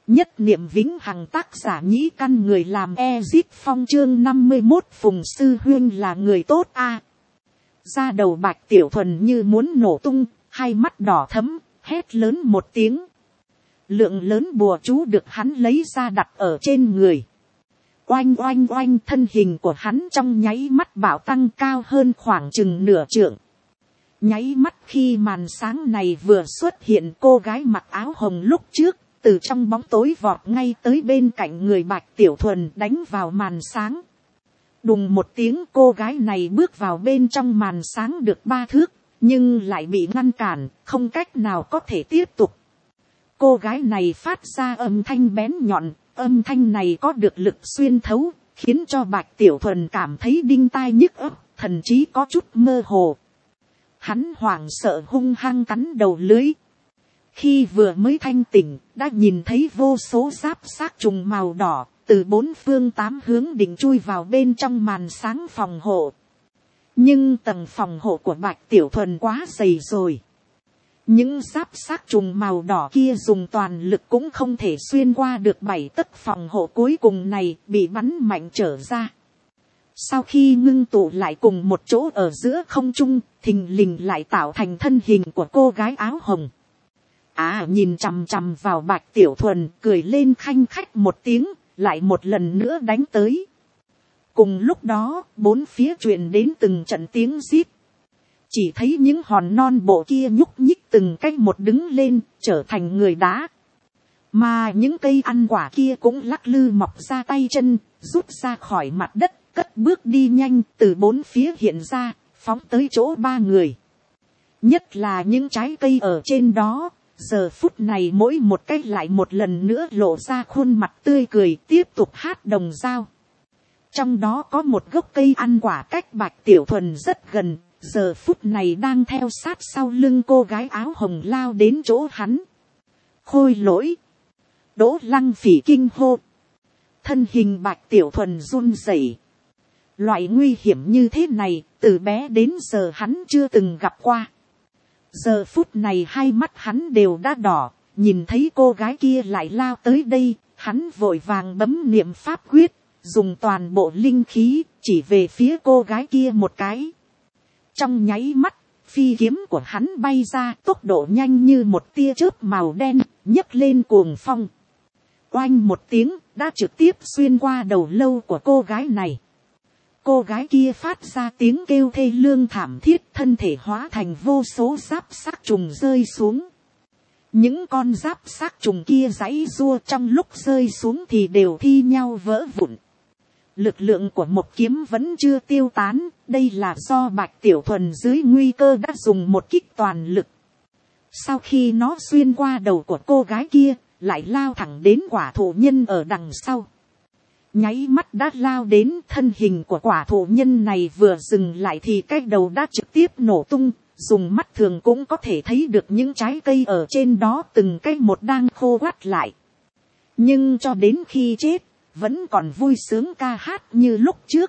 Nhất niệm vĩnh hằng, tác giả Nhĩ Căn, người làm Ezip Phong. Chương 51, Phùng sư huynh là người tốt a. Ra đầu Bạch Tiểu Thuần như muốn nổ tung, hai mắt đỏ thẫm, hét lớn một tiếng. Lượng lớn bùa chú được hắn lấy ra đặt ở trên người. Oanh oanh oanh, thân hình của hắn trong nháy mắt bạo tăng cao hơn khoảng chừng nửa trượng. Nháy mắt khi màn sáng này vừa xuất hiện, cô gái mặc áo hồng lúc trước từ trong bóng tối vọt ngay tới bên cạnh người Bạch Tiểu Thuần, đánh vào màn sáng. Đùng một tiếng, cô gái này bước vào bên trong màn sáng được 3 thước, nhưng lại bị ngăn cản, không cách nào có thể tiếp tục. Cô gái này phát ra âm thanh bén nhọn, âm thanh này có được lực xuyên thấu, khiến cho Bạch Tiểu Thuần cảm thấy đinh tai nhức óc, thần trí có chút mơ hồ. Hắn hoảng sợ hung hăng cắn đầu lưới. Khi vừa mới thanh tỉnh, đã nhìn thấy vô số giáp xác trùng màu đỏ, từ 4 phương 8 hướng định chui vào bên trong màn sáng phòng hộ. Nhưng tầng phòng hộ của Bạch Tiểu Thuần quá dày rồi. Những giáp xác trùng màu đỏ kia dùng toàn lực cũng không thể xuyên qua được 7 tấc phòng hộ cuối cùng này, bị bắn mạnh trở ra. Sau khi ngưng tụ lại cùng một chỗ ở giữa không trung, thình lình lại tạo thành thân hình của cô gái áo hồng. Nhìn chằm chằm vào Bạch Tiểu Thuần, cười lên khanh khách một tiếng, lại một lần nữa đánh tới. Cùng lúc đó, bốn phía truyền đến từng trận tiếng rít. Chỉ thấy những hòn non bộ kia nhúc nhích từng cách một đứng lên, trở thành người đá. Mà những cây ăn quả kia cũng lắc lư mọc ra tay chân, rút ra khỏi mặt đất, cất bước đi nhanh, từ bốn phía hiện ra, phóng tới chỗ 3 người. Nhất là những trái cây ở trên đó, giờ phút này mỗi một cái lại một lần nữa lộ ra khuôn mặt tươi cười, tiếp tục hát đồng dao. Trong đó có một gốc cây ăn quả cách Bạch Tiểu Thuần rất gần, giờ phút này đang theo sát sau lưng cô gái áo hồng lao đến chỗ hắn. Khôi lỗi! Đỗ Lăng Phỉ kinh hô. Thân hình Bạch Tiểu Thuần run rẩy. Loại nguy hiểm như thế này, từ bé đến giờ hắn chưa từng gặp qua. Giờ phút này hai mắt hắn đều đã đỏ, nhìn thấy cô gái kia lại lao tới đây, hắn vội vàng bấm niệm pháp quyết, dùng toàn bộ linh khí, chỉ về phía cô gái kia một cái. Trong nháy mắt, phi kiếm của hắn bay ra, tốc độ nhanh như một tia chớp màu đen, nhấc lên cuồng phong. Oanh một tiếng, đã trực tiếp xuyên qua đầu lâu của cô gái này. Cô gái kia phát ra tiếng kêu thê lương thảm thiết, thân thể hóa thành vô số giáp xác trùng rơi xuống. Những con giáp xác trùng kia giãy giụa, trong lúc rơi xuống thì đều thi nhau vỡ vụn. Lực lượng của một kiếm vẫn chưa tiêu tán, đây là do Bạch Tiểu Thuần dưới nguy cơ đã dùng một kích toàn lực. Sau khi nó xuyên qua đầu của cô gái kia, lại lao thẳng đến quả thụ nhân ở đằng sau. Nháy mắt đã lao đến, thân hình của quả thụ nhân này vừa dừng lại thì cái đầu đã trực tiếp nổ tung, dùng mắt thường cũng có thể thấy được những trái cây ở trên đó từng cái một đang khô quắt lại. Nhưng cho đến khi chết, vẫn còn vui sướng ca hát như lúc trước.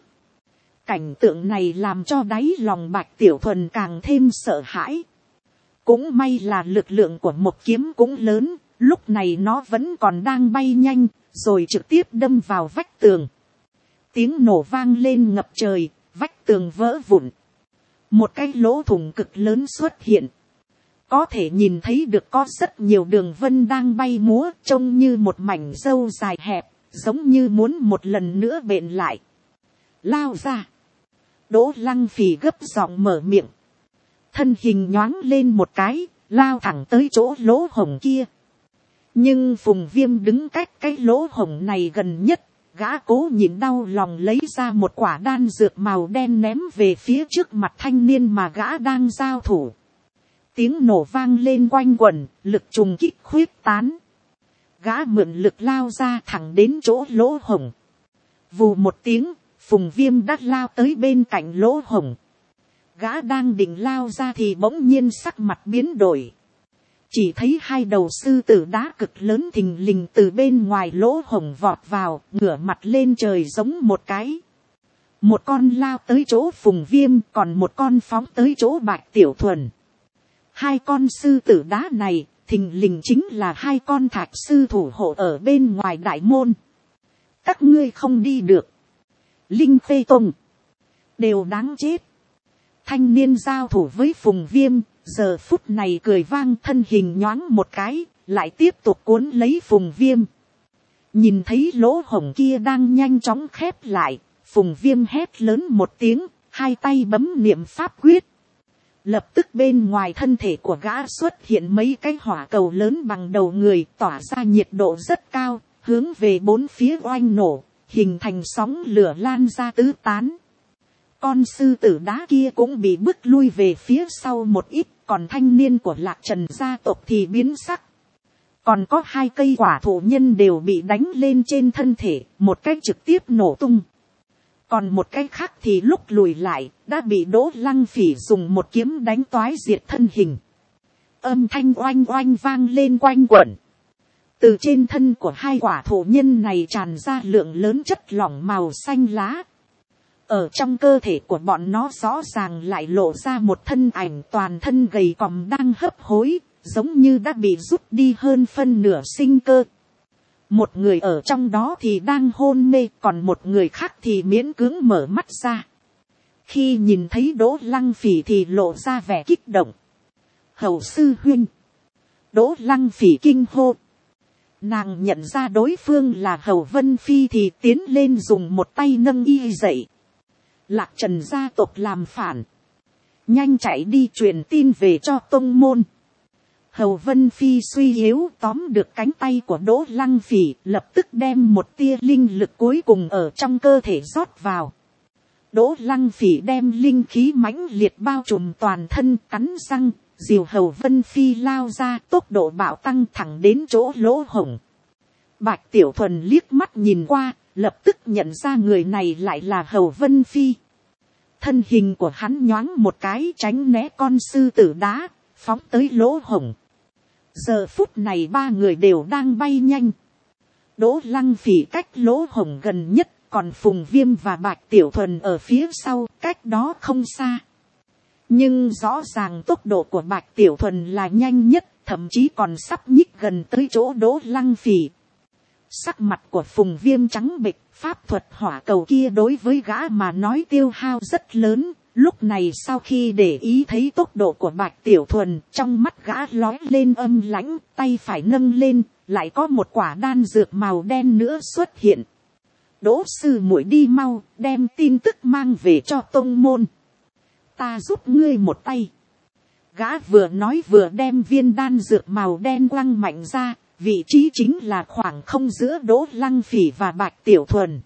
Cảnh tượng này làm cho đáy lòng Bạch Tiểu Thuần càng thêm sợ hãi. Cũng may là lực lượng của một kiếm cũng lớn, lúc này nó vẫn còn đang bay nhanh, rồi trực tiếp đâm vào vách tường. Tiếng nổ vang lên ngập trời, vách tường vỡ vụn. Một cái lỗ thủng cực lớn xuất hiện. Có thể nhìn thấy được có rất nhiều đường vân đang bay múa, trông như một mảnh râu dài hẹp, giống như muốn một lần nữa bện lại. Lao ra! Đỗ Lăng Phỉ gấp giọng mở miệng. Thân hình nhoáng lên một cái, lao thẳng tới chỗ lỗ hổng kia. Nhưng Phùng Viêm đứng cách cái lỗ hổng này gần nhất, gã cố nhịn đau lòng lấy ra một quả đan dược màu đen ném về phía trước mặt thanh niên mà gã đang giao thủ. Tiếng nổ vang lên quanh quẩn, lực trùng kích khuyết tán. Gã mượn lực lao ra thẳng đến chỗ lỗ hổng. Vù một tiếng, Phùng Viêm đã lao tới bên cạnh lỗ hổng. Gã đang định lao ra thì bỗng nhiên sắc mặt biến đổi. Chỉ thấy hai đầu sư tử đá cực lớn thình lình từ bên ngoài lỗ hổng vọt vào, ngửa mặt lên trời giống một cái. Một con lao tới chỗ Phùng Viêm, còn một con phóng tới chỗ Bạch Tiểu Thuần. Hai con sư tử đá này, thình lình chính là hai con thạch sư thủ hộ ở bên ngoài đại môn. Các ngươi không đi được. Linh Phê Tông. Đều đáng chết. Thanh niên giao thủ với Phùng Viêm, giờ phút này cười vang, thân hình nhoáng một cái, lại tiếp tục cuốn lấy Phùng Viêm. Nhìn thấy lỗ hổng kia đang nhanh chóng khép lại, Phùng Viêm hét lớn một tiếng, hai tay bấm niệm pháp quyết. Lập tức bên ngoài thân thể của gã xuất hiện mấy cái hỏa cầu lớn bằng đầu người, tỏa ra nhiệt độ rất cao, hướng về bốn phía oanh nổ, hình thành sóng lửa lan ra tứ tán. Con sư tử đá kia cũng bị bước lui về phía sau một ít, còn thanh niên của Lạc Trần gia tộc thì biến sắc. Còn có hai cây quả thụ nhân đều bị đánh lên trên thân thể, một cái trực tiếp nổ tung. Còn một cái khác thì lúc lùi lại, đã bị Đỗ Lăng Phỉ dùng một kiếm đánh toái diệt thân hình. Âm thanh oanh oanh vang lên quanh quẩn. Từ trên thân của hai quả thụ nhân này tràn ra lượng lớn chất lỏng màu xanh lá. Ở trong cơ thể của bọn nó rõ ràng lại lộ ra một thân ảnh toàn thân gầy còm đang hấp hối, giống như đã bị rút đi hơn phân nửa sinh cơ. Một người ở trong đó thì đang hôn mê, còn một người khác thì miễn cưỡng mở mắt ra. Khi nhìn thấy Đỗ Lăng Phỉ thì lộ ra vẻ kích động. Hầu sư huynh. Đỗ Lăng Phỉ kinh hô. Nàng nhận ra đối phương là Hầu Vân Phi thì tiến lên dùng một tay nâng y dậy. Lạc Trần gia tộc làm phản. Nhanh chạy đi truyền tin về cho tông môn. Hầu Vân Phi suy yếu tóm được cánh tay của Đỗ Lăng Phỉ, lập tức đem một tia linh lực cuối cùng ở trong cơ thể rót vào. Đỗ Lăng Phỉ đem linh khí mãnh liệt bao trùm toàn thân, cắn răng, dìu Hầu Vân Phi lao ra, tốc độ bạo tăng thẳng đến chỗ lỗ hổng. Bạch Tiểu Thuần liếc mắt nhìn qua, lập tức nhận ra người này lại là Hầu Vân Phi. Thân hình của hắn nhoáng một cái tránh né con sư tử đá, phóng tới lỗ hổng. Giờ phút này ba người đều đang bay nhanh. Đỗ Lăng Phỉ cách lỗ hổng gần nhất, còn Phùng Viêm và Bạch Tiểu Thuần ở phía sau, cách đó không xa. Nhưng rõ ràng tốc độ của Bạch Tiểu Thuần là nhanh nhất, thậm chí còn sắp nhích gần tới chỗ Đỗ Lăng Phỉ. Sắc mặt của Phùng Viêm trắng bệch, pháp thuật hỏa cầu kia đối với gã mà nói tiêu hao rất lớn. Lúc này sau khi để ý thấy tốc độ của Bạch Tiểu Thuần, trong mắt gã lóe lên âm lãnh, tay phải nâng lên, lại có một quả đan dược màu đen nữa xuất hiện. Đỗ sư muội đi mau, đem tin tức mang về cho tông môn. Ta giúp ngươi một tay. Gã vừa nói vừa đem viên đan dược màu đen quăng mạnh ra, vị trí chính là khoảng không giữa Đỗ Lăng Phỉ và Bạch Tiểu Thuần.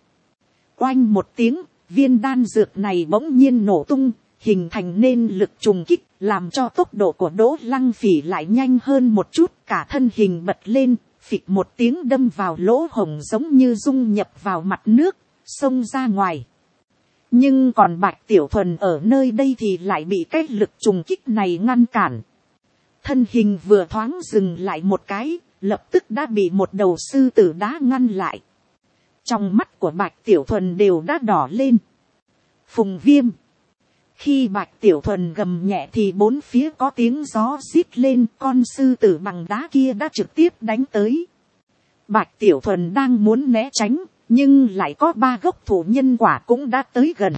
Oanh một tiếng, viên đan dược này bỗng nhiên nổ tung, hình thành nên lực trùng kích, làm cho tốc độ của Đỗ Lăng Phỉ lại nhanh hơn một chút, cả thân hình bật lên, phịch một tiếng đâm vào lỗ hổng giống như dung nhập vào mặt nước, xông ra ngoài. Nhưng còn Bạch Tiểu Thuần ở nơi đây thì lại bị cái lực trùng kích này ngăn cản. Thân hình vừa thoáng dừng lại một cái, lập tức đã bị một đầu sư tử đá ngăn lại. Trong mắt của Bạch Tiểu Thuần đều đã đỏ lên. Phùng Viêm. Khi Bạch Tiểu Thuần gầm nhẹ thì bốn phía có tiếng gió rít lên, con sư tử bằng đá kia đã trực tiếp đánh tới. Bạch Tiểu Thuần đang muốn né tránh, nhưng lại có ba gốc thủ nhân quả cũng đã tới gần.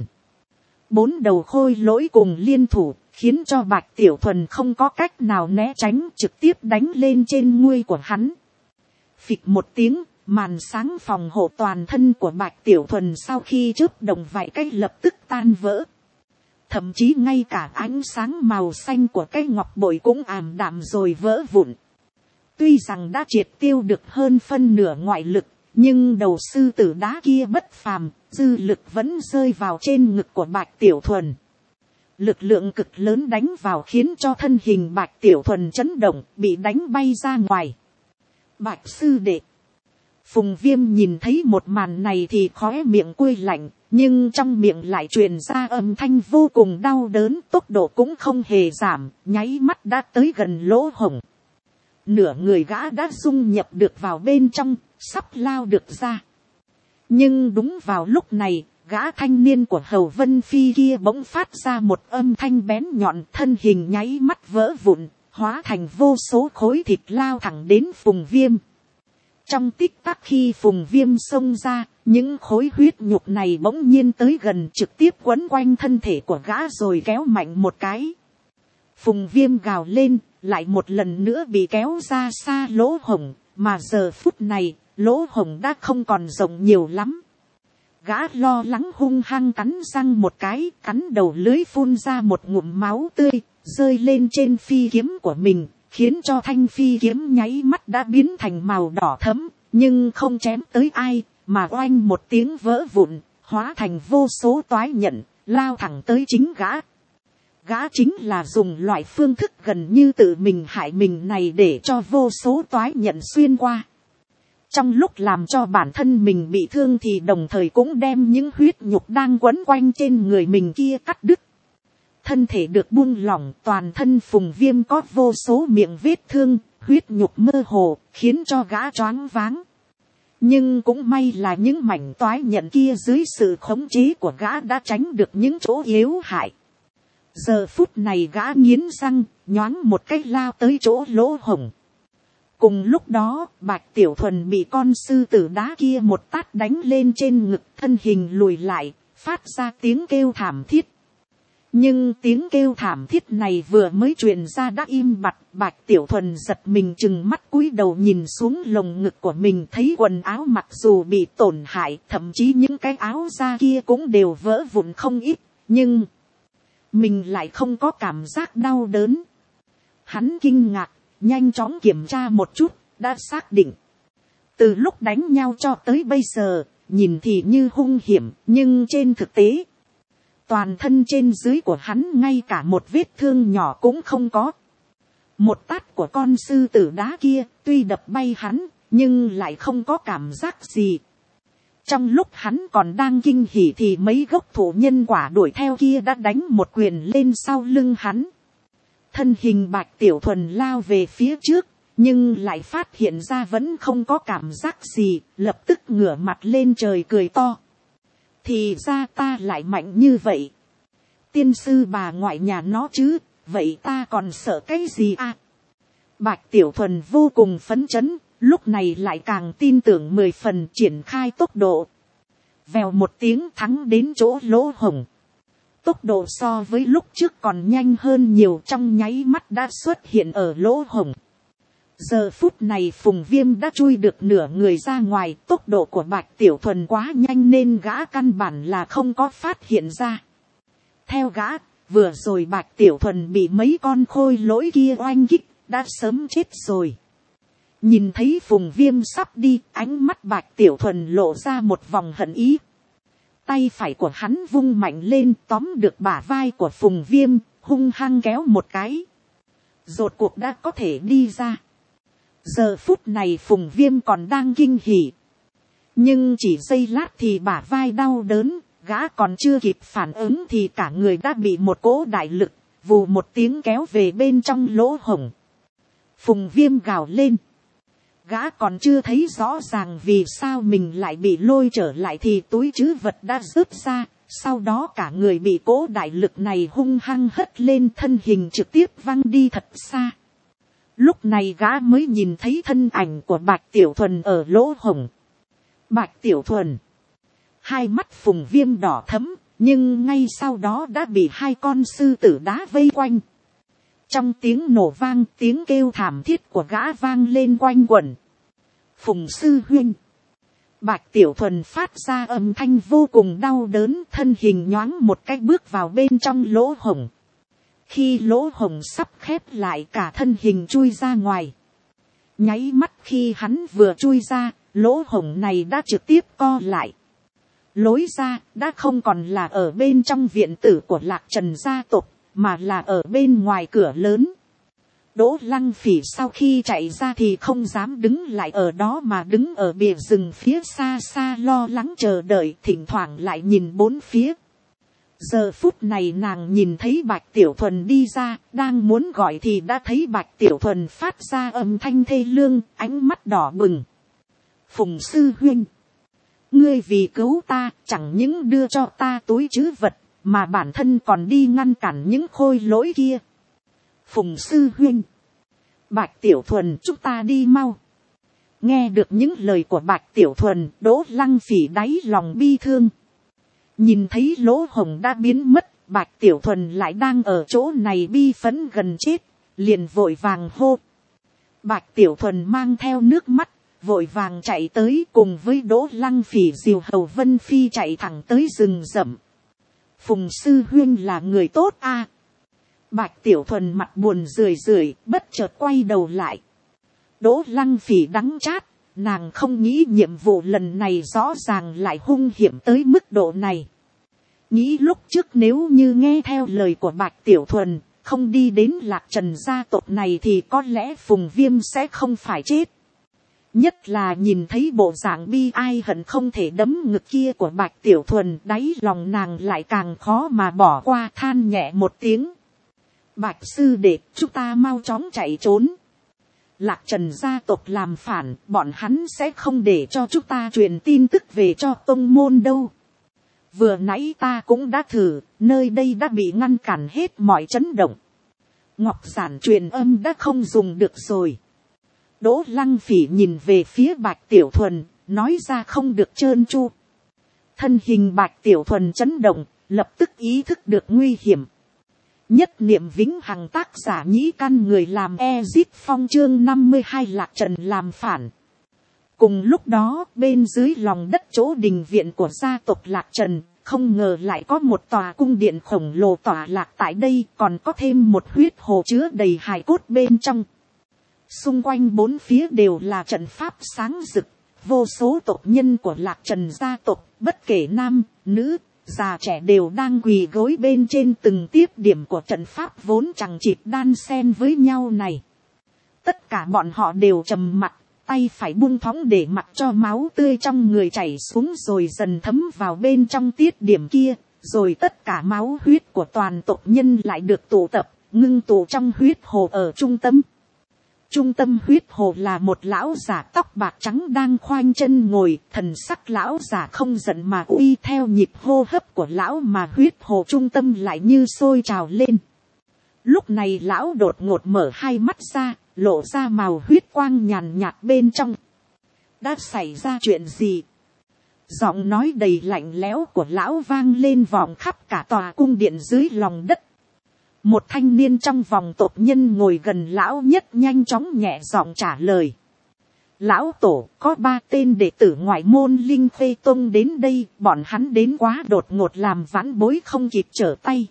Bốn đầu khôi lỗi cùng liên thủ, khiến cho Bạch Tiểu Thuần không có cách nào né tránh, trực tiếp đánh lên trên nguy của hắn. Phịch một tiếng, màn sáng phòng hộ toàn thân của Bạch Tiểu Thuần sau khi chớp động vài cái lập tức tan vỡ. Thậm chí ngay cả ánh sáng màu xanh của cái ngọc bội cũng ảm đạm rồi vỡ vụn. Tuy rằng đã triệt tiêu được hơn phân nửa ngoại lực, nhưng đầu sư tử đá kia bất phàm, dư lực vẫn rơi vào trên ngực của Bạch Tiểu Thuần. Lực lượng cực lớn đánh vào khiến cho thân hình Bạch Tiểu Thuần chấn động, bị đánh bay ra ngoài. Bạch sư đệ. Phùng Viêm nhìn thấy một màn này thì khóe miệng cui lạnh, nhưng trong miệng lại truyền ra âm thanh vô cùng đau đớn, tốc độ cũng không hề giảm, nháy mắt đã tới gần lỗ hổng. Nửa người gã đã dung nhập được vào bên trong, sắp lao được ra. Nhưng đúng vào lúc này, gã thanh niên của Hầu Vân Phi kia bỗng phát ra một âm thanh bén nhọn, thân hình nháy mắt vỡ vụn, hóa thành vô số khối thịt lao thẳng đến Phùng Viêm. Trong tích tắc khi Phùng Viêm xông ra, những khối huyết nhục này bỗng nhiên tới gần, trực tiếp quấn quanh thân thể của gã rồi kéo mạnh một cái. Phùng Viêm gào lên, lại một lần nữa bị kéo ra xa lỗ hổng, mà giờ phút này, lỗ hổng đã không còn rộng nhiều lắm. Gã lo lắng hung hăng cắn răng một cái, cắn đầu lưới phun ra một ngụm máu tươi, rơi lên trên phi kiếm của mình, khiến cho thanh phi kiếm nháy mắt đã biến thành màu đỏ thẫm, nhưng không chém tới ai, mà oanh một tiếng vỡ vụn, hóa thành vô số toái nhận, lao thẳng tới chính gã. Gã chính là dùng loại phương thức gần như tự mình hại mình này để cho vô số toái nhận xuyên qua. Trong lúc làm cho bản thân mình bị thương thì đồng thời cũng đem những huyết nhục đang quấn quanh trên người mình kia cắt đứt. Thân thể được buông lỏng, toàn thân Phùng Viêm có vô số miệng vết thương, huyết nhục mơ hồ, khiến cho gã choáng váng. Nhưng cũng may là những mảnh toái nhận kia dưới sự khống chế của gã đã tránh được những chỗ yếu hại. Giờ phút này gã nghiến răng, nhoáng một cái lao tới chỗ lỗ hổng. Cùng lúc đó, Bạch Tiểu Thuần bị con sư tử đá kia một tát đánh lên trên ngực, thân hình lùi lại, phát ra tiếng kêu thảm thiết. Nhưng tiếng kêu thảm thiết này vừa mới truyền ra đã im bặt, Bạch Tiểu Thuần giật mình chừng mắt cúi đầu nhìn xuống lồng ngực của mình, thấy quần áo mặc dù bị tổn hại, thậm chí những cái áo da kia cũng đều vỡ vụn không ít, nhưng mình lại không có cảm giác đau đớn. Hắn kinh ngạc, nhanh chóng kiểm tra một chút, đã xác định. Từ lúc đánh nhau cho tới bây giờ, nhìn thì như hung hiểm, nhưng trên thực tế, toàn thân trên dưới của hắn ngay cả một vết thương nhỏ cũng không có. Một tát của con sư tử đá kia, tuy đập bay hắn, nhưng lại không có cảm giác gì. Trong lúc hắn còn đang kinh hỉ thì mấy gốc thụ nhân quả đuổi theo kia đã đánh một quyền lên sau lưng hắn. Thân hình Bạch Tiểu Thuần lao về phía trước, nhưng lại phát hiện ra vẫn không có cảm giác gì, lập tức ngửa mặt lên trời cười to. Thì ra ta lại mạnh như vậy. Tiên sư bà ngoại nhà nó chứ, vậy ta còn sợ cái gì à? Bạch Tiểu Thuần vô cùng phấn chấn, lúc này lại càng tin tưởng 10 phần, triển khai tốc độ. Vèo một tiếng thắng đến chỗ lỗ hổng. Tốc độ so với lúc trước còn nhanh hơn nhiều, trong nháy mắt đã xuất hiện ở lỗ hổng. Giờ phút này Phùng Viêm đã chui được nửa người ra ngoài, tốc độ của Bạch Tiểu Thuần quá nhanh nên gã căn bản là không có phát hiện ra. Theo gã, vừa rồi Bạch Tiểu Thuần bị mấy con khôi lỗi kia oanh kích, đã sớm chết rồi. Nhìn thấy Phùng Viêm sắp đi, ánh mắt Bạch Tiểu Thuần lộ ra một vòng hận ý. Tay phải của hắn vung mạnh lên, tóm được bả vai của Phùng Viêm, hung hăng kéo một cái. Rốt cuộc đã có thể đi ra. Giờ phút này Phùng Viêm còn đang kinh hỉ. Nhưng chỉ giây lát thì bả vai đau đớn, gã còn chưa kịp phản ứng thì cả người đã bị một cỗ đại lực, vù một tiếng kéo về bên trong lỗ hổng. Phùng Viêm gào lên. Gã còn chưa thấy rõ ràng vì sao mình lại bị lôi trở lại thì túi trữ vật đã rớt ra, sau đó cả người bị cỗ đại lực này hung hăng hất lên, thân hình trực tiếp văng đi thật xa. Lúc này gã mới nhìn thấy thân ảnh của Bạch Tiểu Thuần ở lỗ hổng. Bạch Tiểu Thuần. Hai mắt Phùng Viêm đỏ thẫm, nhưng ngay sau đó đã bị hai con sư tử đá vây quanh. Trong tiếng nổ vang, tiếng kêu thảm thiết của gã vang lên quanh quẩn. Phùng sư huynh. Bạch Tiểu Thuần phát ra âm thanh vô cùng đau đớn, thân hình nhoáng một cái bước vào bên trong lỗ hổng. Khi lỗ hổng sắp khép lại, cả thân hình chui ra ngoài. Nháy mắt khi hắn vừa chui ra, lỗ hổng này đã trực tiếp co lại. Lối ra đã không còn là ở bên trong viện tử của Lạc Trần gia tộc, mà là ở bên ngoài cửa lớn. Đỗ Lăng Phỉ sau khi chạy ra thì không dám đứng lại ở đó mà đứng ở bìa rừng phía xa xa lo lắng chờ đợi, thỉnh thoảng lại nhìn bốn phía. Giờ phút này nàng nhìn thấy Bạch Tiểu Thuần đi ra, đang muốn gọi thì đã thấy Bạch Tiểu Thuần phát ra âm thanh thê lương, ánh mắt đỏ bừng. Phùng sư huynh, ngươi vì cứu ta chẳng những đưa cho ta túi trữ vật, mà bản thân còn đi ngăn cản những khôi lỗi kia. Phùng sư huynh, Bạch Tiểu Thuần, chúng ta đi mau. Nghe được những lời của Bạch Tiểu Thuần, Đỗ Lăng Phỉ đáy lòng bi thương. Nhìn thấy lỗ hồng đã biến mất, Bạch Tiểu Thuần lại đang ở chỗ này bi phẫn gần chết, liền vội vàng hô. Bạch Tiểu Thuần mang theo nước mắt, vội vàng chạy tới cùng với Đỗ Lăng Phỉ dìu Hầu Vân Phi chạy thẳng tới rừng rậm. Phùng sư huynh là người tốt a. Bạch Tiểu Thuần mặt buồn rười rượi, bất chợt quay đầu lại. Đỗ Lăng Phỉ đắng chát, nàng không nghĩ nhiệm vụ lần này rõ ràng lại hung hiểm tới mức độ này. Nghĩ lúc trước nếu như nghe theo lời của Bạch Tiểu Thuần, không đi đến Lạc Trần gia tộc này thì có lẽ Phùng Viêm sẽ không phải chết. Nhất là nhìn thấy bộ dạng bi ai hận không thể đấm ngực kia của Bạch Tiểu Thuần, đáy lòng nàng lại càng khó mà bỏ qua, than nhẹ một tiếng. Bạch sư đệ, chúng ta mau chóng chạy trốn. Lạc Trần gia tộc làm phản, bọn hắn sẽ không để cho chúng ta truyền tin tức về cho tông môn đâu. Vừa nãy ta cũng đã thử, nơi đây đã bị ngăn cản hết mọi chấn động. Ngọc giản truyền âm đã không dùng được rồi. Đỗ Lăng Phỉ nhìn về phía Bạch Tiểu Thuần, nói ra không được trơn tru. Thân hình Bạch Tiểu Thuần chấn động, lập tức ý thức được nguy hiểm. Nhất niệm vĩnh hằng, tác giả Nhĩ Căn, người làm Ezip Phong, chương 52 Lạc Trần làm phản. Cùng lúc đó, bên dưới lòng đất chỗ đình viện của gia tộc Lạc Trần, không ngờ lại có một tòa cung điện khổng lồ tỏa lạc tại đây, còn có thêm một huyết hồ chứa đầy hài cốt bên trong. Xung quanh bốn phía đều là trận pháp sáng rực, vô số tộc nhân của Lạc Trần gia tộc, bất kể nam, nữ, già trẻ đều đang quỳ gối bên trên từng tiếp điểm của trận pháp vốn chằng chịt đan xen với nhau này. Tất cả bọn họ đều trầm mặc, tay phải buông thõng để mặc cho máu tươi trong người chảy xuống rồi dần thấm vào bên trong tiết điểm kia, rồi tất cả máu huyết của toàn tộc nhân lại được tụ tập, ngưng tụ trong huyết hồ ở trung tâm. Trung tâm huyết hồ là một lão giả tóc bạc trắng đang khoanh chân ngồi, thần sắc lão giả không giận mà uy, theo nhịp hô hấp của lão mà huyết hồ trung tâm lại như sôi trào lên. Lúc này lão đột ngột mở hai mắt ra, lộ ra màu huyết quang nhàn nhạt bên trong. Đã xảy ra chuyện gì? Giọng nói đầy lạnh lẽo của lão vang lên vọng khắp cả tòa cung điện dưới lòng đất. Một thanh niên trong vòng tộc nhân ngồi gần lão nhất nhanh chóng nhẹ giọng trả lời. Lão tổ, có 3 tên đệ tử ngoại môn Linh Khê Tông đến đây, bọn hắn đến quá đột ngột làm vãn bối không kịp trở tay.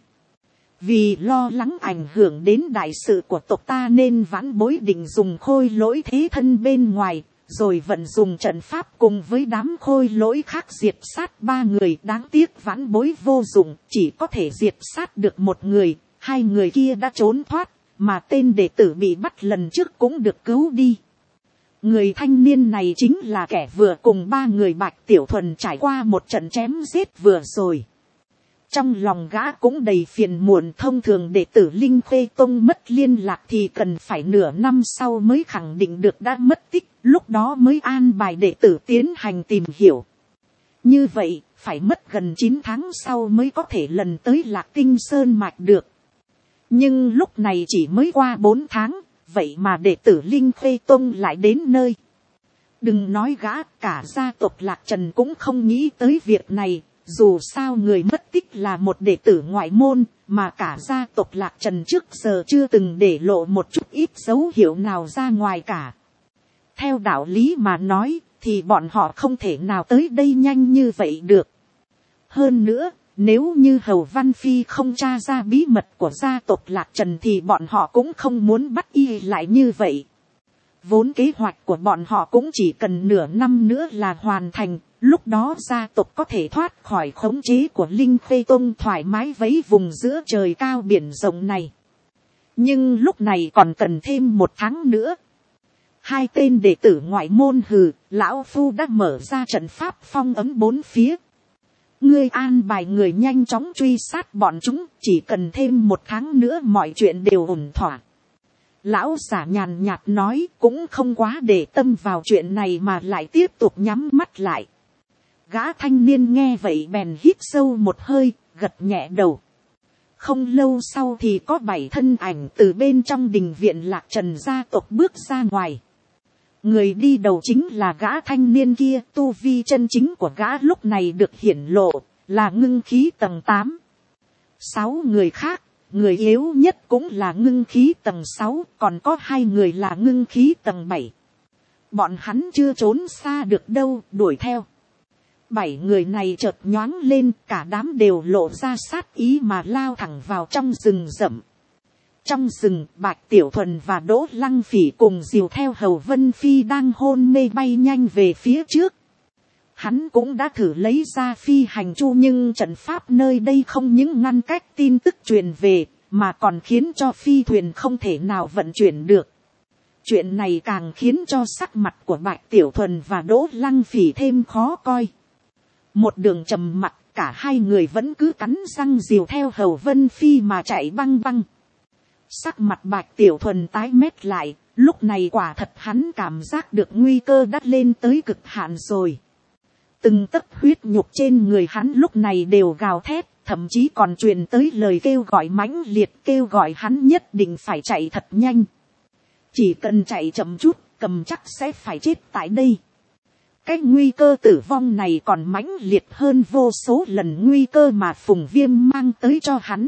Vì lo lắng ảnh hưởng đến đại sự của tộc ta nên vãn bối định dùng khôi lỗi thế thân bên ngoài, rồi vận dùng trận pháp cùng với đám khôi lỗi khác diệt sát 3 người. Đáng tiếc vãn bối vô dụng, chỉ có thể diệt sát được 1 người. 2 người kia đã trốn thoát, mà tên đệ tử bị bắt lần trước cũng được cứu đi. Người thanh niên này chính là kẻ vừa cùng 3 người Bạch Tiểu Thuần trải qua một trận chém giết vừa rồi. Trong lòng gã cũng đầy phiền muộn, thông thường đệ tử Linh Khê Tông mất liên lạc thì cần phải nửa năm sau mới khẳng định được đã mất tích, lúc đó mới an bài đệ tử tiến hành tìm hiểu. Như vậy, phải mất gần 9 tháng sau mới có thể lần tới Lạc Tinh Sơn Mạch được. Nhưng lúc này chỉ mới qua 4 tháng, vậy mà đệ tử Linh Khê Tông lại đến nơi. Đừng nói gã, cả gia tộc Lạc Trần cũng không nghĩ tới việc này. Dù sao người mất tích là một đệ tử ngoại môn, mà cả gia tộc Lạc Trần trước giờ chưa từng để lộ một chút ít dấu hiệu nào ra ngoài cả. Theo đạo lý mà nói, thì bọn họ không thể nào tới đây nhanh như vậy được. Hơn nữa, nếu như Hầu Văn Phi không tra ra bí mật của gia tộc Lạc Trần thì bọn họ cũng không muốn bắt y lại như vậy. Vốn kế hoạch của bọn họ cũng chỉ cần nửa năm nữa là hoàn thành. Lúc đó gia tộc có thể thoát khỏi khống chế của Linh Khê Tông, thoải mái vẫy vùng giữa trời cao biển rộng này. Nhưng lúc này còn cần thêm 1 tháng nữa. 2 tên đệ tử ngoại môn hừ, lão phu đã mở ra trận pháp phong ấm 4 phía. Ngươi an bài người nhanh chóng truy sát bọn chúng, chỉ cần thêm 1 tháng nữa mọi chuyện đều ổn thỏa. Lão giả nhàn nhạt nói, cũng không quá để tâm vào chuyện này mà lại tiếp tục nhắm mắt lại. Gã thanh niên nghe vậy bèn hít sâu một hơi, gật nhẹ đầu. Không lâu sau thì có 7 thân ảnh từ bên trong đình viện Lạc Trần gia tộc bước ra ngoài. Người đi đầu chính là gã thanh niên kia, tu vi chân chính của gã lúc này được hiển lộ, là ngưng khí tầng 8. 6 người khác, người yếu nhất cũng là ngưng khí tầng 6, còn có 2 người là ngưng khí tầng 7. Bọn hắn chưa trốn xa được đâu, đuổi theo. 7 người này chợt nhoáng lên, cả đám đều lộ ra sát ý mà lao thẳng vào trong rừng rậm. Trong rừng, Bạch Tiểu Thuần và Đỗ Lăng Phỉ cùng dìu theo Hầu Vân Phi đang hôn mê bay nhanh về phía trước. Hắn cũng đã thử lấy ra phi hành chu, nhưng trận pháp nơi đây không những ngăn cách tin tức truyền về, mà còn khiến cho phi thuyền không thể nào vận chuyển được. Chuyện này càng khiến cho sắc mặt của Bạch Tiểu Thuần và Đỗ Lăng Phỉ thêm khó coi. Một đường trầm mặc, cả hai người vẫn cứ cắn răng dìu theo Hầu Vân Phi mà chạy băng băng. Sắc mặt Bạch Tiểu Thuần tái mét lại, lúc này quả thật hắn cảm giác được nguy cơ đã lên tới cực hạn rồi. Từng tấc huyết nhục trên người hắn lúc này đều gào thét, thậm chí còn truyền tới lời kêu gọi mãnh liệt, kêu gọi hắn nhất định phải chạy thật nhanh. Chỉ cần chạy chậm chút, cầm chắc sẽ phải chết tại đây. Cái nguy cơ tử vong này còn mãnh liệt hơn vô số lần nguy cơ mà Phùng Viêm mang tới cho hắn.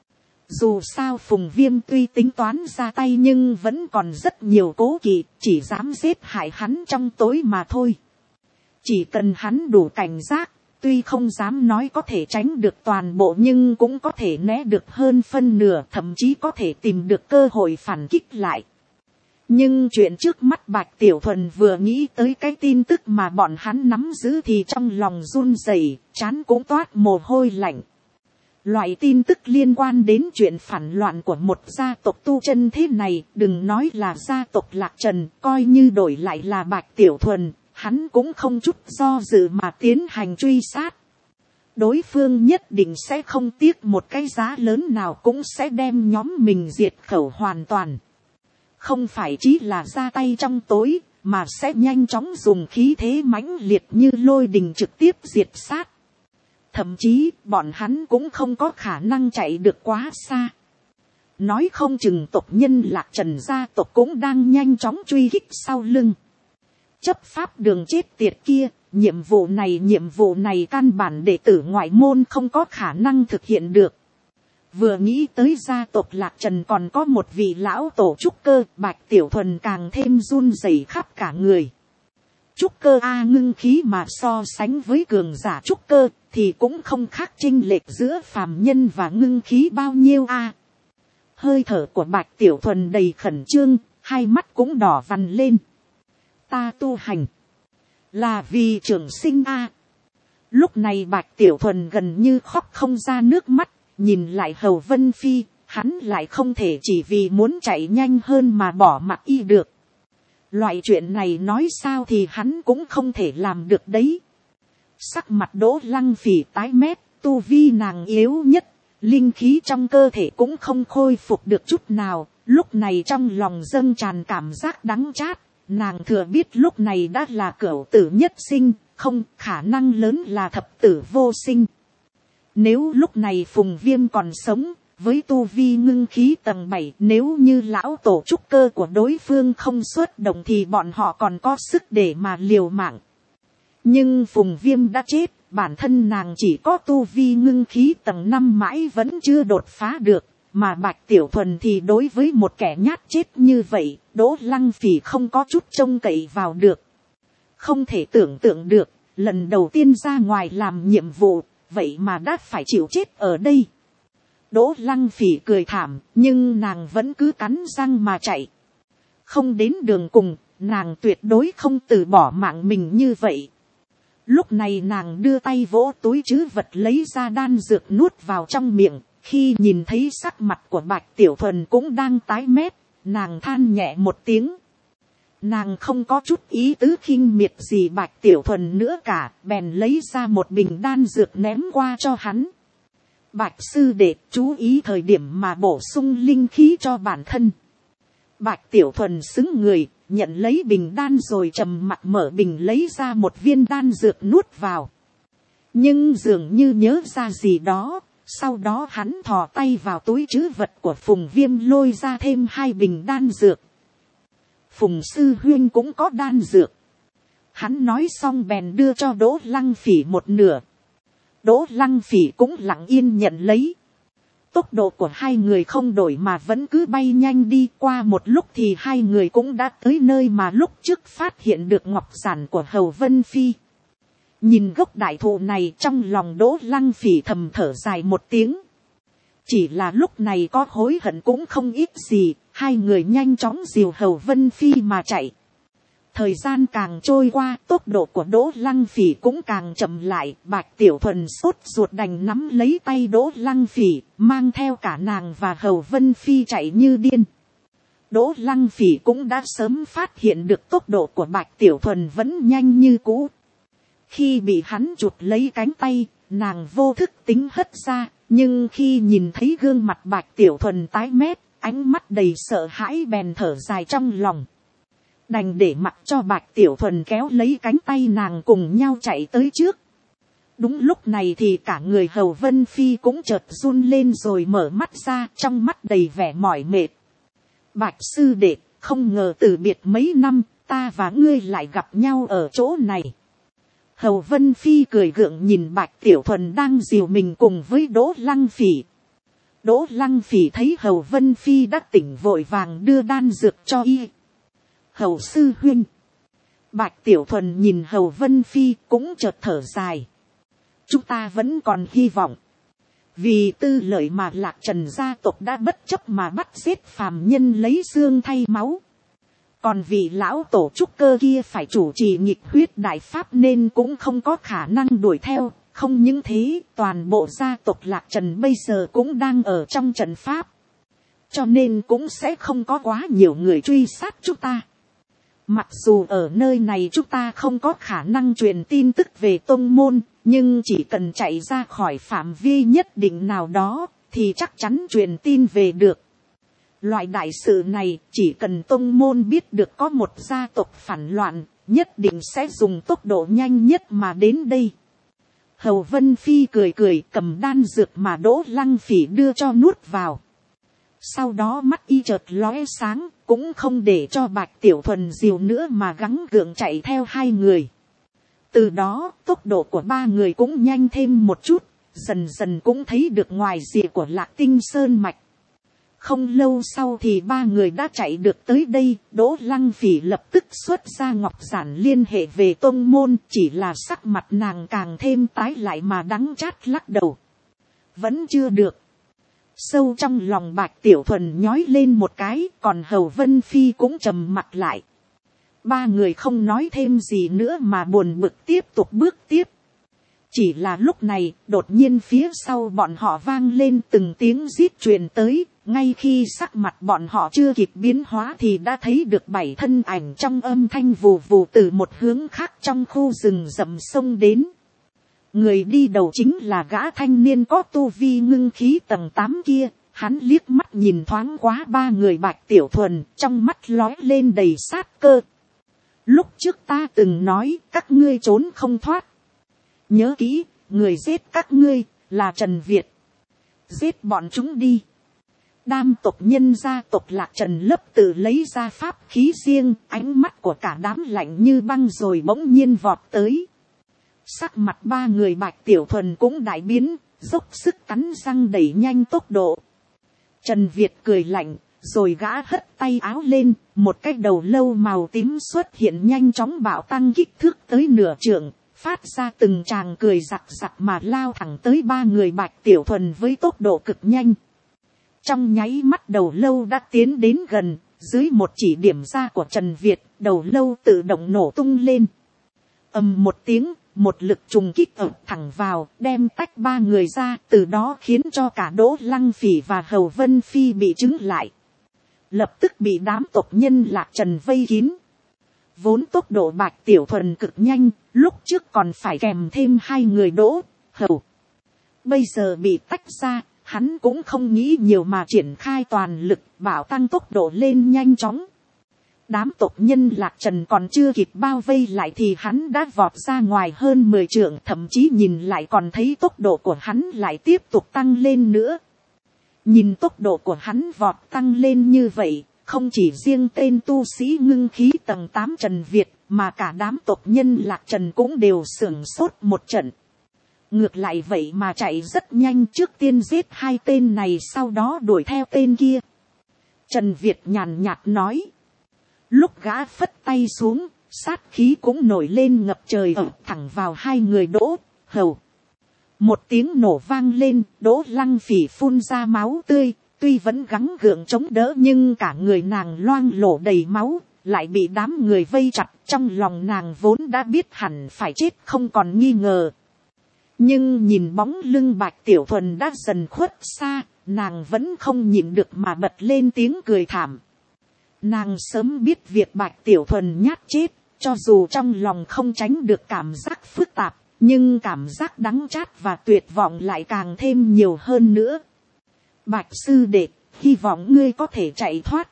Dù sao Phùng Viêm tuy tính toán ra tay nhưng vẫn còn rất nhiều cố kỵ, chỉ dám giết hại hắn trong tối mà thôi. Chỉ cần hắn đủ cảnh giác, tuy không dám nói có thể tránh được toàn bộ nhưng cũng có thể né được hơn phân nửa, thậm chí có thể tìm được cơ hội phản kích lại. Nhưng chuyện trước mắt Bạch Tiểu Thuần vừa nghĩ tới cái tin tức mà bọn hắn nắm giữ thì trong lòng run rẩy, trán cũng toát mồ hôi lạnh. Loại tin tức liên quan đến chuyện phản loạn của một gia tộc tu chân thế này, đừng nói là gia tộc Lạc Trần, coi như đổi lại là Bạch Tiểu Thuần, hắn cũng không chút do dự mà tiến hành truy sát. Đối phương nhất định sẽ không tiếc một cái giá lớn nào cũng sẽ đem nhóm mình diệt khẩu hoàn toàn. Không phải chỉ là ra tay trong tối, mà sẽ nhanh chóng dùng khí thế mãnh liệt như lôi đình trực tiếp diệt sát. Thậm chí bọn hắn cũng không có khả năng chạy được quá xa. Nói không chừng tộc nhân Lạc Trần gia tộc cũng đang nhanh chóng truy kích sau lưng. Chấp pháp đường chết tiệt kia, nhiệm vụ này căn bản đệ tử ngoại môn không có khả năng thực hiện được. Vừa nghĩ tới gia tộc Lạc Trần còn có một vị lão tổ trúc cơ, Bạch Tiểu Thuần càng thêm run rẩy khắp cả người. Trúc cơ ngưng khí mà so sánh với cường giả trúc cơ thì cũng không khác chênh lệch giữa phàm nhân và ngưng khí bao nhiêu Hơi thở của Bạch Tiểu Thuần đầy khẩn trương, hai mắt cũng đỏ vằn lên. Ta tu hành là vì trường sinh Lúc này Bạch Tiểu Thuần gần như khóc không ra nước mắt, nhìn lại Hầu Vân Phi, hắn lại không thể chỉ vì muốn chạy nhanh hơn mà bỏ mặc y được. Loại chuyện này nói sao thì hắn cũng không thể làm được đấy. Sắc mặt Đỗ Lăng Phỉ tái mét, tu vi nàng yếu nhất, linh khí trong cơ thể cũng không khôi phục được chút nào, lúc này trong lòng dâng tràn cảm giác đắng chát. Nàng thừa biết lúc này đã là cửu tử nhất sinh, không khả năng lớn là thập tử vô sinh. Nếu lúc này Phùng Viêm còn sống, với tu vi ngưng khí tầng 7, nếu như lão tổ trúc cơ của đối phương không xuất động thì bọn họ còn có sức để mà liều mạng. Nhưng Phùng Viêm đã chết, bản thân nàng chỉ có tu vi ngưng khí tầng 5 mãi vẫn chưa đột phá được. Mà Bạch Tiểu Thuần thì đối với một kẻ nhát chết như vậy, Đỗ Lăng Phỉ không có chút trông cậy vào được. Không thể tưởng tượng được, lần đầu tiên ra ngoài làm nhiệm vụ, vậy mà đã phải chịu chết ở đây. Đỗ Lăng Phỉ cười thảm, nhưng nàng vẫn cứ cắn răng mà chạy. Không đến đường cùng, nàng tuyệt đối không từ bỏ mạng mình như vậy. Lúc này nàng đưa tay vỗ túi trữ vật lấy ra đan dược nuốt vào trong miệng. Khi nhìn thấy sắc mặt của Bạch Tiểu Thuần cũng đang tái mét, nàng than nhẹ một tiếng. Nàng không có chút ý tứ khinh miệt gì Bạch Tiểu Thuần nữa cả, bèn lấy ra một bình đan dược ném qua cho hắn. Bạch sư đệ chú ý thời điểm mà bổ sung linh khí cho bản thân. Bạch Tiểu Thuần xứng người, nhận lấy bình đan rồi trầm mặc mở bình lấy ra một viên đan dược nuốt vào. Nhưng dường như nhớ ra gì đó, Sau đó hắn thò tay vào túi trữ vật của Phùng Viêm lôi ra thêm 2 bình đan dược. Phùng sư huynh cũng có đan dược. Hắn nói xong bèn đưa cho Đỗ Lăng Phỉ một nửa. Đỗ Lăng Phỉ cũng lặng yên nhận lấy. Tốc độ của hai người không đổi mà vẫn cứ bay nhanh đi, qua một lúc thì hai người cũng đã tới nơi mà lúc trước phát hiện được ngọc giản của Hầu Vân Phi. Nhìn gốc đại thụ này, trong lòng Đỗ Lăng Phỉ thầm thở dài một tiếng. Chỉ là lúc này có hối hận cũng không ít gì, hai người nhanh chóng dìu Hầu Vân Phi mà chạy. Thời gian càng trôi qua, tốc độ của Đỗ Lăng Phỉ cũng càng chậm lại. Bạch Tiểu Thuần sốt ruột đành nắm lấy tay Đỗ Lăng Phỉ, mang theo cả nàng và Hầu Vân Phi chạy như điên. Đỗ Lăng Phỉ cũng đã sớm phát hiện được tốc độ của Bạch Tiểu Thuần vẫn nhanh như cũ. Khi bị hắn chụp lấy cánh tay, nàng vô thức tính hất ra, nhưng khi nhìn thấy gương mặt Bạch Tiểu Thuần tái mét, ánh mắt đầy sợ hãi bèn thở dài trong lòng. Đành để mặc cho Bạch Tiểu Thuần kéo lấy cánh tay nàng cùng nhau chạy tới trước. Đúng lúc này thì cả người Hầu Vân Phi cũng chợt run lên rồi mở mắt ra, trong mắt đầy vẻ mỏi mệt. Bạch sư đệ, không ngờ từ biệt mấy năm, ta và ngươi lại gặp nhau ở chỗ này. Hầu Vân Phi cười gượng nhìn Bạch Tiểu Thuần đang dìu mình cùng với Đỗ Lăng Phỉ. Đỗ Lăng Phỉ thấy Hầu Vân Phi đã tỉnh vội vàng đưa đan dược cho y. Hầu sư huynh. Bạch Tiểu Thuần nhìn Hầu Vân Phi cũng chợt thở dài. Chúng ta vẫn còn hy vọng. Vì tư lợi mà Lạc Trần gia tộc đã bất chấp mà bắt giết phàm nhân lấy xương thay máu. Còn vì lão tổ trúc cơ kia phải chủ trì nghịch huyết đại pháp nên cũng không có khả năng đuổi theo. Không những thế, toàn bộ gia tộc Lạc Trần bây giờ cũng đang ở trong trận pháp. Cho nên cũng sẽ không có quá nhiều người truy sát chúng ta. Mặc dù ở nơi này chúng ta không có khả năng truyền tin tức về tông môn, nhưng chỉ cần chạy ra khỏi phạm vi nhất định nào đó, thì chắc chắn truyền tin về được. Loại đại sự này, chỉ cần tông môn biết được có một gia tộc phản loạn, nhất định sẽ dùng tốc độ nhanh nhất mà đến đây. Hầu Vân Phi cười cười cầm đan dược mà Đỗ Lăng Phỉ đưa cho nuốt vào. Sau đó mắt y chợt lóe sáng, cũng không để cho Bạch Tiểu Thuần dìu nữa mà gắng gượng chạy theo hai người. Từ đó, tốc độ của ba người cũng nhanh thêm một chút, dần dần cũng thấy được ngoài rìa của Lạc Tinh Sơn Mạch. Không lâu sau thì ba người đã chạy được tới đây, Đỗ Lăng Phỉ lập tức xuất ra ngọc giản liên hệ về tông môn, chỉ là sắc mặt nàng càng thêm tái lại mà đắng chát lắc đầu. Vẫn chưa được. Sâu trong lòng Bạch Tiểu Thuần nhói lên một cái, còn Hầu Vân Phi cũng trầm mặt lại. Ba người không nói thêm gì nữa mà buồn bực tiếp tục bước tiếp. Chỉ là lúc này, đột nhiên phía sau bọn họ vang lên từng tiếng rít truyền tới, ngay khi sắc mặt bọn họ chưa kịp biến hóa thì đã thấy được 7 thân ảnh trong âm thanh vù vù từ một hướng khác trong khu rừng rậm sông đến. Người đi đầu chính là gã thanh niên có tu vi ngưng khí tầng 8 kia, hắn liếc mắt nhìn thoáng quá ba người Bạch Tiểu Thuần, trong mắt lóe lên đầy sát cơ. Lúc trước ta từng nói các ngươi trốn không thoát. Nhớ kỹ, người giết các ngươi là Trần Việt. Giết bọn chúng đi. Đam tộc nhân gia tộc Lạc Trần Lấp tự lấy ra pháp khí riêng, ánh mắt của cả đám lạnh như băng rồi bỗng nhiên vọt tới. Sắc mặt ba người Bạch Tiểu Thuần cũng đại biến, dốc sức cắn răng đẩy nhanh tốc độ. Trần Việt cười lạnh, rồi gã hất tay áo lên, một cái đầu lâu màu tím xuất hiện nhanh chóng bạo tăng kích thước tới nửa trượng, phát ra từng tràng cười giặc giặc mà lao thẳng tới ba người Bạch Tiểu Thuần với tốc độ cực nhanh. Trong nháy mắt đầu lâu đã tiến đến gần, dưới một chỉ điểm ra của Trần Việt, đầu lâu tự động nổ tung lên. Ầm một tiếng, một lực trùng kích ập thẳng vào, đem tách ba người ra, từ đó khiến cho cả Đỗ Lăng Phỉ và Hầu Vân Phi bị chứng lại. Lập tức bị đám tộc nhân Lạc Trần vây kín. Vốn tốc độ Bạch Tiểu Thuần cực nhanh, lúc trước còn phải kèm thêm hai người Đỗ, Hầu. Bây giờ bị tách ra, hắn cũng không nghĩ nhiều mà triển khai toàn lực, bảo tăng tốc độ lên nhanh chóng. đám tộc nhân Lạc Trần còn chưa kịp bao vây lại thì hắn đã vọt ra ngoài hơn 10 trượng, thậm chí nhìn lại còn thấy tốc độ của hắn lại tiếp tục tăng lên nữa. Nhìn tốc độ của hắn vọt tăng lên như vậy, không chỉ riêng tên tu sĩ ngưng khí tầng 8 Trần Việt, mà cả đám tộc nhân Lạc Trần cũng đều sửng sốt một trận. Ngược lại vậy mà chạy rất nhanh, trước tiên giết hai tên này sau đó đuổi theo tên kia. Trần Việt nhàn nhạt nói. Lúc gã phất tay xuống, sát khí cũng nổi lên ngập trời ập thẳng vào hai người Đỗ, Hầu. Một tiếng nổ vang lên, Đỗ Lăng Phỉ phun ra máu tươi, tuy vẫn gắng gượng chống đỡ nhưng cả người nàng loang lổ đầy máu, lại bị đám người vây chặt. Trong lòng nàng vốn đã biết hẳn phải chết không còn nghi ngờ. Nhưng nhìn bóng lưng Bạch Tiểu Thuần đã dần khuất xa, nàng vẫn không nhịn được mà bật lên tiếng cười thảm. Nàng sớm biết việc Bạch Tiểu Thuần nhát chết, cho dù trong lòng không tránh được cảm giác phức tạp, nhưng cảm giác đắng chát và tuyệt vọng lại càng thêm nhiều hơn nữa. Bạch sư đệ, hy vọng ngươi có thể chạy thoát.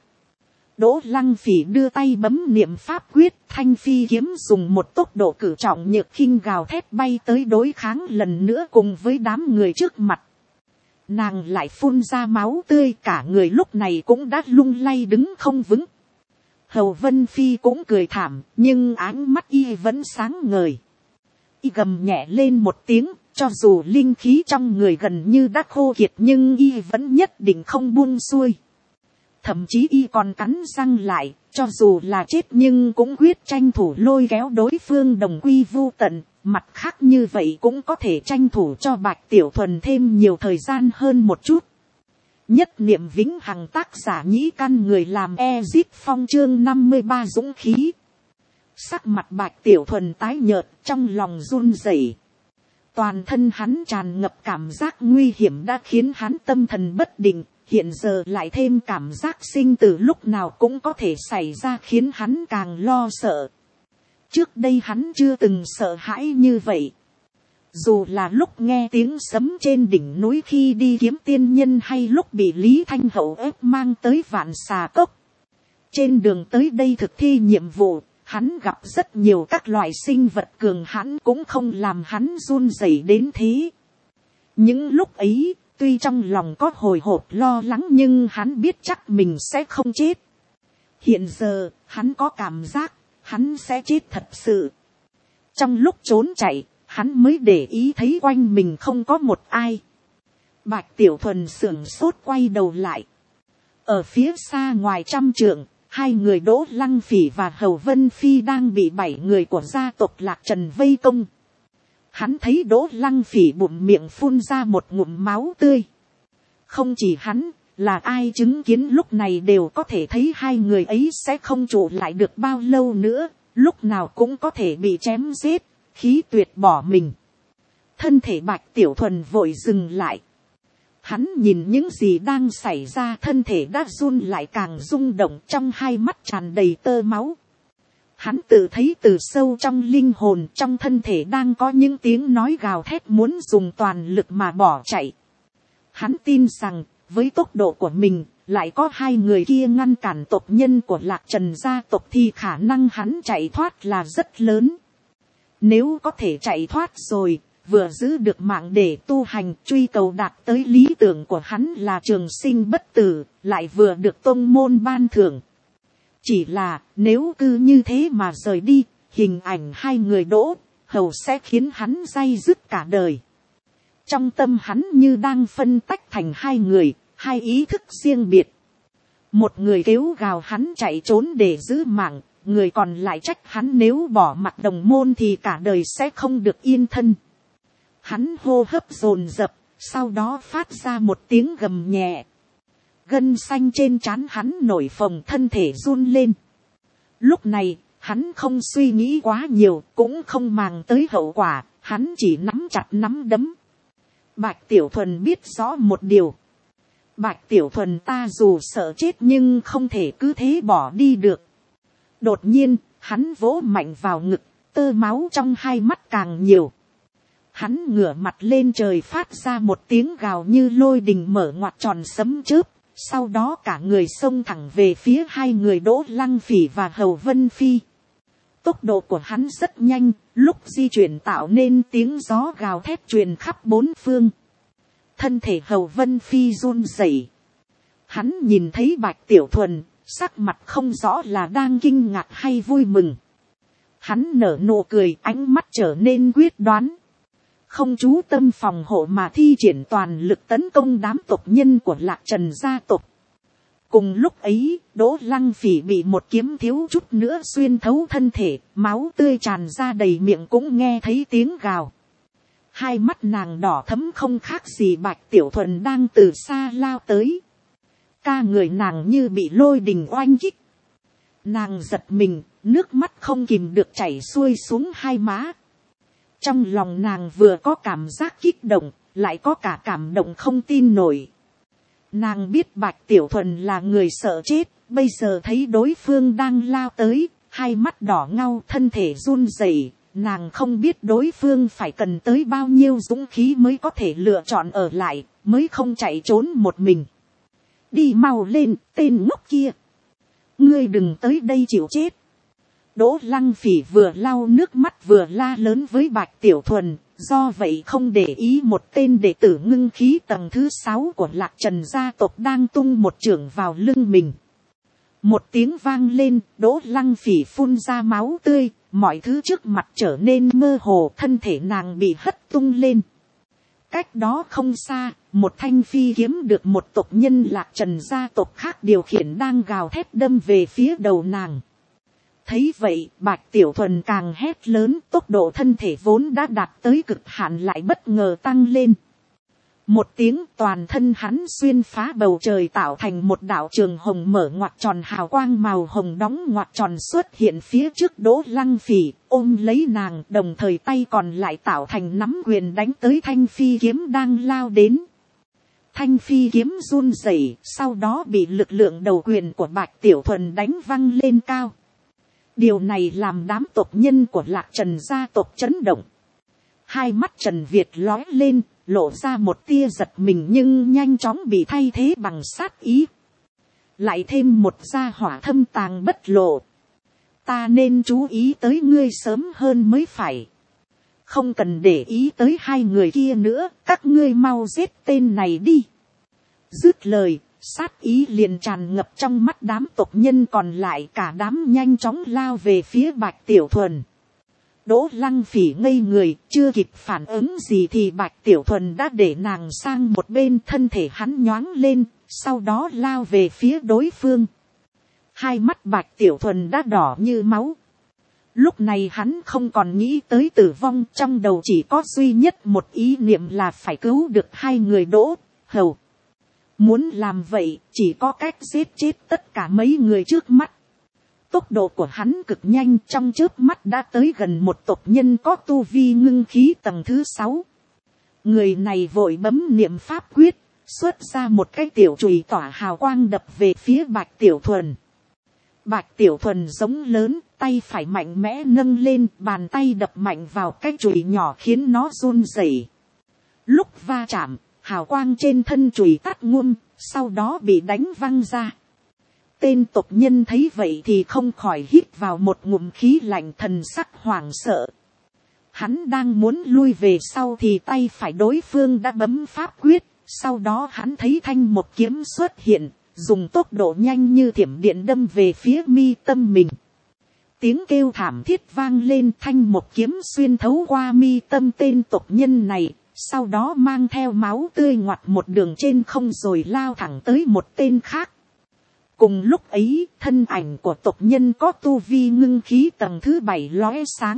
Đỗ Lăng Phỉ đưa tay bấm niệm pháp quyết, thanh phi kiếm dùng một tốc độ cử trọng nhược khinh gào thét bay tới đối kháng lần nữa cùng với đám người trước mặt. Nàng lại phun ra máu tươi, cả người lúc này cũng đã lung lay đứng không vững. Hầu Vân Phi cũng cười thảm, nhưng ánh mắt y vẫn sáng ngời. Y gầm nhẹ lên một tiếng, cho dù linh khí trong người gần như đã khô kiệt nhưng y vẫn nhất định không buông xuôi. Thậm chí y còn cắn răng lại, cho dù là chết nhưng cũng quyết tranh thủ lôi kéo đối phương đồng quy vu tận. Mặt khác như vậy cũng có thể tranh thủ cho Bạch Tiểu Thuần thêm nhiều thời gian hơn một chút. Nhất niệm vĩnh hằng, tác giả Nhĩ Căn, người làm Ezip Phong, chương 53 dũng khí. Sắc mặt Bạch Tiểu Thuần tái nhợt, trong lòng run rẩy. Toàn thân hắn tràn ngập cảm giác nguy hiểm đã khiến hắn tâm thần bất định, hiện giờ lại thêm cảm giác sinh tử lúc nào cũng có thể xảy ra khiến hắn càng lo sợ. Trước đây hắn chưa từng sợ hãi như vậy. Dù là lúc nghe tiếng sấm trên đỉnh núi khi đi kiếm tiên nhân, hay lúc bị Lý Thanh Hậu ép mang tới Vạn Xà Cốc. Trên đường tới đây thực thi nhiệm vụ, hắn gặp rất nhiều các loài sinh vật cường hãn cũng không làm hắn run rẩy đến thế. Những lúc ấy, tuy trong lòng có hồi hộp lo lắng nhưng hắn biết chắc mình sẽ không chết. Hiện giờ, hắn có cảm giác, hắn sẽ chết thật sự. Trong lúc trốn chạy, hắn mới để ý thấy quanh mình không có một ai. Bạch Tiểu Thuần sửng sốt quay đầu lại. Ở phía xa ngoài 100 trượng, hai người Đỗ Lăng Phỉ và Hầu Vân Phi đang bị 7 người của gia tộc Lạc Trần vây công. Hắn thấy Đỗ Lăng Phỉ bụng miệng phun ra một ngụm máu tươi. Không chỉ hắn, là ai chứng kiến lúc này đều có thể thấy hai người ấy sẽ không trụ lại được bao lâu nữa, lúc nào cũng có thể bị chém giết, khí tuyệt bỏ mình. Thân thể Bạch Tiểu Thuần vội dừng lại. Hắn nhìn những gì đang xảy ra, thân thể đã run lại càng rung động, trong hai mắt tràn đầy tơ máu. Hắn tự thấy từ sâu trong linh hồn, trong thân thể đang có những tiếng nói gào thét muốn dùng toàn lực mà bỏ chạy. Hắn tin rằng, với tốc độ của mình, lại có hai người kia ngăn cản tộc nhân của Lạc Trần gia tộc thì khả năng hắn chạy thoát là rất lớn. Nếu có thể chạy thoát rồi, vừa giữ được mạng để tu hành, truy cầu đạt tới lý tưởng của hắn là trường sinh bất tử, lại vừa được tông môn ban thưởng. Chỉ là, nếu cứ như thế mà rời đi, hình ảnh hai người Đỗ, Hầu sẽ khiến hắn day dứt cả đời. Trong tâm hắn như đang phân tách thành hai người, hai ý thức riêng biệt. Một người kêu gào hắn chạy trốn để giữ mạng, người còn lại trách hắn nếu bỏ mặt đồng môn thì cả đời sẽ không được yên thân. Hắn hô hấp dồn dập, sau đó phát ra một tiếng gầm nhẹ. Gân xanh trên trán hắn nổi phồng, thân thể run lên. Lúc này, hắn không suy nghĩ quá nhiều, cũng không màng tới hậu quả, hắn chỉ nắm chặt nắm đấm. Bạch Tiểu Thuần biết rõ một điều. Bạch Tiểu Thuần, ta dù sợ chết nhưng không thể cứ thế bỏ đi được. Đột nhiên, hắn vỗ mạnh vào ngực, tơ máu trong hai mắt càng nhiều. Hắn ngửa mặt lên trời phát ra một tiếng gào như lôi đình mở ngoặt tròn sấm chớp, sau đó cả người xông thẳng về phía hai người Đỗ Lăng Phỉ và Hầu Vân Phi. Tốc độ của hắn rất nhanh, lúc di chuyển tạo nên tiếng gió gào thét truyền khắp bốn phương. Thân thể Hầu Vân Phi run rẩy. Hắn nhìn thấy Bạch Tiểu Thuần, sắc mặt không rõ là đang kinh ngạc hay vui mừng. Hắn nở nụ cười, ánh mắt trở nên quyết đoán. Không chú tâm phòng hộ mà thi triển toàn lực tấn công đám tộc nhân của Lạc Trần gia tộc. Cùng lúc ấy, Đỗ Lăng Phỉ bị một kiếm thiếu chút nữa xuyên thấu thân thể, máu tươi tràn ra đầy miệng, cũng nghe thấy tiếng gào. Hai mắt nàng đỏ thẫm không khác gì Bạch Tiểu Thuần đang từ xa lao tới. Ca người nàng như bị lôi đình oanh kích. Nàng giật mình, nước mắt không kìm được chảy xuôi xuống hai má. Trong lòng nàng vừa có cảm giác kích động, lại có cả cảm động không tin nổi. Nàng biết Bạch Tiểu Thuần là người sợ chết, bây giờ thấy đối phương đang lao tới, hai mắt đỏ ngao, thân thể run rẩy. Nàng không biết đối phương phải cần tới bao nhiêu dũng khí mới có thể lựa chọn ở lại, mới không chạy trốn một mình. Đi mau lên, tên ngốc kia. Ngươi đừng tới đây chịu chết. Đỗ Lăng Phỉ vừa lau nước mắt vừa la lớn với Bạch Tiểu Thuần, do vậy không để ý một tên đệ tử ngưng khí tầng thứ 6 của Lạc Trần gia tộc đang tung một chưởng vào lưng mình. Một tiếng vang lên, Đỗ Lăng Phỉ phun ra máu tươi, mọi thứ trước mặt trở nên mơ hồ, thân thể nàng bị hất tung lên. Cách đó không xa, một thanh phi kiếm được một tộc nhân Lạc Trần gia tộc khác điều khiển đang gào thét đâm về phía đầu nàng. Thấy vậy, Bạch Tiểu Thuần càng hét lớn, tốc độ thân thể vốn đã đạt tới cực hạn lại bất ngờ tăng lên. Một tiếng, toàn thân hắn xuyên phá bầu trời tạo thành một đạo trường hồng mở ngoặc tròn, hào quang màu hồng đóng ngoặc tròn xuất hiện phía trước Đỗ Lăng Phỉ, ôm lấy nàng, đồng thời tay còn lại tạo thành nắm quyền đánh tới thanh phi kiếm đang lao đến. Thanh phi kiếm run rẩy, sau đó bị lực lượng đầu quyền của Bạch Tiểu Thuần đánh văng lên cao. Điều này làm đám tộc nhân của Lạc Trần gia tộc chấn động. Hai mắt Trần Việt lóe lên, lộ ra một tia giật mình nhưng nhanh chóng bị thay thế bằng sát ý. Lại thêm một gia hỏa thâm tàng bất lộ. Ta nên chú ý tới ngươi sớm hơn mới phải. Không cần để ý tới hai người kia nữa, các ngươi mau giết tên này đi. Dứt lời, sát ý liền tràn ngập trong mắt đám tộc nhân còn lại, cả đám nhanh chóng lao về phía Bạch Tiểu Thuần. Đỗ Lăng Phỉ ngây người, chưa kịp phản ứng gì thì Bạch Tiểu Thuần đã để nàng sang một bên, thân thể hắn nhoáng lên, sau đó lao về phía đối phương. Hai mắt Bạch Tiểu Thuần đã đỏ như máu. Lúc này hắn không còn nghĩ tới tử vong, trong đầu chỉ có duy nhất một ý niệm là phải cứu được hai người Đỗ, Hầu. Muốn làm vậy, chỉ có cách giết chết tất cả mấy người trước mắt. Tốc độ của hắn cực nhanh, trong chớp mắt đã tới gần một tộc nhân có tu vi ngưng khí tầng thứ 6. Người này vội bấm niệm pháp quyết, xuất ra một cái tiểu chùy tỏa hào quang đập về phía Bạch Tiểu Thuần. Bạch Tiểu Thuần giống lớn, tay phải mạnh mẽ nâng lên, bàn tay đập mạnh vào cái chùy nhỏ khiến nó run rẩy. Lúc va chạm, hào quang trên thân chùy tắt ngum, sau đó bị đánh văng ra. Tên tộc nhân thấy vậy thì không khỏi hít vào một ngụm khí lạnh, thần sắc hoảng sợ. Hắn đang muốn lui về sau thì tay phải đối phương đã bấm pháp quyết, sau đó hắn thấy thanh một kiếm xuất hiện, dùng tốc độ nhanh như thiểm điện đâm về phía mi tâm mình. Tiếng kêu thảm thiết vang lên, thanh một kiếm xuyên thấu qua mi tâm tên tộc nhân này, sau đó mang theo máu tươi ngoặt một đường trên không rồi lao thẳng tới một tên khác. Cùng lúc ấy, thân ảnh của tộc nhân có tu vi ngưng khí tầng thứ 7 lóe sáng.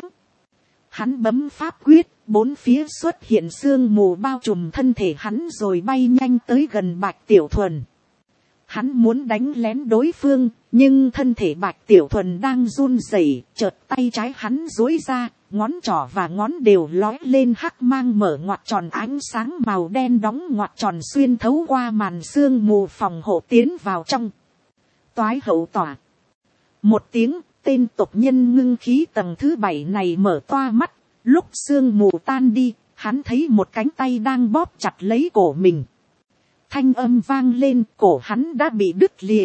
Hắn bấm pháp quyết, bốn phía xuất hiện sương mù bao trùm thân thể hắn rồi bay nhanh tới gần Bạch Tiểu Thuần. Hắn muốn đánh lén đối phương, nhưng thân thể Bạch Tiểu Thuần đang run rẩy, chợt tay trái hắn duỗi ra, ngón trỏ và ngón đều lóe lên hắc mang, mở ngoặc tròn ánh sáng màu đen đóng ngoặc tròn xuyên thấu qua màn sương mù phòng hộ tiến vào trong. Toái hậu tỏa. Một tiếng, tên tộc nhân ngưng khí tầng thứ 7 này mở toa mắt, lúc sương mù tan đi, hắn thấy một cánh tay đang bóp chặt lấy cổ mình. thanh âm vang lên, cổ hắn đã bị đứt lìa.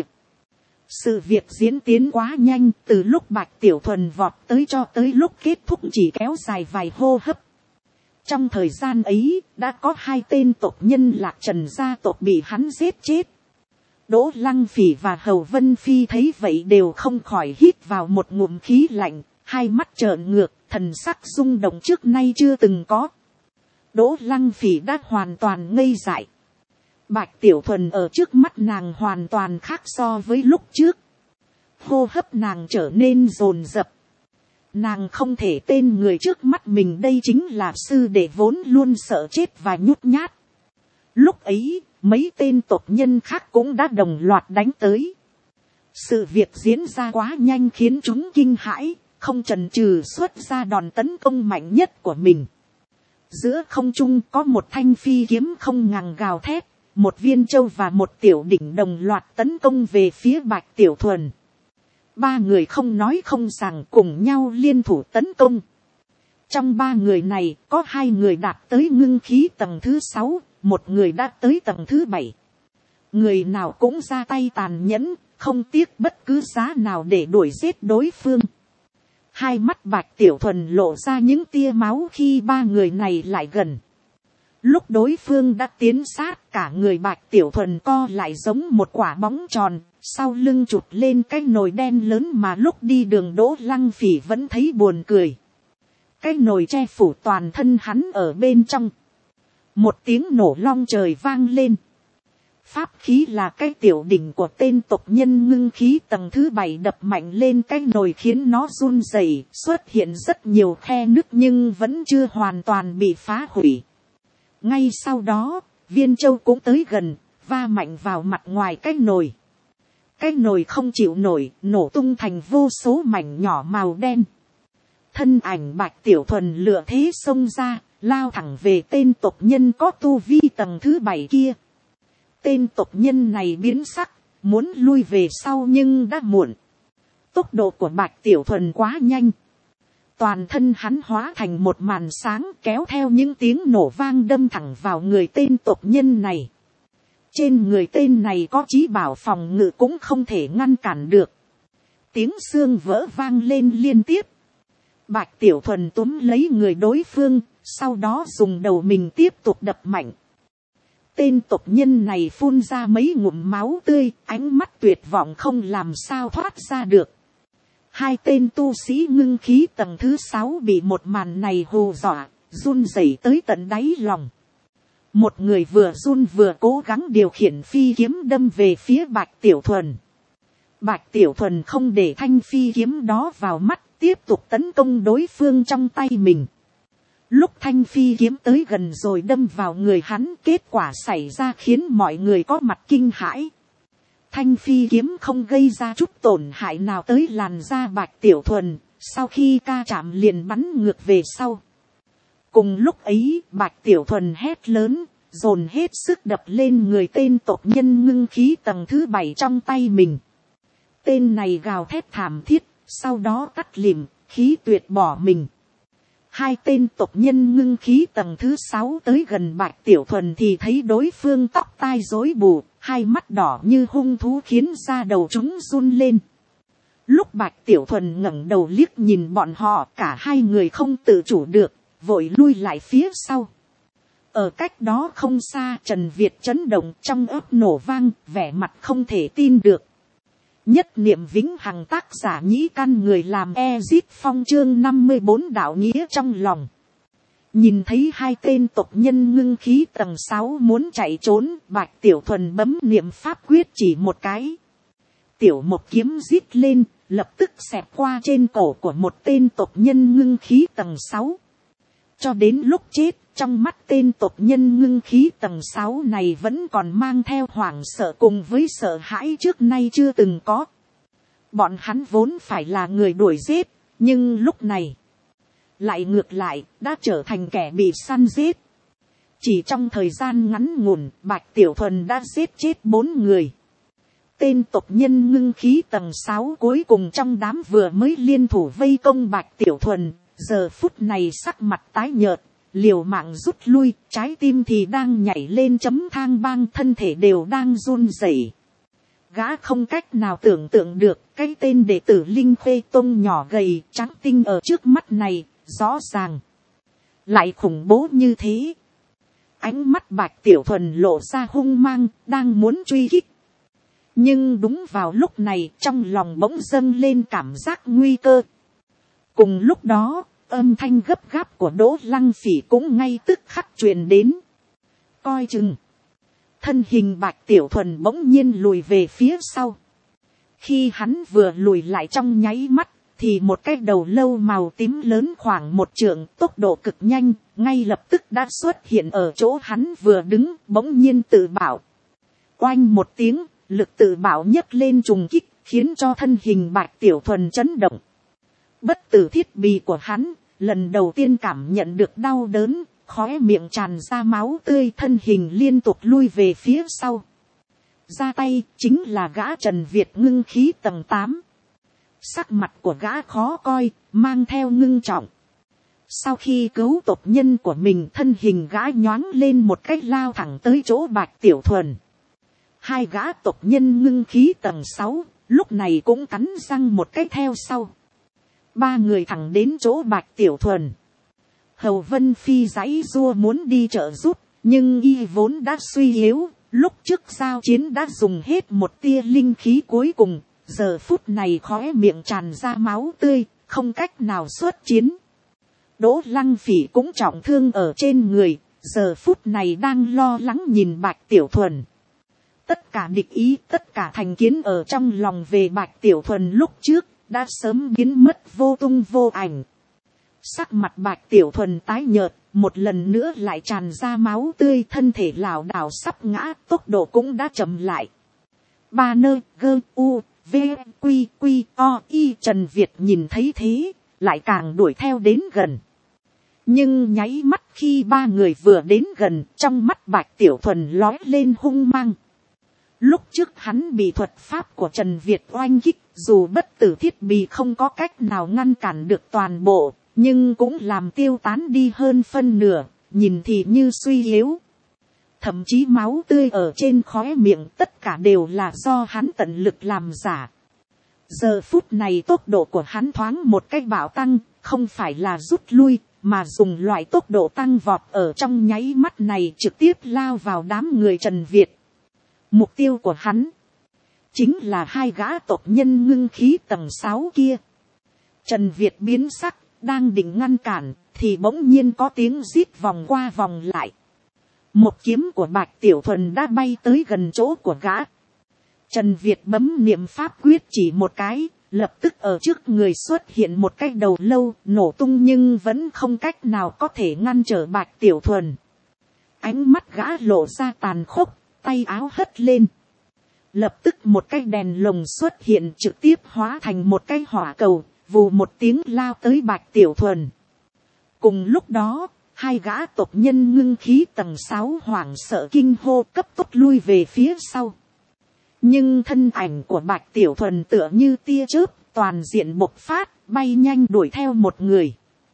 Sự việc diễn tiến quá nhanh, từ lúc Bạch Tiểu Thuần vọt tới cho tới lúc kết thúc chỉ kéo dài vài hô hấp. Trong thời gian ấy, đã có 2 tên tộc nhân Lạc Trần gia tộc bị hắn giết chết. Đỗ Lăng Phỉ và Hầu Vân Phi thấy vậy đều không khỏi hít vào một ngụm khí lạnh, hai mắt trợn ngược, thần sắc rung động trước nay chưa từng có. Đỗ Lăng Phỉ đã hoàn toàn ngây dại. Bạch Tiểu Thuần ở trước mắt nàng hoàn toàn khác so với lúc trước. Hô hấp nàng trở nên dồn dập. Nàng không thể tên người trước mắt mình đây chính là sư đệ vốn luôn sợ chết và nhút nhát. Lúc ấy, mấy tên tộc nhân khác cũng đã đồng loạt đánh tới. Sự việc diễn ra quá nhanh khiến chúng kinh hãi, không chần chừ xuất ra đòn tấn công mạnh nhất của mình. Giữa không trung có một thanh phi kiếm không ngừng gào thét, một viên châu và một tiểu đỉnh đồng loạt tấn công về phía Bạch Tiểu Thuần. 3 người không nói không rằng cùng nhau liên thủ tấn công. Trong 3 người này có 2 người đạt tới ngưng khí tầng thứ 6, một người đã tới tầng thứ 7. Người nào cũng ra tay tàn nhẫn, không tiếc bất cứ giá nào để đuổi giết đối phương. Hai mắt Bạch Tiểu Thuần lộ ra những tia máu khi 3 người này lại gần. Lúc đối phương đã tiến sát, cả người Bạch Tiểu Thuần co lại giống một quả bóng tròn, sau lưng chụp lên cái nồi đen lớn mà lúc đi đường Đỗ Lăng Phỉ vẫn thấy buồn cười. Cái nồi che phủ toàn thân hắn ở bên trong. Một tiếng nổ long trời vang lên. Pháp khí là cái tiểu đỉnh của tên tộc nhân ngưng khí tầng thứ 7 đập mạnh lên cái nồi khiến nó run rẩy, xuất hiện rất nhiều khe nứt nhưng vẫn chưa hoàn toàn bị phá hủy. Ngay sau đó, viên châu cũng tới gần, va mạnh vào mặt ngoài cái nồi. Cái nồi không chịu nổi, nổ tung thành vô số mảnh nhỏ màu đen. Thân ảnh Bạch Tiểu Thuần lựa thế xông ra, lao thẳng về tên tộc nhân có tu vi tầng thứ 7 kia. Tên tộc nhân này biến sắc, muốn lui về sau nhưng đã muộn. Tốc độ của Bạch Tiểu Thuần quá nhanh. Toàn thân hắn hóa thành một màn sáng kéo theo những tiếng nổ vang đâm thẳng vào người tên tộc nhân này. Trên người tên này có chí bảo phòng ngự cũng không thể ngăn cản được. Tiếng xương vỡ vang lên liên tiếp. Bạch Tiểu Thuần túm lấy người đối phương, sau đó dùng đầu mình tiếp tục đập mạnh. Tên tộc nhân này phun ra mấy ngụm máu tươi, ánh mắt tuyệt vọng không làm sao thoát ra được. 2 tên tu sĩ ngưng khí tầng thứ 6 bị một màn này hù dọa, run rẩy tới tận đáy lòng. Một người vừa run vừa cố gắng điều khiển phi kiếm đâm về phía Bạch Tiểu Thuần. Bạch Tiểu Thuần không để thanh phi kiếm đó vào mắt, tiếp tục tấn công đối phương trong tay mình. Lúc thanh phi kiếm tới gần rồi đâm vào người hắn, kết quả xảy ra khiến mọi người có mặt kinh hãi. Thanh phi kiếm không gây ra chút tổn hại nào tới làn da Bạch Tiểu Thuần, sau khi ca chạm liền bắn ngược về sau. Cùng lúc ấy, Bạch Tiểu Thuần hét lớn, dồn hết sức đập lên người tên tộc nhân ngưng khí tầng thứ 7 trong tay mình. Tên này gào thét thảm thiết, sau đó cắt lìm, khí tuyệt bỏ mình. 2 tên tộc nhân ngưng khí tầng thứ 6 tới gần Bạch Tiểu Thuần thì thấy đối phương tóc tai rối bù, 2 mắt đỏ như hung thú khiến da đầu chúng run lên. Lúc Bạch Tiểu Thuần ngẩng đầu liếc nhìn bọn họ, cả 2 người không tự chủ được, vội lui lại phía sau. Ở cách đó không xa, Trần Việt chấn động, trong ớt nổ vang, vẻ mặt không thể tin được. Nhất niệm vĩnh hằng, tác giả Nhĩ Căn, người làm Ezit Phong, chương 54 đạo nghĩa trong lòng. Nhìn thấy 2 tên tộc nhân ngưng khí tầng 6 muốn chạy trốn, Bạch Tiểu Thuần bấm niệm pháp quyết chỉ một cái. Tiểu một kiếm rít lên, lập tức xẹt qua trên cổ của một tên tộc nhân ngưng khí tầng 6. Cho đến lúc chết, trong mắt tên tộc nhân ngưng khí tầng 6 này vẫn còn mang theo hoảng sợ cùng với sợ hãi trước nay chưa từng có. Bọn hắn vốn phải là người đuổi giết, nhưng lúc này lại ngược lại đã trở thành kẻ bị săn giết. Chỉ trong thời gian ngắn ngủn, Bạch Tiểu Thuần đã giết chết 4 người. Tên tộc nhân ngưng khí tầng 6 cuối cùng trong đám vừa mới liên thủ vây công Bạch Tiểu Thuần, giờ phút này sắc mặt tái nhợt, liều mạng rút lui, trái tim thì đang nhảy lên chấm thang bang, thân thể đều đang run rẩy. Gã không cách nào tưởng tượng được cái tên đệ tử Linh Khê Tông nhỏ gầy trắng tinh ở trước mắt này, rõ ràng lại khủng bố như thế. Ánh mắt Bạch Tiểu Thuần lộ ra hung mang, đang muốn truy kích. Nhưng đúng vào lúc này, trong lòng bỗng dâng lên cảm giác nguy cơ. Cùng lúc đó, âm thanh gấp gáp của Đỗ Lăng Phỉ cũng ngay tức khắc truyền đến. Coi chừng. Thân hình Bạch Tiểu Thuần bỗng nhiên lùi về phía sau. Khi hắn vừa lùi lại trong nháy mắt, thì một cái đầu lâu màu tím lớn khoảng 1 trượng, tốc độ cực nhanh, ngay lập tức đã xuất hiện ở chỗ hắn vừa đứng, bỗng nhiên tự bảo. Oanh một tiếng, lực tự bảo nhấc lên trùng kích, khiến cho thân hình Bạch Tiểu Thuần chấn động. Bất tử thiết bị của hắn, lần đầu tiên cảm nhận được đau đớn, khóe miệng tràn ra máu tươi, thân hình liên tục lui về phía sau. Ra tay chính là gã Trần Việt ngưng khí tầng 8. Sắc mặt của gã khó coi, mang theo ngưng trọng. Sau khi cứu tộc nhân của mình, thân hình gã nhoáng lên một cách lao thẳng tới chỗ Bạch Tiểu Thuần. Hai gã tộc nhân ngưng khí tầng 6, lúc này cũng cắn răng một cách theo sau. 3 người thẳng đến chỗ Bạch Tiểu Thuần. Hầu Vân Phi giãy giụa muốn đi trợ giúp, nhưng y vốn đã suy yếu, lúc trước giao chiến đã dùng hết một tia linh khí cuối cùng, giờ phút này khóe miệng tràn ra máu tươi, không cách nào xuất chiến. Đỗ Lăng Phỉ cũng trọng thương ở trên người, giờ phút này đang lo lắng nhìn Bạch Tiểu Thuần. Tất cả địch ý, tất cả thành kiến ở trong lòng về Bạch Tiểu Thuần lúc trước, đã sớm biến mất vô tung vô ảnh. Sắc mặt Bạch Tiểu Thuần tái nhợt, một lần nữa lại tràn ra máu tươi, thân thể lảo đảo sắp ngã, tốc độ cũng đã chậm lại. Ba nơi gơ u v q q o y. Trần Việt nhìn thấy thế, lại càng đuổi theo đến gần. Nhưng nháy mắt khi 3 người vừa đến gần, trong mắt Bạch Tiểu Thuần lóe lên hung mang. Lúc trước hắn bị thuật pháp của Trần Việt oanh kích, dù bất tử thiết bị không có cách nào ngăn cản được toàn bộ, nhưng cũng làm tiêu tán đi hơn phân nửa, nhìn thì như suy yếu. Thậm chí máu tươi ở trên khóe miệng tất cả đều là do hắn tận lực làm giả. Giờ phút này tốc độ của hắn thoáng một cách bạo tăng, không phải là rút lui, mà dùng loại tốc độ tăng vọt ở trong nháy mắt này trực tiếp lao vào đám người Trần Việt. Mục tiêu của hắn chính là 2 gã tộc nhân ngưng khí tầng 6 kia. Trần Việt biến sắc, đang định ngăn cản, thì bỗng nhiên có tiếng rít vòng qua vòng lại. Một kiếm của Bạch Tiểu Thuần đã bay tới gần chỗ của gã. Trần Việt bấm niệm pháp quyết chỉ một cái, lập tức ở trước người xuất hiện một cái đầu lâu nổ tung, nhưng vẫn không cách nào có thể ngăn trở Bạch Tiểu Thuần. Ánh mắt gã lộ ra tàn khốc, tay áo hất lên. Lập tức một cái đèn lồng xuất hiện, trực tiếp hóa thành một cái hỏa cầu, vù một tiếng lao tới Bạch Tiểu Thuần. Cùng lúc đó, 2 gã tộc nhân ngưng khí tầng 6 hoảng sợ kinh hô, cấp tốc lui về phía sau. Nhưng thân ảnh của Bạch Tiểu Thuần tựa như tia chớp, toàn diện bộc phát, bay nhanh đuổi theo một người.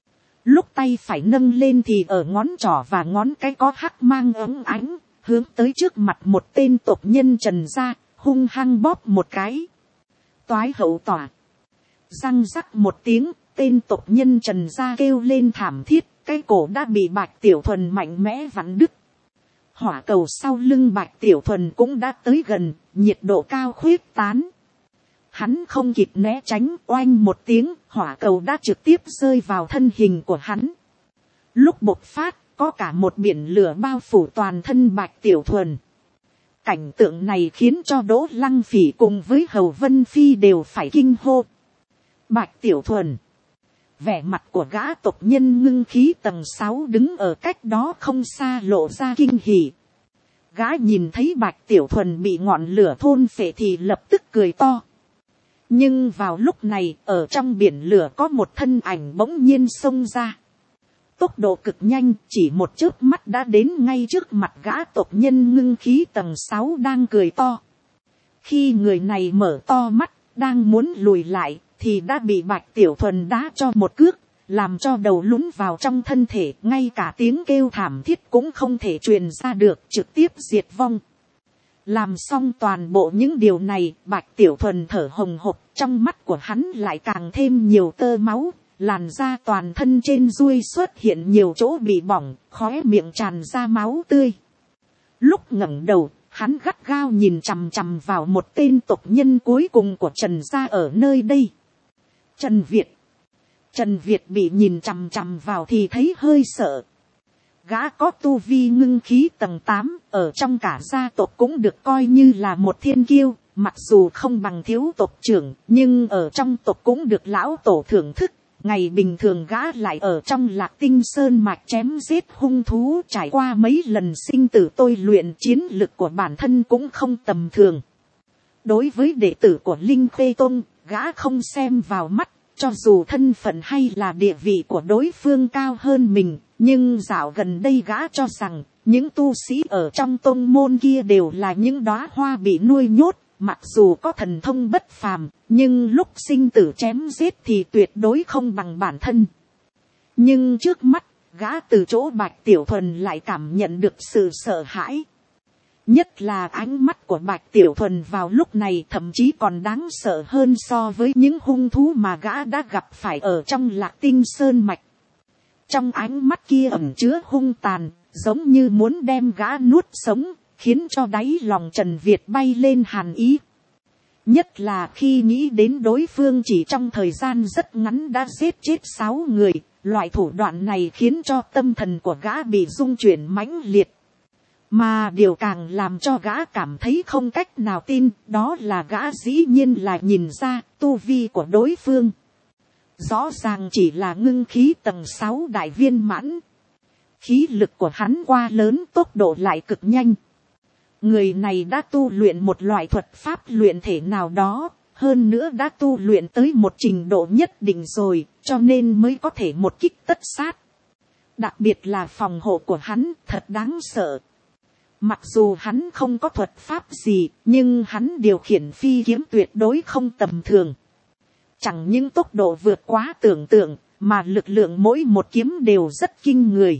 Lúc tay phải nâng lên thì ở ngón trỏ và ngón cái có hắc mang óng ánh, hướng tới trước mặt một tên tộc nhân Trần gia, hung hăng bóp một cái. Toái hậu tỏa. Răng rắc một tiếng, tên tộc nhân Trần gia kêu lên thảm thiết, cái cổ đã bị Bạch Tiểu Thuần mạnh mẽ vặn đứt. Hỏa cầu sau lưng Bạch Tiểu Thuần cũng đã tới gần, nhiệt độ cao khuyết tán. Hắn không kịp né tránh, oanh một tiếng, hỏa cầu đã trực tiếp rơi vào thân hình của hắn. Lúc bộc phát, có cả một biển lửa bao phủ toàn thân Bạch Tiểu Thuần. Cảnh tượng này khiến cho Đỗ Lăng Phỉ cùng với Hầu Vân Phi đều phải kinh hô. Bạch Tiểu Thuần. Vẻ mặt của gã tộc nhân ngưng khí tầng 6 đứng ở cách đó không xa lộ ra kinh hỉ. Gã nhìn thấy Bạch Tiểu Thuần bị ngọn lửa thôn phệ thì lập tức cười to. Nhưng vào lúc này, ở trong biển lửa có một thân ảnh bỗng nhiên xông ra. Tốc độ cực nhanh, chỉ một chớp mắt đã đến ngay trước mặt gã tộc nhân ngưng khí tầng 6 đang cười to. Khi người này mở to mắt, đang muốn lùi lại, thì đã bị Bạch Tiểu Thuần đá cho một cước, làm cho đầu lún vào trong thân thể, ngay cả tiếng kêu thảm thiết cũng không thể truyền ra được, trực tiếp diệt vong. Làm xong toàn bộ những điều này, Bạch Tiểu Thuần thở hồng hộc, trong mắt của hắn lại càng thêm nhiều tơ máu, làn da toàn thân trên ruôi xuất hiện nhiều chỗ bị bỏng, khóe miệng tràn ra máu tươi. Lúc ngẩng đầu, hắn gắt gao nhìn chằm chằm vào một tên tộc nhân cuối cùng của Trần gia ở nơi đây. Trần Việt. Trần Việt bị nhìn chằm chằm vào thì thấy hơi sợ. Gã có tu vi ngưng khí tầng 8, ở trong cả gia tộc cũng được coi như là một thiên kiêu, mặc dù không bằng thiếu tộc trưởng, nhưng ở trong tộc cũng được lão tổ thưởng thức. Ngày bình thường gã lại ở trong Lạc Tinh Sơn mạch chém giết hung thú, trải qua mấy lần sinh tử tôi luyện, chiến lực của bản thân cũng không tầm thường. Đối với đệ tử của Linh Khê Tông, gã không xem vào mắt, cho dù thân phận hay là địa vị của đối phương cao hơn mình, nhưng dạo gần đây gã cho rằng những tu sĩ ở trong tông môn kia đều là những đóa hoa bị nuôi nhốt. Mặc dù có thần thông bất phàm, nhưng lúc sinh tử chém giết thì tuyệt đối không bằng bản thân. Nhưng trước mắt, gã từ chỗ Bạch Tiểu Thuần lại cảm nhận được sự sợ hãi. Nhất là ánh mắt của Bạch Tiểu Thuần vào lúc này thậm chí còn đáng sợ hơn so với những hung thú mà gã đã gặp phải ở trong Lạc Tinh Sơn mạch. Trong ánh mắt kia ẩn chứa hung tàn, giống như muốn đem gã nuốt sống, khiến cho đáy lòng Trần Việt bay lên hàn ý. Nhất là khi nghĩ đến đối phương chỉ trong thời gian rất ngắn đã giết chết 6 người, loại thủ đoạn này khiến cho tâm thần của gã bị rung chuyển mãnh liệt. Mà điều càng làm cho gã cảm thấy không cách nào tin, đó là gã dĩ nhiên là nhìn ra tu vi của đối phương. Rõ ràng chỉ là ngưng khí tầng 6 đại viên mãn. Khí lực của hắn quá lớn, tốc độ lại cực nhanh. Người này đã tu luyện một loại thuật pháp luyện thể nào đó, hơn nữa đã tu luyện tới một trình độ nhất định rồi, cho nên mới có thể một kích tất sát. Đặc biệt là phòng hộ của hắn thật đáng sợ. Mặc dù hắn không có thuật pháp gì, nhưng hắn điều khiển phi kiếm tuyệt đối không tầm thường. Chẳng những tốc độ vượt quá tưởng tượng, mà lực lượng mỗi một kiếm đều rất kinh người.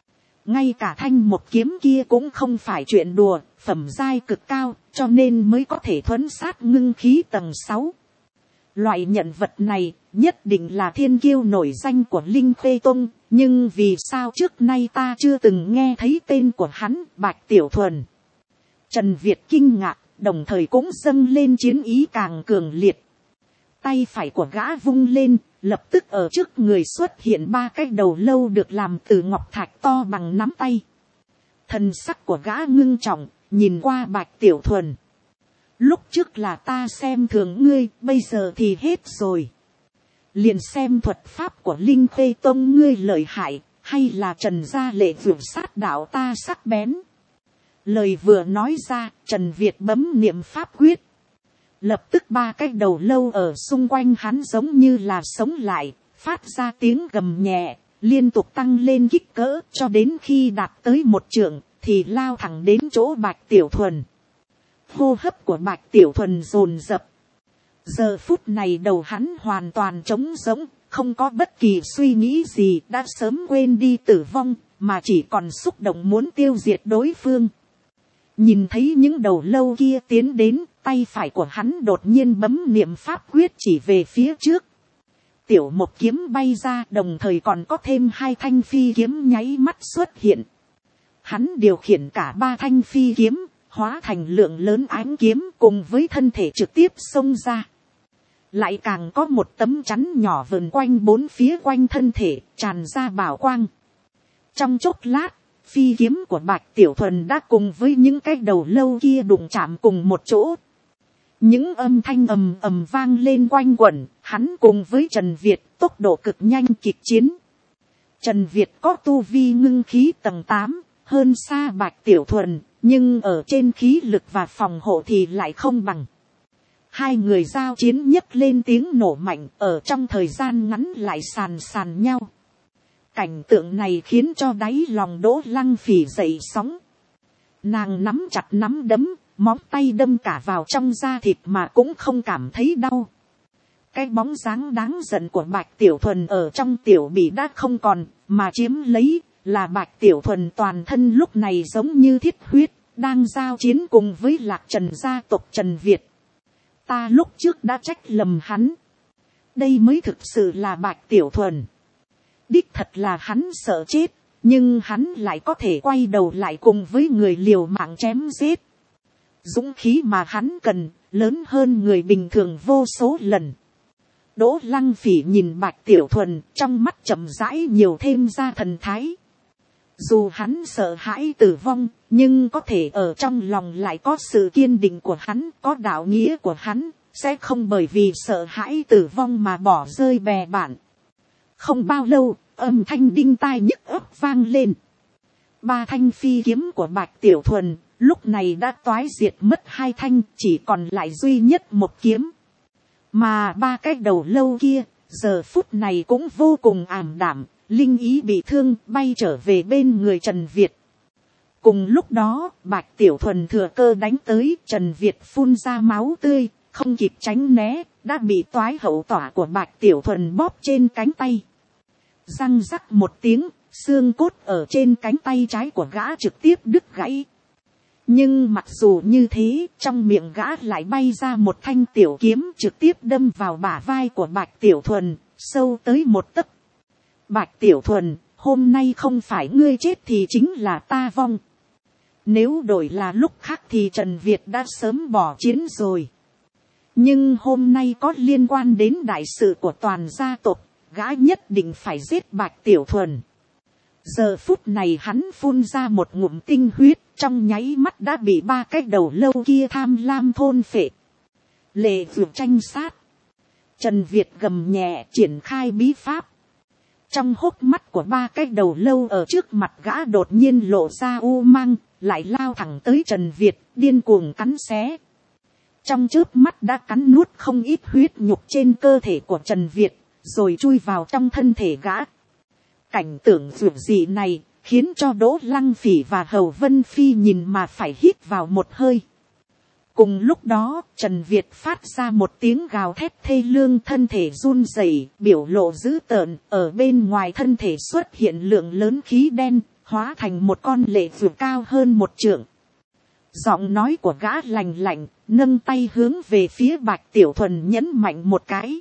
Ngay cả thanh một kiếm kia cũng không phải chuyện đùa, phẩm giai cực cao, cho nên mới có thể thuấn sát ngưng khí tầng 6. Loại nhận vật này, nhất định là thiên kiêu nổi danh của Linh Khê Tông, nhưng vì sao trước nay ta chưa từng nghe thấy tên của hắn, Bạch Tiểu Thuần. Trần Việt kinh ngạc, đồng thời cũng dâng lên chiến ý càng cường liệt. Tay phải của gã vung lên, lập tức ở trước người xuất hiện 3 cái đầu lâu được làm từ ngọc thạch to bằng nắm tay. Thần sắc của gã ngưng trọng, nhìn qua Bạch Tiểu Thuần. Lúc trước là ta xem thường ngươi, bây giờ thì hết rồi. Liền xem thuật pháp của Linh Khê Tông ngươi lợi hại, hay là Trần gia lệ vượt sát đạo ta sắc bén. Lời vừa nói ra, Trần Việt bấm niệm pháp quyết. Lập tức 3 cái đầu lâu ở xung quanh hắn giống như là sống lại, phát ra tiếng gầm nhẹ, liên tục tăng lên kích cỡ cho đến khi đạt tới 1 trượng, thì lao thẳng đến chỗ Bạch Tiểu Thuần. Hô hấp của Bạch Tiểu Thuần dồn dập. Giờ phút này đầu hắn hoàn toàn trống rỗng, không có bất kỳ suy nghĩ gì, đã sớm quên đi tử vong, mà chỉ còn xúc động muốn tiêu diệt đối phương. Nhìn thấy những đầu lâu kia tiến đến, tay phải của hắn đột nhiên bấm niệm pháp quyết chỉ về phía trước. Tiểu một kiếm bay ra, đồng thời còn có thêm 2 thanh phi kiếm nháy mắt xuất hiện. Hắn điều khiển cả 3 thanh phi kiếm, hóa thành lượng lớn ánh kiếm cùng với thân thể trực tiếp xông ra. Lại càng có một tấm chắn nhỏ vờn quanh 4 phía quanh thân thể, tràn ra bảo quang. Trong chốc lát, phi kiếm của Bạch Tiểu Thuần đã cùng với những cái đầu lâu kia đụng chạm cùng một chỗ. Những âm thanh ầm ầm vang lên quanh quẩn, hắn cùng với Trần Việt tốc độ cực nhanh kịch chiến. Trần Việt có tu vi ngưng khí tầng 8, hơn xa Bạch Tiểu Thuần, nhưng ở trên khí lực và phòng hộ thì lại không bằng. Hai người giao chiến nhấc lên tiếng nổ mạnh, ở trong thời gian ngắn lại sàn nhau. Cảnh tượng này khiến cho đáy lòng Đỗ Lăng Phỉ dậy sóng. Nàng nắm chặt nắm đấm, móng tay đâm cả vào trong da thịt mà cũng không cảm thấy đau. cái bóng dáng đáng giận của Bạch Tiểu Thuần ở trong tiểu bỉ đã không còn, mà chiếm lấy là Bạch Tiểu Thuần toàn thân lúc này giống như thiết huyết, đang giao chiến cùng với Lạc Trần gia tộc Trần Việt. Ta lúc trước đã trách lầm hắn. Đây mới thực sự là Bạch Tiểu Thuần. Đích thật là hắn sợ chết, nhưng hắn lại có thể quay đầu lại cùng với người liều mạng chém giết. Dũng khí mà hắn cần, lớn hơn người bình thường vô số lần. Đỗ Lăng Phỉ nhìn Bạch Tiểu Thuần, trong mắt chậm rãi nhiều thêm ra thần thái. Dù hắn sợ hãi tử vong, nhưng có thể ở trong lòng lại có sự kiên định của hắn, có đạo nghĩa của hắn, sẽ không bởi vì sợ hãi tử vong mà bỏ rơi bè bạn. Không bao lâu, âm thanh đinh tai nhức óc vang lên. 3 thanh phi kiếm của Bạch Tiểu Thuần lúc này đã toái diệt mất 2 thanh, chỉ còn lại duy nhất một kiếm. Mà 3 cái đầu lâu kia, giờ phút này cũng vô cùng ảm đạm, linh ý bị thương, bay trở về bên người Trần Việt. Cùng lúc đó, Bạch Tiểu Thuần thừa cơ đánh tới, Trần Việt phun ra máu tươi, không kịp tránh né, đã bị toái hậu tỏa của Bạch Tiểu Thuần bóp trên cánh tay. Răng rắc một tiếng, xương cốt ở trên cánh tay trái của gã trực tiếp đứt gãy. Nhưng mặc dù như thế, trong miệng gã lại bay ra một thanh tiểu kiếm trực tiếp đâm vào bả vai của Bạch Tiểu Thuần, sâu tới 1 tấc. Bạch Tiểu Thuần, hôm nay không phải ngươi chết thì chính là ta vong. Nếu đổi là lúc khác thì Trần Việt đã sớm bỏ chiến rồi. Nhưng hôm nay có liên quan đến đại sự của toàn gia tộc, gã nhất định phải giết Bạch Tiểu Thuần. Giờ phút này hắn phun ra một ngụm tinh huyết, trong nháy mắt đã bị 3 cái đầu lâu kia tham lam thôn phệ. Lệ vượt tranh sát. Trần Việt gầm nhẹ triển khai bí pháp. Trong hốc mắt của 3 cái đầu lâu ở trước mặt gã đột nhiên lộ ra u mang, lại lao thẳng tới Trần Việt, điên cuồng cắn xé. Trong chớp mắt đã cắn nuốt không ít huyết nhục trên cơ thể của Trần Việt, rồi chui vào trong thân thể gã. Cảnh tượng dữ dị này khiến cho Đỗ Lăng Phỉ và Hầu Vân Phi nhìn mà phải hít vào một hơi. Cùng lúc đó, Trần Việt phát ra một tiếng gào thét thê lương, thân thể run rẩy, biểu lộ dữ tợn, ở bên ngoài thân thể xuất hiện lượng lớn khí đen, hóa thành một con lệ vượt cao hơn 1 trượng. Giọng nói của gã lạnh lạnh, nâng tay hướng về phía Bạch Tiểu Thuần nhấn mạnh một cái.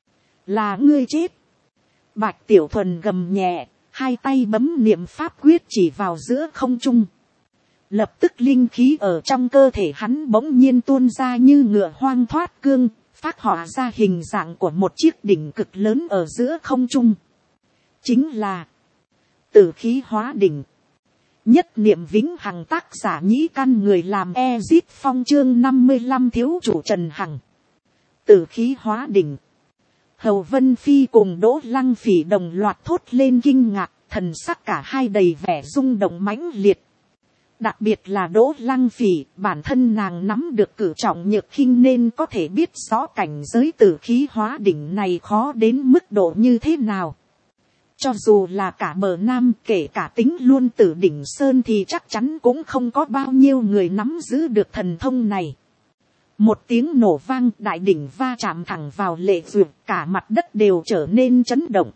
Là ngươi chết. Bạch Tiểu Thuần gầm nhẹ, 2 tay bấm niệm pháp quyết chỉ vào giữa không trung. Lập tức linh khí ở trong cơ thể hắn bỗng nhiên tuôn ra như ngựa hoang thoát cương, phát họa ra hình dạng của một chiếc đỉnh cực lớn ở giữa không trung. Chính là Tử Khí Hóa Đỉnh. Nhất niệm vĩnh hằng, tác giả Nhĩ Căn, người làm Ezit Phong, chương 55, thiếu chủ Trần Hằng. Tử Khí Hóa Đỉnh. Hầu Vân Phi cùng Đỗ Lăng Phỉ đồng loạt thốt lên kinh ngạc, thần sắc cả hai đầy vẻ rung động mãnh liệt. Đặc biệt là Đỗ Lăng Phỉ, bản thân nàng nắm được cử trọng nhược khinh nên có thể biết rõ cảnh giới Tử Khí Hóa Đỉnh này khó đến mức độ như thế nào. Cho dù là cả bờ Nam, kể cả tính luôn Tử Đỉnh Sơn thì chắc chắn cũng không có bao nhiêu người nắm giữ được thần thông này. Một tiếng nổ vang, đại đỉnh va chạm thẳng vào Lệ Duyệt, cả mặt đất đều trở nên chấn động.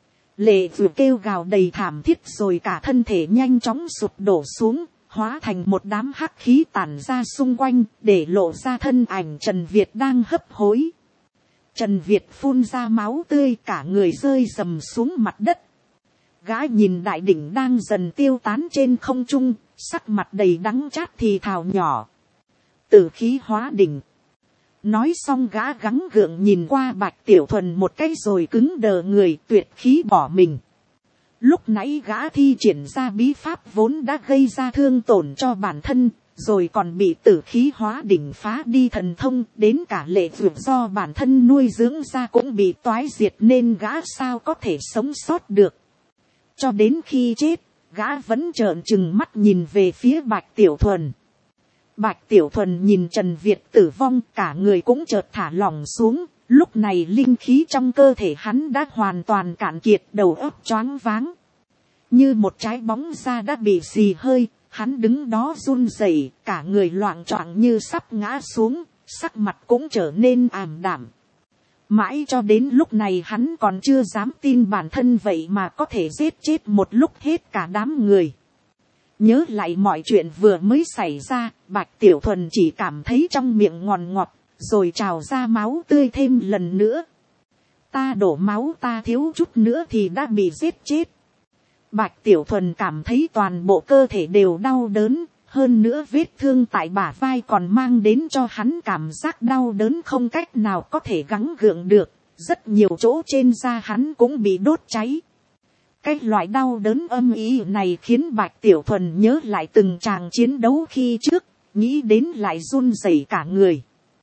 Lệ Duyệt kêu gào đầy thảm thiết rồi cả thân thể nhanh chóng sụp đổ xuống, hóa thành một đám hắc khí tản ra xung quanh, để lộ ra thân ảnh Trần Việt đang hấp hối. Trần Việt phun ra máu tươi, cả người rơi rầm xuống mặt đất. Gã nhìn đại đỉnh đang dần tiêu tán trên không trung, sắc mặt đầy đắng chát thì thào nhỏ. Tử Khí Hóa Đỉnh. Nói xong gã gắng gượng nhìn qua Bạch Tiểu Thuần một cái rồi cứng đờ người, tuyệt khí bỏ mình. Lúc nãy gã thi triển ra bí pháp vốn đã gây ra thương tổn cho bản thân, rồi còn bị Tử Khí Hóa Đỉnh phá đi thần thông, đến cả Lệ Duyệt do bản thân nuôi dưỡng ra cũng bị toái diệt, nên gã sao có thể sống sót được. Cho đến khi chết, gã vẫn trợn trừng mắt nhìn về phía Bạch Tiểu Thuần. Bạch Tiểu Thuần nhìn Trần Việt tử vong, cả người cũng chợt thả lỏng xuống. Lúc này linh khí trong cơ thể hắn đã hoàn toàn cạn kiệt, đầu óc choáng váng. Như một trái bóng da đã bị xì hơi, hắn đứng đó run rẩy, cả người loạng choạng như sắp ngã xuống, sắc mặt cũng trở nên ảm đạm. Mãi cho đến lúc này hắn còn chưa dám tin bản thân vậy mà có thể giết chết một lúc hết cả đám người. Nhớ lại mọi chuyện vừa mới xảy ra, Bạch Tiểu Thuần chỉ cảm thấy trong miệng ngọt ngọt, rồi trào ra máu tươi thêm lần nữa. Ta đổ máu, ta thiếu chút nữa thì đã bị giết chết. Bạch Tiểu Thuần cảm thấy toàn bộ cơ thể đều đau đớn, hơn nữa vết thương tại bả vai còn mang đến cho hắn cảm giác đau đớn không cách nào có thể gắng gượng được, rất nhiều chỗ trên da hắn cũng bị đốt cháy. Cái loại đau đớn âm ý này khiến Bạch Tiểu Thuần nhớ lại từng tràng chiến đấu khi trước, nghĩ đến lại run rẩy cả người.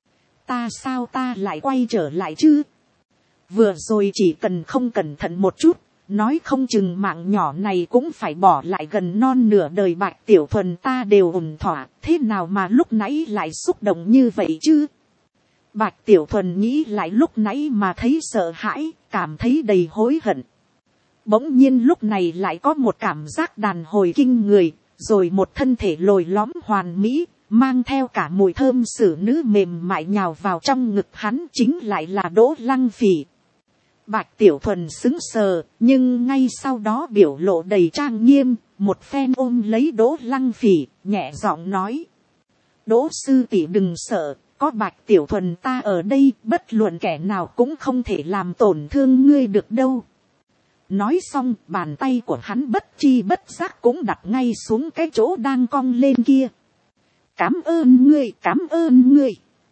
Sao ta lại quay trở lại chứ? Vừa rồi chỉ cần không cẩn thận một chút, nói không chừng mạng nhỏ này cũng phải bỏ lại gần non nửa đời. Bạch Tiểu Thuần ta đều ổn thỏa, thế nào mà lúc nãy lại xúc động như vậy chứ? Bạch Tiểu Thuần nghĩ lại lúc nãy mà thấy sợ hãi, cảm thấy đầy hối hận. Bỗng nhiên lúc này lại có một cảm giác đàn hồi kinh người, rồi một thân thể lồi lõm hoàn mỹ, mang theo cả mùi thơm xử nữ mềm mại nhào vào trong ngực hắn, chính lại là Đỗ Lăng Phỉ. Bạch Tiểu Thuần sững sờ, nhưng ngay sau đó biểu lộ đầy trang nghiêm, một phen ôm lấy Đỗ Lăng Phỉ, nhẹ giọng nói: Đỗ sư tỷ đừng sợ, có Bạch Tiểu Thuần ta ở đây, bất luận kẻ nào cũng không thể làm tổn thương ngươi được đâu. Nói xong, bàn tay của hắn bất chi bất giác cũng đặt ngay xuống cái chỗ đang cong lên kia. Cảm ơn ngươi, cảm ơn ngươi.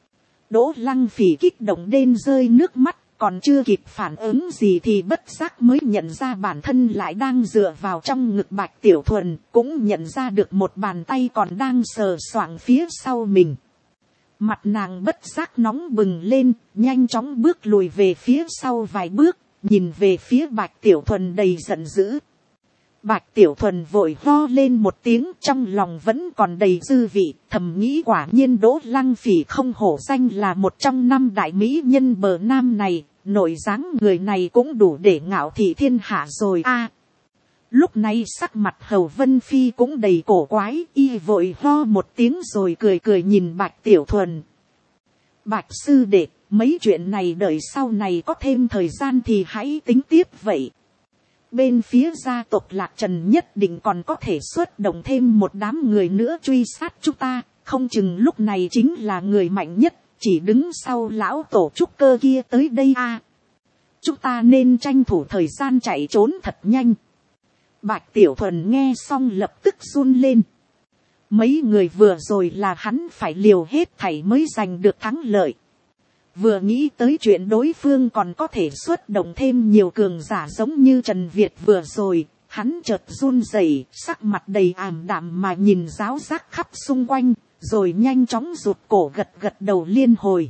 Đỗ Lăng Phỉ kích động đến rơi nước mắt, còn chưa kịp phản ứng gì thì bất giác mới nhận ra bản thân lại đang dựa vào trong ngực Bạch Tiểu Thuần, cũng nhận ra được một bàn tay còn đang sờ soạng phía sau mình. Mặt nàng bất giác nóng bừng lên, nhanh chóng bước lùi về phía sau vài bước, nhìn về phía Bạch Tiểu Thuần đầy giận dữ. Bạch Tiểu Thuần vội ho lên một tiếng, trong lòng vẫn còn đầy dư vị, thầm nghĩ quả nhiên Đỗ Lăng Phỉ không hổ danh là một trong 5 đại mỹ nhân bờ Nam này, nội dáng người này cũng đủ để ngạo thị thiên hạ rồi a. Lúc này sắc mặt Hầu Vân Phi cũng đầy cổ quái, y vội ho một tiếng rồi cười cười nhìn Bạch Tiểu Thuần. Bạch sư đệ, mấy chuyện này đợi sau này có thêm thời gian thì hãy tính tiếp vậy. Bên phía gia tộc Lạc Trần nhất định còn có thể xuất động thêm một đám người nữa truy sát chúng ta, không chừng lúc này chính là người mạnh nhất, chỉ đứng sau lão tổ trúc cơ kia tới đây a. Chúng ta nên tranh thủ thời gian chạy trốn thật nhanh. Bạch Tiểu Thuần nghe xong lập tức run lên. Mấy người vừa rồi là hắn phải liều hết thảy mới giành được thắng lợi. Vừa nghĩ tới chuyện đối phương còn có thể xuất động thêm nhiều cường giả giống như Trần Việt vừa rồi, hắn chợt run rẩy, sắc mặt đầy ảm đạm mà nhìn ráo rác khắp xung quanh, rồi nhanh chóng rụt cổ gật gật đầu liên hồi.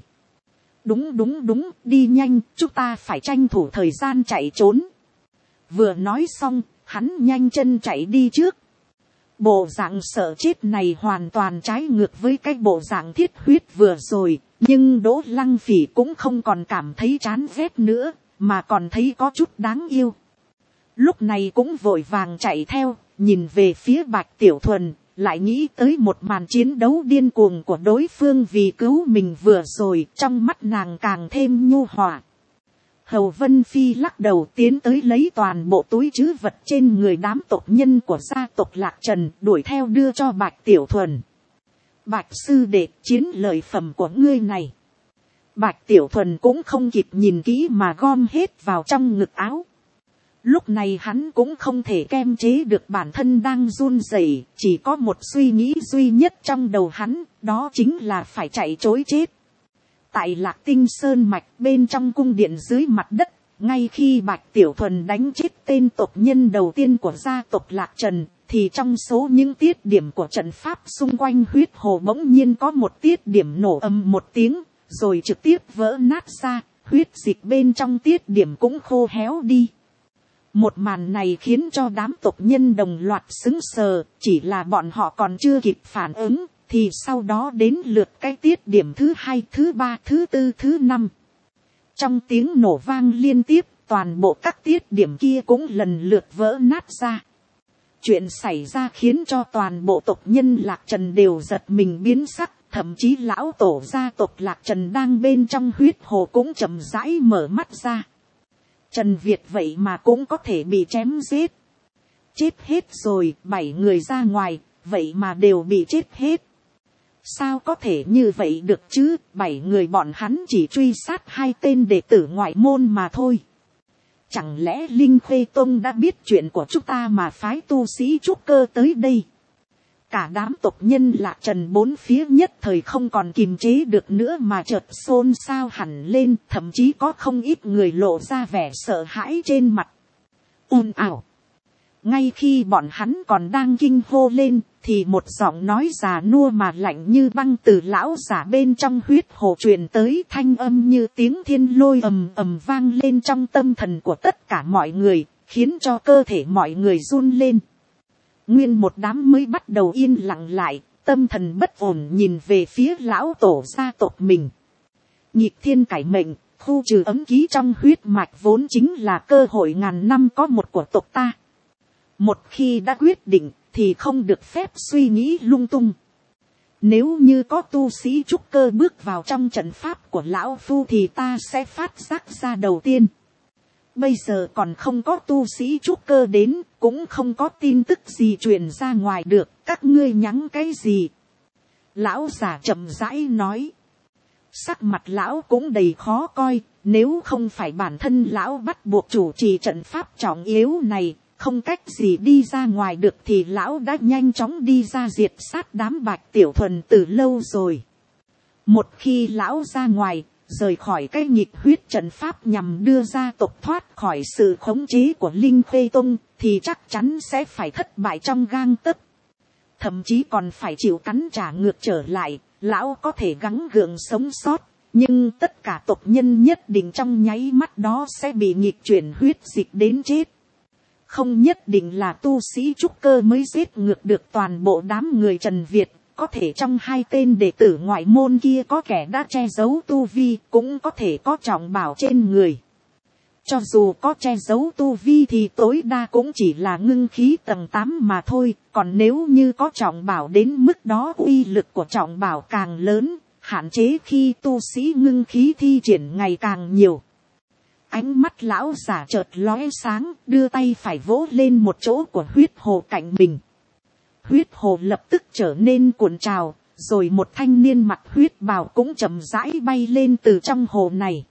Đúng, đi nhanh, chúng ta phải tranh thủ thời gian chạy trốn. Vừa nói xong, hắn nhanh chân chạy đi trước. Bộ dạng sợ chết này hoàn toàn trái ngược với cái bộ dạng thiết huyết vừa rồi, nhưng Đỗ Lăng Phỉ cũng không còn cảm thấy chán ghét nữa, mà còn thấy có chút đáng yêu. Lúc này cũng vội vàng chạy theo, nhìn về phía Bạch Tiểu Thuần, lại nghĩ tới một màn chiến đấu điên cuồng của đối phương vì cứu mình vừa rồi, trong mắt nàng càng thêm nhu hòa. Hầu Vân Phi lắc đầu tiến tới lấy toàn bộ túi trữ vật trên người đám tộc nhân của gia tộc Lạc Trần, đuổi theo đưa cho Bạch Tiểu Thuần. Bạch sư đệ, chiến lợi phẩm của ngươi này. Bạch Tiểu Thuần cũng không kịp nhìn kỹ mà gom hết vào trong ngực áo. Lúc này hắn cũng không thể kiềm chế được bản thân đang run rẩy, chỉ có một suy nghĩ duy nhất trong đầu hắn, đó chính là phải chạy trối chết. Tại Lạc Tinh Sơn Mạch bên trong cung điện dưới mặt đất, ngay khi Bạch Tiểu Thuần đánh chết tên tộc nhân đầu tiên của gia tộc Lạc Trần, thì trong số những tiết điểm của trận pháp xung quanh huyết hồ bỗng nhiên có một tiết điểm nổ ầm một tiếng, rồi trực tiếp vỡ nát ra, huyết dịch bên trong tiết điểm cũng khô héo đi. Một màn này khiến cho đám tộc nhân đồng loạt sững sờ, chỉ là bọn họ còn chưa kịp phản ứng, thì sau đó đến lượt cái tiết điểm thứ 2, thứ 3, thứ 4, thứ 5. Trong tiếng nổ vang liên tiếp, toàn bộ các tiết điểm kia cũng lần lượt vỡ nát ra. Chuyện xảy ra khiến cho toàn bộ tộc nhân Lạc Trần đều giật mình biến sắc, Thậm chí lão tổ gia tộc Lạc Trần đang bên trong huyết hồ cũng chậm rãi mở mắt ra. Trần Việt vậy mà cũng có thể bị chém giết. Chết hết rồi, 7 người ra ngoài, vậy mà đều bị chết hết. Sao có thể như vậy được chứ, 7 người bọn hắn chỉ truy sát 2 tên đệ tử ngoại môn mà thôi. Chẳng lẽ Linh Khê Tông đã biết chuyện của chúng ta mà phái tu sĩ trúc cơ tới đây? Cả đám tộc nhân Lạc Trần bốn phía nhất thời không còn kiềm chế được nữa mà chợt xôn xao hẳn lên, thậm chí có không ít người lộ ra vẻ sợ hãi trên mặt. Ồn ào. Ngay khi bọn hắn còn đang kinh hô lên, thì một giọng nói già nua mà lạnh như băng từ lão giả bên trong huyết hồ truyền tới, thanh âm như tiếng thiên lôi ầm ầm vang lên trong tâm thần của tất cả mọi người, khiến cho cơ thể mọi người run lên. Nguyên một đám mới bắt đầu yên lặng lại, tâm thần bất ổn nhìn về phía lão tổ gia tộc mình. Nhịp thiên cải mệnh, khu trừ ấm ký trong huyết mạch vốn chính là cơ hội ngàn năm có một của tộc ta. Một khi đã quyết định thì không được phép suy nghĩ lung tung. Nếu như có tu sĩ trúc cơ bước vào trong trận pháp của lão phu thì ta sẽ phát giác ra đầu tiên. Bây giờ còn không có tu sĩ trúc cơ đến, cũng không có tin tức gì truyền ra ngoài được, các ngươi nhắn cái gì? Lão già chậm rãi nói. Sắc mặt lão cũng đầy khó coi, nếu không phải bản thân lão bắt buộc chủ trì trận pháp trọng yếu này, không cách gì đi ra ngoài được thì lão đã nhanh chóng đi ra diệt sát đám Bạch Tiểu Thuần từ lâu rồi. Một khi lão ra ngoài, rời khỏi cái nghịch huyết trận pháp nhằm đưa gia tộc thoát khỏi sự khống chế của Linh Khê Tông, thì chắc chắn sẽ phải thất bại trong gang tấc. Thậm chí còn phải chịu cắn trả ngược trở lại, lão có thể gắng gượng sống sót, nhưng tất cả tộc nhân nhất định trong nháy mắt đó sẽ bị nghịch chuyển huyết dịch đến chết. Không nhất định là tu sĩ trúc cơ mới giết ngược được toàn bộ đám người Trần Việt. Có thể trong 2 tên đệ tử ngoại môn kia có kẻ đã che giấu tu vi, cũng có thể có trọng bảo trên người. Cho dù có che giấu tu vi thì tối đa cũng chỉ là ngưng khí tầng 8 mà thôi. Còn nếu như có trọng bảo đến mức đó, uy lực của trọng bảo càng lớn, hạn chế khi tu sĩ ngưng khí thi triển ngày càng nhiều. Ánh mắt lão giả chợt lóe sáng, đưa tay phải vỗ lên một chỗ của huyết hồ cạnh mình. Huyết hồ lập tức trở nên cuộn trào, rồi một thanh niên mặc huyết bào cũng chậm rãi bay lên từ trong hồ này.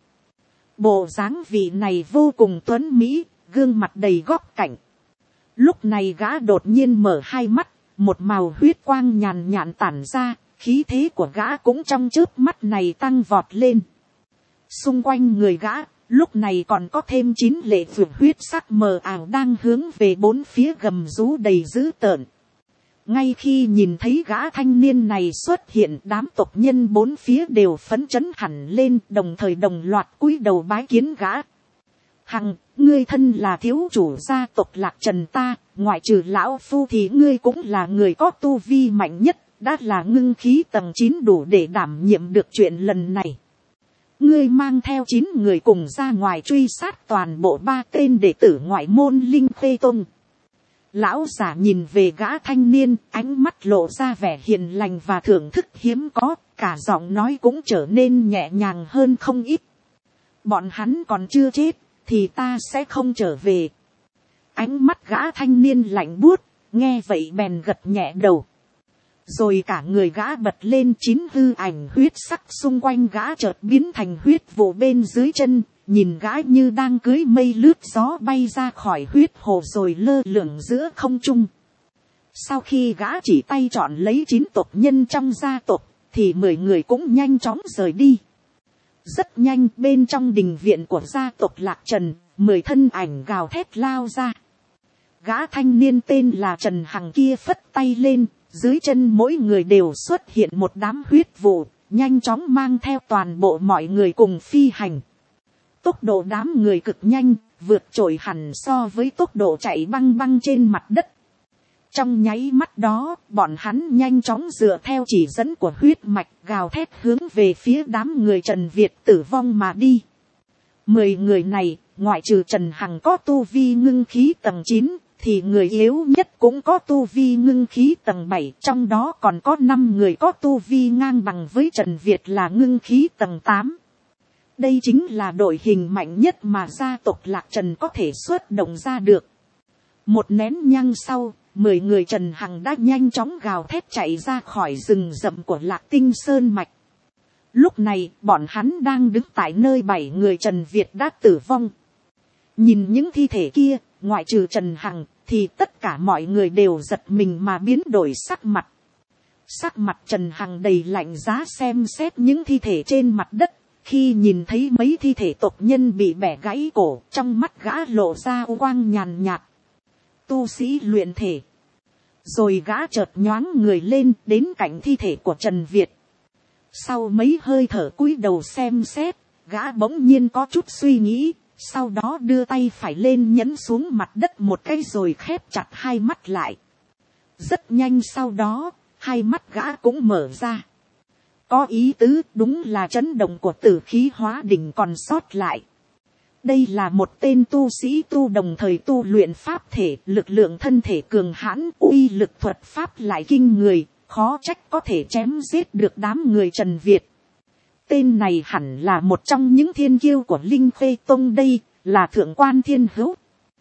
Bộ dáng vị này vô cùng tuấn mỹ, gương mặt đầy góc cạnh. Lúc này gã đột nhiên mở hai mắt, một màu huyết quang nhàn nhạt tản ra, khí thế của gã cũng trong chớp mắt này tăng vọt lên. Xung quanh người gã, lúc này còn có thêm 9 lệ vượt huyết sắc mờ ảo đang hướng về bốn phía gầm rú đầy dữ tợn. Ngay khi nhìn thấy gã thanh niên này xuất hiện, đám tộc nhân bốn phía đều phấn chấn hẳn lên, đồng thời đồng loạt cúi đầu bái kiến gã. Hằng, ngươi thân là thiếu chủ gia tộc Lạc Trần ta, ngoại trừ lão phu thì ngươi cũng là người có tu vi mạnh nhất, đã là ngưng khí tầng 9 đủ để đảm nhiệm được chuyện lần này. Ngươi mang theo 9 người cùng ra ngoài truy sát toàn bộ 3 tên đệ tử ngoại môn Linh Khê Tông. Lão giả nhìn về gã thanh niên, ánh mắt lộ ra vẻ hiền lành và thưởng thức hiếm có, cả giọng nói cũng trở nên nhẹ nhàng hơn không ít. Bọn hắn còn chưa chết, thì ta sẽ không trở về. Ánh mắt gã thanh niên lạnh buốt, nghe vậy bèn gật nhẹ đầu. Rồi cả người gã bật lên, 9 hư ảnh huyết sắc xung quanh gã chợt biến thành huyết vụ bên dưới chân. Nhìn gã như đang cưỡi mây lướt gió bay ra khỏi huyết hồ rồi lơ lửng giữa không trung. Sau khi gã chỉ tay chọn lấy 9 tộc nhân trong gia tộc, thì 10 người cũng nhanh chóng rời đi. Rất nhanh bên trong đình viện của gia tộc Lạc Trần, 10 thân ảnh gào thét lao ra. Gã thanh niên tên là Trần Hằng kia phất tay lên, dưới chân mỗi người đều xuất hiện một đám huyết vụ, nhanh chóng mang theo toàn bộ mọi người cùng phi hành. Tốc độ đám người cực nhanh, vượt trội hẳn so với tốc độ chạy băng băng trên mặt đất. Trong nháy mắt đó, bọn hắn nhanh chóng dựa theo chỉ dẫn của huyết mạch gào thét hướng về phía đám người Trần Việt tử vong mà đi. 10 người này, ngoại trừ Trần Hằng có tu vi ngưng khí tầng 9, thì người yếu nhất cũng có tu vi ngưng khí tầng 7, trong đó còn có 5 người có tu vi ngang bằng với Trần Việt là ngưng khí tầng 8. Đây chính là đội hình mạnh nhất mà gia tộc Lạc Trần có thể xuất động ra được. Một nén nhang sau, 10 người Trần Hằng đã nhanh chóng gào thét chạy ra khỏi rừng rậm của Lạc Tinh Sơn Mạch. Lúc này, bọn hắn đang đứng tại nơi 7 người Trần Việt đã tử vong. Nhìn những thi thể kia, ngoại trừ Trần Hằng, thì tất cả mọi người đều giật mình mà biến đổi sắc mặt. Sắc mặt Trần Hằng đầy lạnh giá xem xét những thi thể trên mặt đất. Khi nhìn thấy mấy thi thể tộc nhân bị bẻ gãy cổ, trong mắt gã lộ ra quang nhàn nhạt. Tu sĩ luyện thể. Rồi gã chợt nhoáng người lên đến cạnh thi thể của Trần Việt. Sau mấy hơi thở cúi đầu xem xét, gã bỗng nhiên có chút suy nghĩ, sau đó đưa tay phải lên nhấn xuống mặt đất một cái rồi khép chặt hai mắt lại. Rất nhanh sau đó, hai mắt gã cũng mở ra. Có ý tứ, đúng là chấn động của tử khí hóa đỉnh còn sót lại. Đây là một tên tu sĩ tu đồng thời tu luyện pháp thể, lực lượng thân thể cường hãn, uy lực thuật pháp lại kinh người, khó trách có thể chém giết được đám người Trần Việt. Tên này hẳn là một trong những thiên kiêu của Linh Khê Tông đây, là Thượng Quan Thiên Hữu,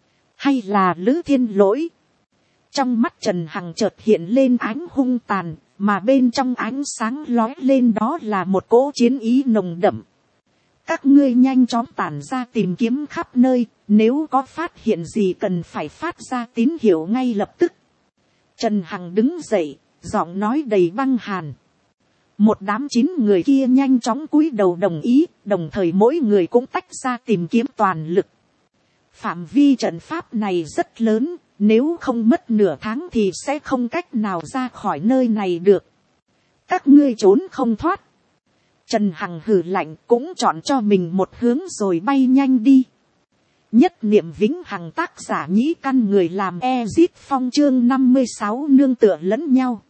hay là Lữ Thiên Lỗi. Trong mắt Trần Hằng chợt hiện lên ánh hung tàn, mà bên trong ánh sáng lóe lên đó là một cỗ chiến ý nồng đậm. Các ngươi nhanh chóng tản ra tìm kiếm khắp nơi, nếu có phát hiện gì cần phải phát ra tín hiệu ngay lập tức. Trần Hằng đứng dậy, giọng nói đầy băng hàn. Một đám 9 người kia nhanh chóng cúi đầu đồng ý, đồng thời mỗi người cũng tách ra tìm kiếm toàn lực. Phạm vi trận pháp này rất lớn, nếu không mất nửa tháng thì sẽ không cách nào ra khỏi nơi này được. Các ngươi trốn không thoát. Trần Hằng hừ lạnh, cũng chọn cho mình một hướng rồi bay nhanh đi. Nhất niệm vĩnh hằng, tác giả Nhĩ Căn, người làm Ezit Phong, chương 56 nương tựa lẫn nhau.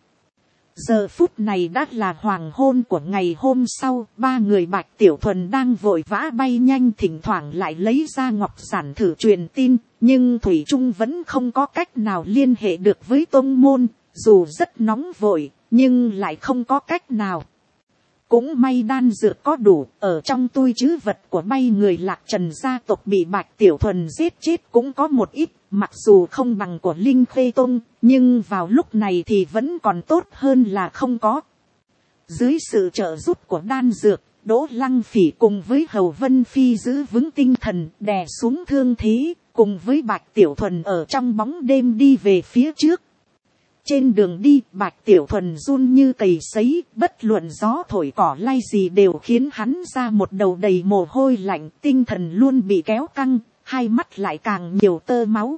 Giờ phút này đã là hoàng hôn của ngày hôm sau, 3 người Bạch Tiểu Thuần đang vội vã bay nhanh, thỉnh thoảng lại lấy ra ngọc giản thử truyền tin, nhưng thủy chung vẫn không có cách nào liên hệ được với tông môn, dù rất nóng vội, nhưng lại không có cách nào. Cũng may đan dược có đủ, ở trong túi trữ vật của bay người Lạc Trần gia tộc bị Bạch Tiểu Thuần giết chết cũng có một ít, mặc dù không bằng của Linh Khê Tông, nhưng vào lúc này thì vẫn còn tốt hơn là không có. Dưới sự trợ giúp của đan dược, Đỗ Lăng Phỉ cùng với Hầu Vân Phi giữ vững tinh thần, đè xuống thương thế, cùng với Bạch Tiểu Thuần ở trong bóng đêm đi về phía trước. Trên đường đi, Bạch Tiểu Thuần run như cầy sấy, bất luận gió thổi cỏ lay gì đều khiến hắn ra một đầu đầy mồ hôi lạnh, tinh thần luôn bị kéo căng, hai mắt lại càng nhiều tơ máu.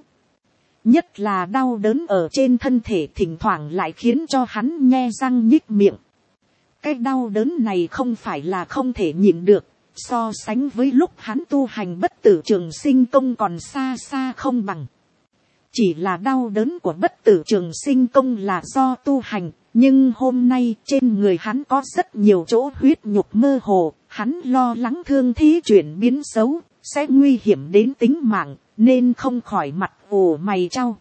Nhất là đau đớn ở trên thân thể thỉnh thoảng lại khiến cho hắn nhe răng nhích miệng. Cái đau đớn này không phải là không thể nhịn được, so sánh với lúc hắn tu hành bất tử trường sinh công còn xa xa không bằng. Chỉ là đau đớn của bất tử trường sinh công là do tu hành, nhưng hôm nay trên người hắn có rất nhiều chỗ huyết nhục mơ hồ, hắn lo lắng thương thế chuyển biến xấu, sẽ nguy hiểm đến tính mạng, nên không khỏi mặt ủ mày chau.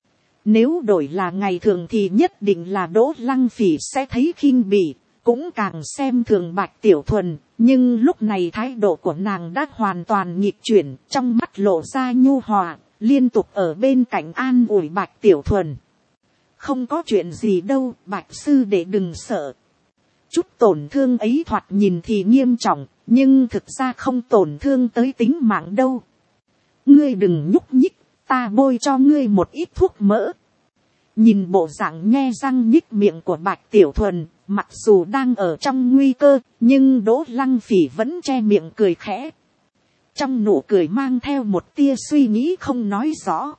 Nếu đổi là ngày thường thì nhất định là Đỗ Lăng Phỉ sẽ thấy khinh bỉ, cũng càng xem thường Bạch Tiểu Thuần, nhưng lúc này thái độ của nàng đã hoàn toàn nghịch chuyển, trong mắt lộ ra nhu hòa, liên tục ở bên cạnh an ủi Bạch Tiểu Thuần. Không có chuyện gì đâu, Bạch sư đệ đừng sợ. Chút tổn thương ấy thoạt nhìn thì nghiêm trọng, nhưng thực ra không tổn thương tới tính mạng đâu. Ngươi đừng nhúc nhích, ta bôi cho ngươi một ít thuốc mỡ. Nhìn bộ dạng nhe răng nhích miệng của Bạch Tiểu Thuần, mặc dù đang ở trong nguy cơ, nhưng Đỗ Lăng Phỉ vẫn che miệng cười khẽ. Trong nụ cười mang theo một tia suy nghĩ không nói rõ.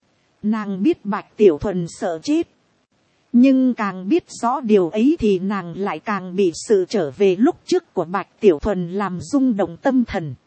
Nàng biết Bạch Tiểu Thuần sợ chết. Nhưng càng biết rõ điều ấy thì nàng lại càng bị sự trở về lúc trước của Bạch Tiểu Thuần làm rung động tâm thần.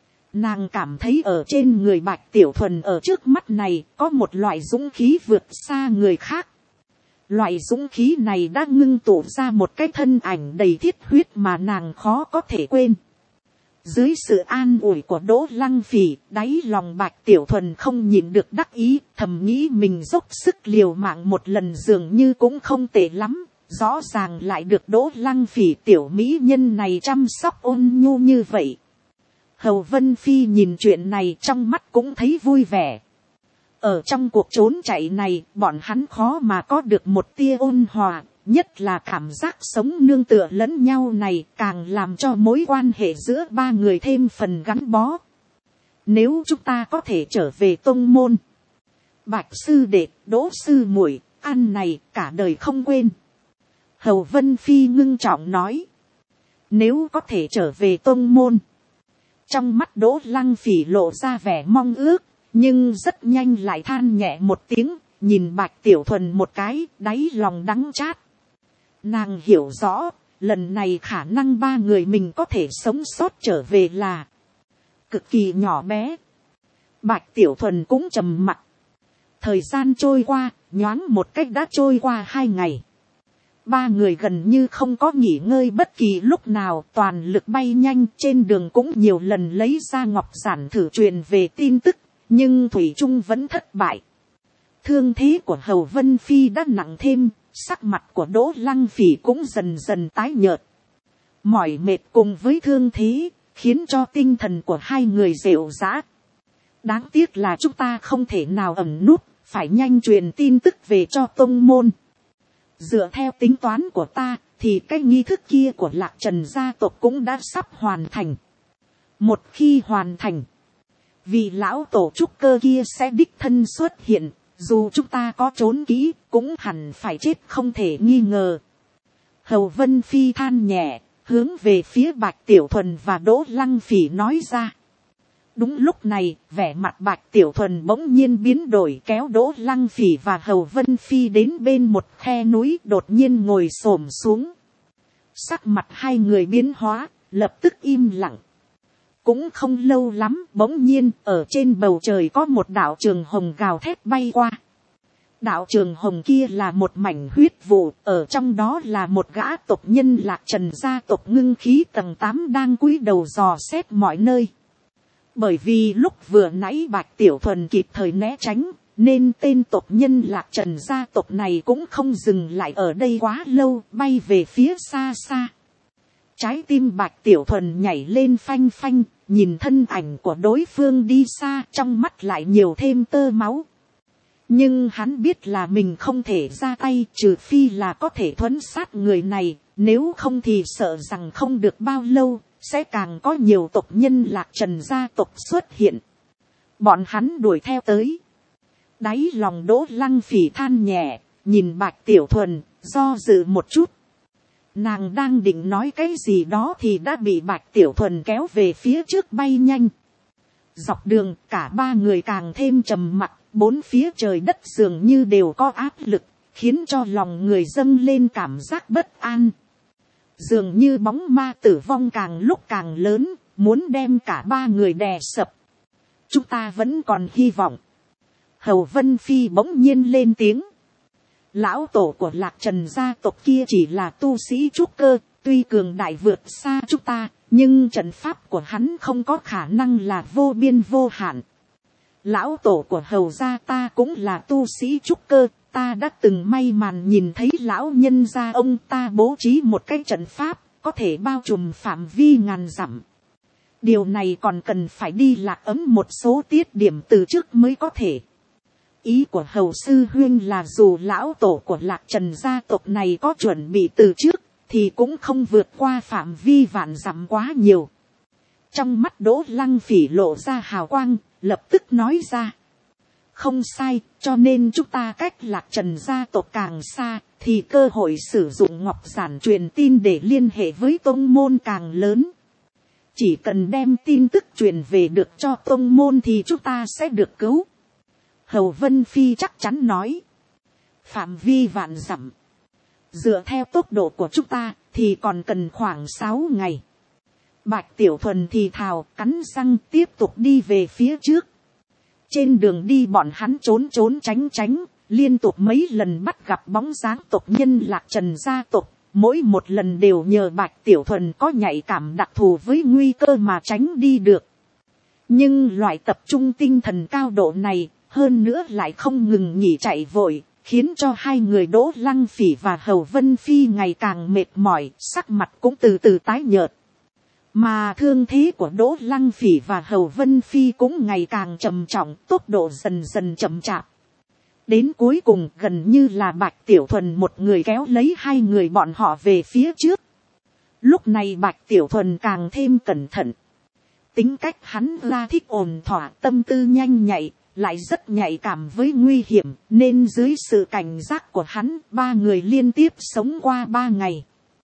Nàng cảm thấy ở trên người Bạch Tiểu Thuần ở trước mắt này có một loại dũng khí vượt xa người khác. Loại dũng khí này đã ngưng tụ ra một cái thân ảnh đầy thiết huyết mà nàng khó có thể quên. Dưới sự an ủi của Đỗ Lăng Phỉ, đáy lòng Bạch Tiểu Thuần không nhịn được đắc ý, thầm nghĩ mình dốc sức liều mạng một lần dường như cũng không tệ lắm, rõ ràng lại được Đỗ Lăng Phỉ tiểu mỹ nhân này chăm sóc ôn nhu như vậy. Hầu Vân Phi nhìn chuyện này trong mắt cũng thấy vui vẻ. Ở trong cuộc trốn chạy này, bọn hắn khó mà có được một tia ôn hòa, nhất là cảm giác sống nương tựa lẫn nhau này càng làm cho mối quan hệ giữa ba người thêm phần gắn bó. Nếu chúng ta có thể trở về tông môn, Bạch sư đệ, Đỗ sư muội, ăn này cả đời không quên. Hầu Vân Phi ngưng trọng nói. Nếu có thể trở về tông môn. Trong mắt Đỗ Lăng Phỉ lộ ra vẻ mong ước, nhưng rất nhanh lại than nhẹ một tiếng, nhìn Bạch Tiểu Thuần một cái, đáy lòng đắng chát. Nàng hiểu rõ, lần này khả năng ba người mình có thể sống sót trở về là cực kỳ nhỏ bé. Bạch Tiểu Thuần cũng trầm mặc. Thời gian trôi qua, nhoáng một cách đã trôi qua 2 ngày. Ba người gần như không có nghỉ ngơi bất kỳ lúc nào, toàn lực bay nhanh, trên đường cũng nhiều lần lấy ra ngọc giản thử truyền về tin tức, nhưng thủy chung vẫn thất bại. Thương thế của Hầu Vân Phi đã nặng thêm, sắc mặt của Đỗ Lăng Phỉ cũng dần dần tái nhợt. Mỏi mệt cùng với thương thế, khiến cho tinh thần của hai người rệu rã. Đáng tiếc là chúng ta không thể nào ẩn núp, phải nhanh truyền tin tức về cho tông môn. Dựa theo tính toán của ta, thì cái nghi thức kia của Lạc Trần gia tộc cũng đã sắp hoàn thành. Một khi hoàn thành, vị lão tổ trúc cơ kia sẽ đích thân xuất hiện, dù chúng ta có trốn kỹ, cũng hẳn phải chết không thể nghi ngờ. Hầu Vân Phi than nhẹ, hướng về phía Bạch Tiểu Thuần và Đỗ Lăng Phỉ nói ra. Đúng lúc này, vẻ mặt Bạch Tiểu Thuần bỗng nhiên biến đổi, kéo Đỗ Lăng Phỉ và Hầu Vân Phi đến bên một khe núi, đột nhiên ngồi xổm xuống. Sắc mặt hai người biến hóa, lập tức im lặng. Cũng không lâu lắm, bỗng nhiên ở trên bầu trời có một đạo trường hồng gào thét bay qua. Đạo trường hồng kia là một mảnh huyết vụ, ở trong đó là một gã tộc nhân Lạc Trần gia tộc ngưng khí tầng 8 đang cúi đầu dò xét mọi nơi. Bởi vì lúc vừa nãy Bạch Tiểu Thuần kịp thời né tránh, nên tên tộc nhân Lạc Trần gia tộc này cũng không dừng lại ở đây quá lâu, bay về phía xa xa. Trái tim Bạch Tiểu Thuần nhảy lên phanh phanh, nhìn thân ảnh của đối phương đi xa, trong mắt lại nhiều thêm tơ máu. Nhưng hắn biết là mình không thể ra tay, trừ phi là có thể thuấn sát người này, nếu không thì sợ rằng không được bao lâu, sẽ càng có nhiều tộc nhân Lạc Trần gia tộc xuất hiện. Bọn hắn đuổi theo tới. Đáy lòng Đỗ Lăng Phỉ than nhẹ, nhìn Bạch Tiểu Thuần, do dự một chút. Nàng đang định nói cái gì đó thì đã bị Bạch Tiểu Thuần kéo về phía trước bay nhanh. Dọc đường cả ba người càng thêm trầm mặc, bốn phía trời đất dường như đều có áp lực, khiến cho lòng người dâng lên cảm giác bất an. Dường như bóng ma tử vong càng lúc càng lớn, muốn đem cả ba người đè sập. Chúng ta vẫn còn hy vọng. Hầu Vân Phi bỗng nhiên lên tiếng. Lão tổ của Lạc Trần gia tộc kia chỉ là tu sĩ trúc cơ, tuy cường đại vượt xa chúng ta, nhưng trận pháp của hắn không có khả năng là vô biên vô hạn. Lão tổ của Hầu gia ta cũng là tu sĩ trúc cơ, ta đã từng may mắn nhìn thấy lão nhân gia ông ta bố trí một cái trận pháp, có thể bao trùm phạm vi ngàn dặm. Điều này còn cần phải đi lạc ấm một số tiết điểm từ trước mới có thể. Ý của Hầu sư huynh là dù lão tổ của Lạc Trần gia tộc này có chuẩn bị từ trước, thì cũng không vượt qua phạm vi vạn dặm quá nhiều. Trong mắt Đỗ Lăng Phỉ lộ ra hào quang, lập tức nói ra. Không sai, cho nên chúng ta cách Lạc Trần gia tộc càng xa, thì cơ hội sử dụng ngọc giản truyền tin để liên hệ với tông môn càng lớn. Chỉ cần đem tin tức truyền về được cho tông môn thì chúng ta sẽ được cứu. Hầu Vân Phi chắc chắn nói. Phạm vi vạn dặm. Dựa theo tốc độ của chúng ta thì còn cần khoảng 6 ngày. Bạch Tiểu Thuần thì thào cắn răng tiếp tục đi về phía trước. Trên đường đi bọn hắn trốn trốn tránh tránh, liên tục mấy lần bắt gặp bóng dáng tộc nhân Lạc Trần gia tộc. mỗi một lần đều nhờ Bạch Tiểu Thuần có nhạy cảm đặc thù với nguy cơ mà tránh đi được. Nhưng loại tập trung tinh thần cao độ này, hơn nữa lại không ngừng nghỉ chạy vội, khiến cho hai người Đỗ Lăng Phỉ và Hầu Vân Phi ngày càng mệt mỏi, sắc mặt cũng từ từ tái nhợt. Mà thương thế của Đỗ Lăng Phỉ và Hầu Vân Phi cũng ngày càng trầm trọng, tốc độ dần dần chậm chạp. Đến cuối cùng gần như là Bạch Tiểu Thuần một người kéo lấy hai người bọn họ về phía trước. Lúc này Bạch Tiểu Thuần càng thêm cẩn thận. Tính cách hắn ra thích ổn thỏa, tâm tư nhanh nhạy, lại rất nhạy cảm với nguy hiểm, nên dưới sự cảnh giác của hắn, ba người liên tiếp sống qua 3 ngày.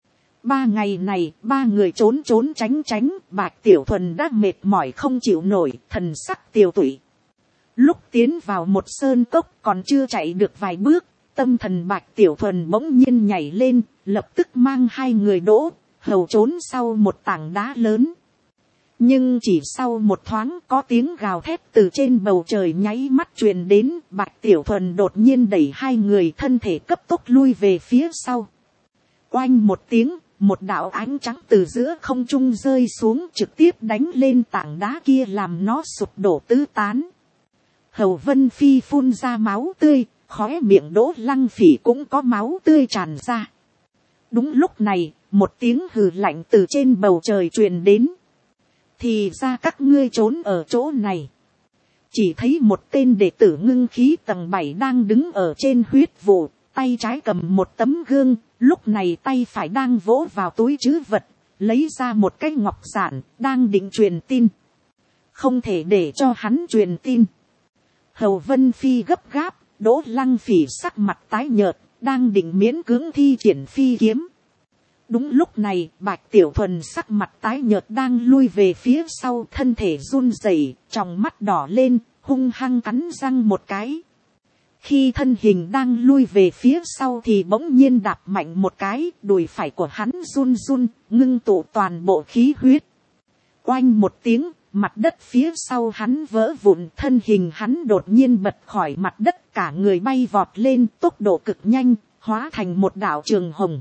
3 ngày này, ba người trốn trốn tránh tránh, Bạch Tiểu Thuần đã mệt mỏi không chịu nổi, thần sắc tiều tụy. Lúc tiến vào một sơn cốc còn chưa chạy được vài bước, tâm thần Bạch Tiểu Thuần bỗng nhiên nhảy lên, lập tức mang hai người Đỗ, Hầu trốn sau một tảng đá lớn. Nhưng chỉ sau một thoáng có tiếng gào thét từ trên bầu trời nháy mắt truyền đến, Bạch Tiểu Thuần đột nhiên đẩy hai người thân thể cấp tốc lui về phía sau. Oanh một tiếng, một đạo ánh trắng từ giữa không trung rơi xuống trực tiếp đánh lên tảng đá kia làm nó sụp đổ tứ tán. Hầu Vân Phi phun ra máu tươi, khóe miệng Đỗ Lăng Phỉ cũng có máu tươi tràn ra. Đúng lúc này, một tiếng hừ lạnh từ trên bầu trời truyền đến. Thì ra các ngươi trốn ở chỗ này. Chỉ thấy một tên đệ tử ngưng khí tầng 7 đang đứng ở trên huyết vụ, tay trái cầm một tấm gương, lúc này tay phải đang vỗ vào túi trữ vật, lấy ra một cái ngọc giản, đang định truyền tin. Không thể để cho hắn truyền tin. Hầu Vân Phi gấp gáp, Đỗ Lăng Phỉ sắc mặt tái nhợt, đang định miễn cưỡng thi triển phi kiếm. Đúng lúc này, Bạch Tiểu Thuần sắc mặt tái nhợt đang lui về phía sau, thân thể run rẩy, tròng mắt đỏ lên, hung hăng cắn răng một cái. Khi thân hình đang lui về phía sau thì bỗng nhiên đạp mạnh một cái, đùi phải của hắn run run, ngưng tụ toàn bộ khí huyết. Oanh một tiếng, mặt đất phía sau hắn vỡ vụn, thân hình hắn đột nhiên bật khỏi mặt đất, cả người bay vọt lên, tốc độ cực nhanh, hóa thành một đạo trường hồng.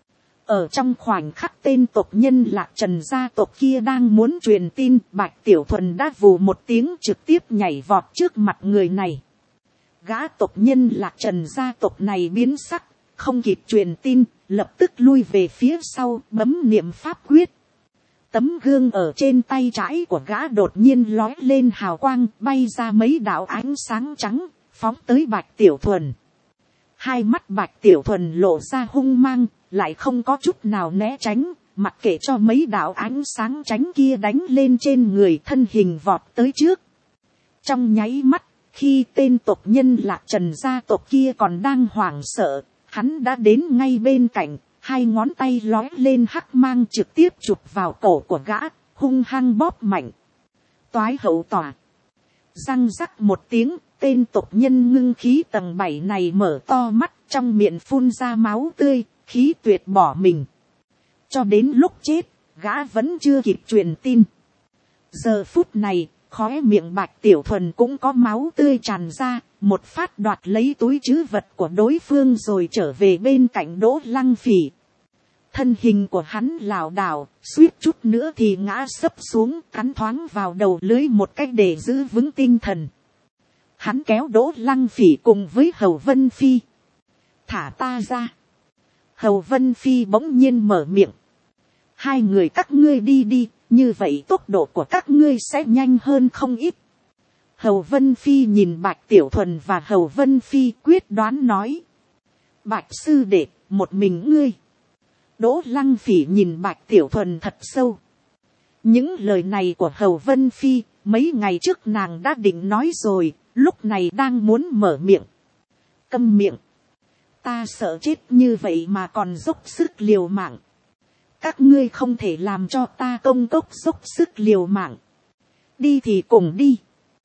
Ở trong khoảnh khắc tên tộc nhân Lạc Trần gia tộc kia đang muốn truyền tin, Bạch Tiểu Thuần đã vù một tiếng trực tiếp nhảy vọt trước mặt người này. Gã tộc nhân Lạc Trần gia tộc này biến sắc, không kịp truyền tin, lập tức lui về phía sau, bấm niệm pháp quyết. Tấm gương ở trên tay trái của gã đột nhiên lói lên hào quang, bay ra mấy đạo ánh sáng trắng, phóng tới Bạch Tiểu Thuần. Hai mắt Bạch Tiểu Thuần lộ ra hung mang, lại không có chút nào né tránh, mặc kệ cho mấy đạo ánh sáng tránh kia đánh lên trên người, thân hình vọt tới trước. Trong nháy mắt, khi tên tộc nhân Lạc Trần gia tộc kia còn đang hoảng sợ, hắn đã đến ngay bên cạnh, hai ngón tay lói lên hắc mang trực tiếp chụp vào cổ của gã, hung hăng bóp mạnh. Toái hậu tỏa. Răng rắc một tiếng, tên tộc nhân ngưng khí tầng 7 này mở to mắt, trong miệng phun ra máu tươi, khí tuyệt bỏ mình. Cho đến lúc chết, gã vẫn chưa kịp truyền tin. Giờ phút này, khóe miệng Bạch Tiểu Thuần cũng có máu tươi tràn ra, một phát đoạt lấy túi trữ vật của đối phương rồi trở về bên cạnh Đỗ Lăng Phỉ. Thân hình của hắn lảo đảo, suýt chút nữa thì ngã sấp xuống, cắn thoáng vào đầu lưới một cách để giữ vững tinh thần. Hắn kéo Đỗ Lăng Phỉ cùng với Hầu Vân Phi. Thả ta ra. Hầu Vân Phi bỗng nhiên mở miệng. Hai người các ngươi đi đi, như vậy tốc độ của các ngươi sẽ nhanh hơn không ít. Hầu Vân Phi nhìn Bạch Tiểu Thuần và Hầu Vân Phi quyết đoán nói. Bạch sư đệ, một mình ngươi. Đỗ Lăng Phỉ nhìn Bạch Tiểu Thuần thật sâu. Những lời này của Hầu Vân Phi, mấy ngày trước nàng đã định nói rồi, lúc này đang muốn mở miệng. Câm miệng. Ta sợ chết như vậy mà còn dốc sức liều mạng. Các ngươi không thể làm cho ta công cốc dốc sức liều mạng. Đi thì cùng đi.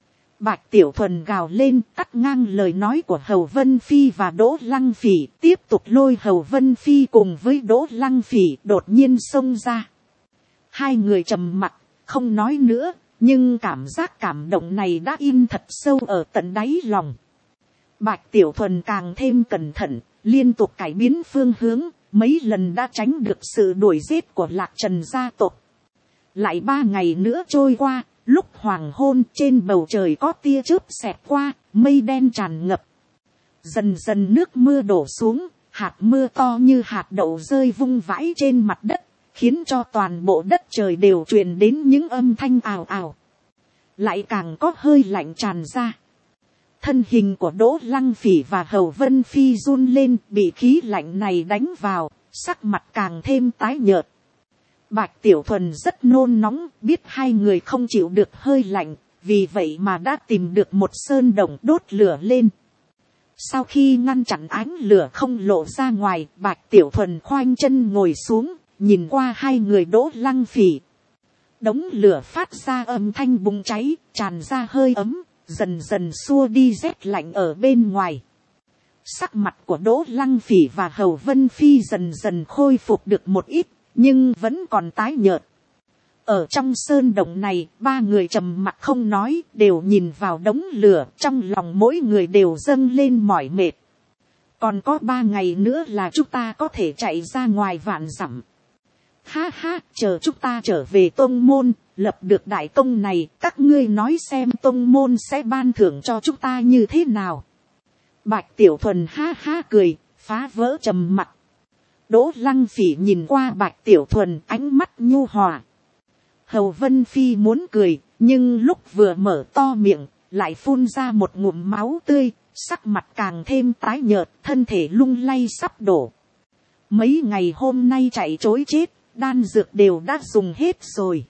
Bạch Tiểu Thuần gào lên, cắt ngang lời nói của Hầu Vân Phi và Đỗ Lăng Phỉ, tiếp tục lôi Hầu Vân Phi cùng với Đỗ Lăng Phỉ đột nhiên xông ra. Hai người trầm mặc, không nói nữa, nhưng cảm giác cảm động này đã in thật sâu ở tận đáy lòng. Bạch Tiểu Thuần càng thêm cẩn thận, liên tục cải biến phương hướng, mấy lần đã tránh được sự đuổi giết của Lạc Trần gia tộc. Lại 3 ngày nữa trôi qua, lúc hoàng hôn trên bầu trời có tia chớp xẹt qua, mây đen tràn ngập. Dần dần nước mưa đổ xuống, hạt mưa to như hạt đậu rơi vung vãi trên mặt đất, khiến cho toàn bộ đất trời đều truyền đến những âm thanh ào ào. Lại càng có hơi lạnh tràn ra. Thân hình của Đỗ Lăng Phỉ và Hầu Vân Phi run lên, bị khí lạnh này đánh vào, sắc mặt càng thêm tái nhợt. Bạch Tiểu Thuần rất nôn nóng, biết hai người không chịu được hơi lạnh, vì vậy mà đã tìm được một sơn động đốt lửa lên. Sau khi ngăn chặn ánh lửa không lộ ra ngoài, Bạch Tiểu Thuần khoanh chân ngồi xuống, nhìn qua hai người Đỗ Lăng Phỉ. Đống lửa phát ra âm thanh bùng cháy, tràn ra hơi ấm, dần dần xua đi rét lạnh ở bên ngoài. Sắc mặt của Đỗ Lăng Phỉ và Hầu Vân Phi dần dần khôi phục được một ít, nhưng vẫn còn tái nhợt. Ở trong sơn động này, 3 người trầm mặc không nói, đều nhìn vào đống lửa, trong lòng mỗi người đều dâng lên mỏi mệt. Còn có 3 ngày nữa là chúng ta có thể chạy ra ngoài vạn dặm. Ha ha, chờ chúng ta trở về tông môn, lập được đại công này, các ngươi nói xem tông môn sẽ ban thưởng cho chúng ta như thế nào. Bạch Tiểu Thuần ha ha cười, phá vỡ trầm mặc. Đỗ Lăng Phỉ nhìn qua Bạch Tiểu Thuần, ánh mắt nhu hòa. Hầu Vân Phi muốn cười, nhưng lúc vừa mở to miệng, lại phun ra một ngụm máu tươi, sắc mặt càng thêm tái nhợt, thân thể lung lay sắp đổ. Mấy ngày hôm nay chạy trối chết, đan dược đều đã dùng hết rồi.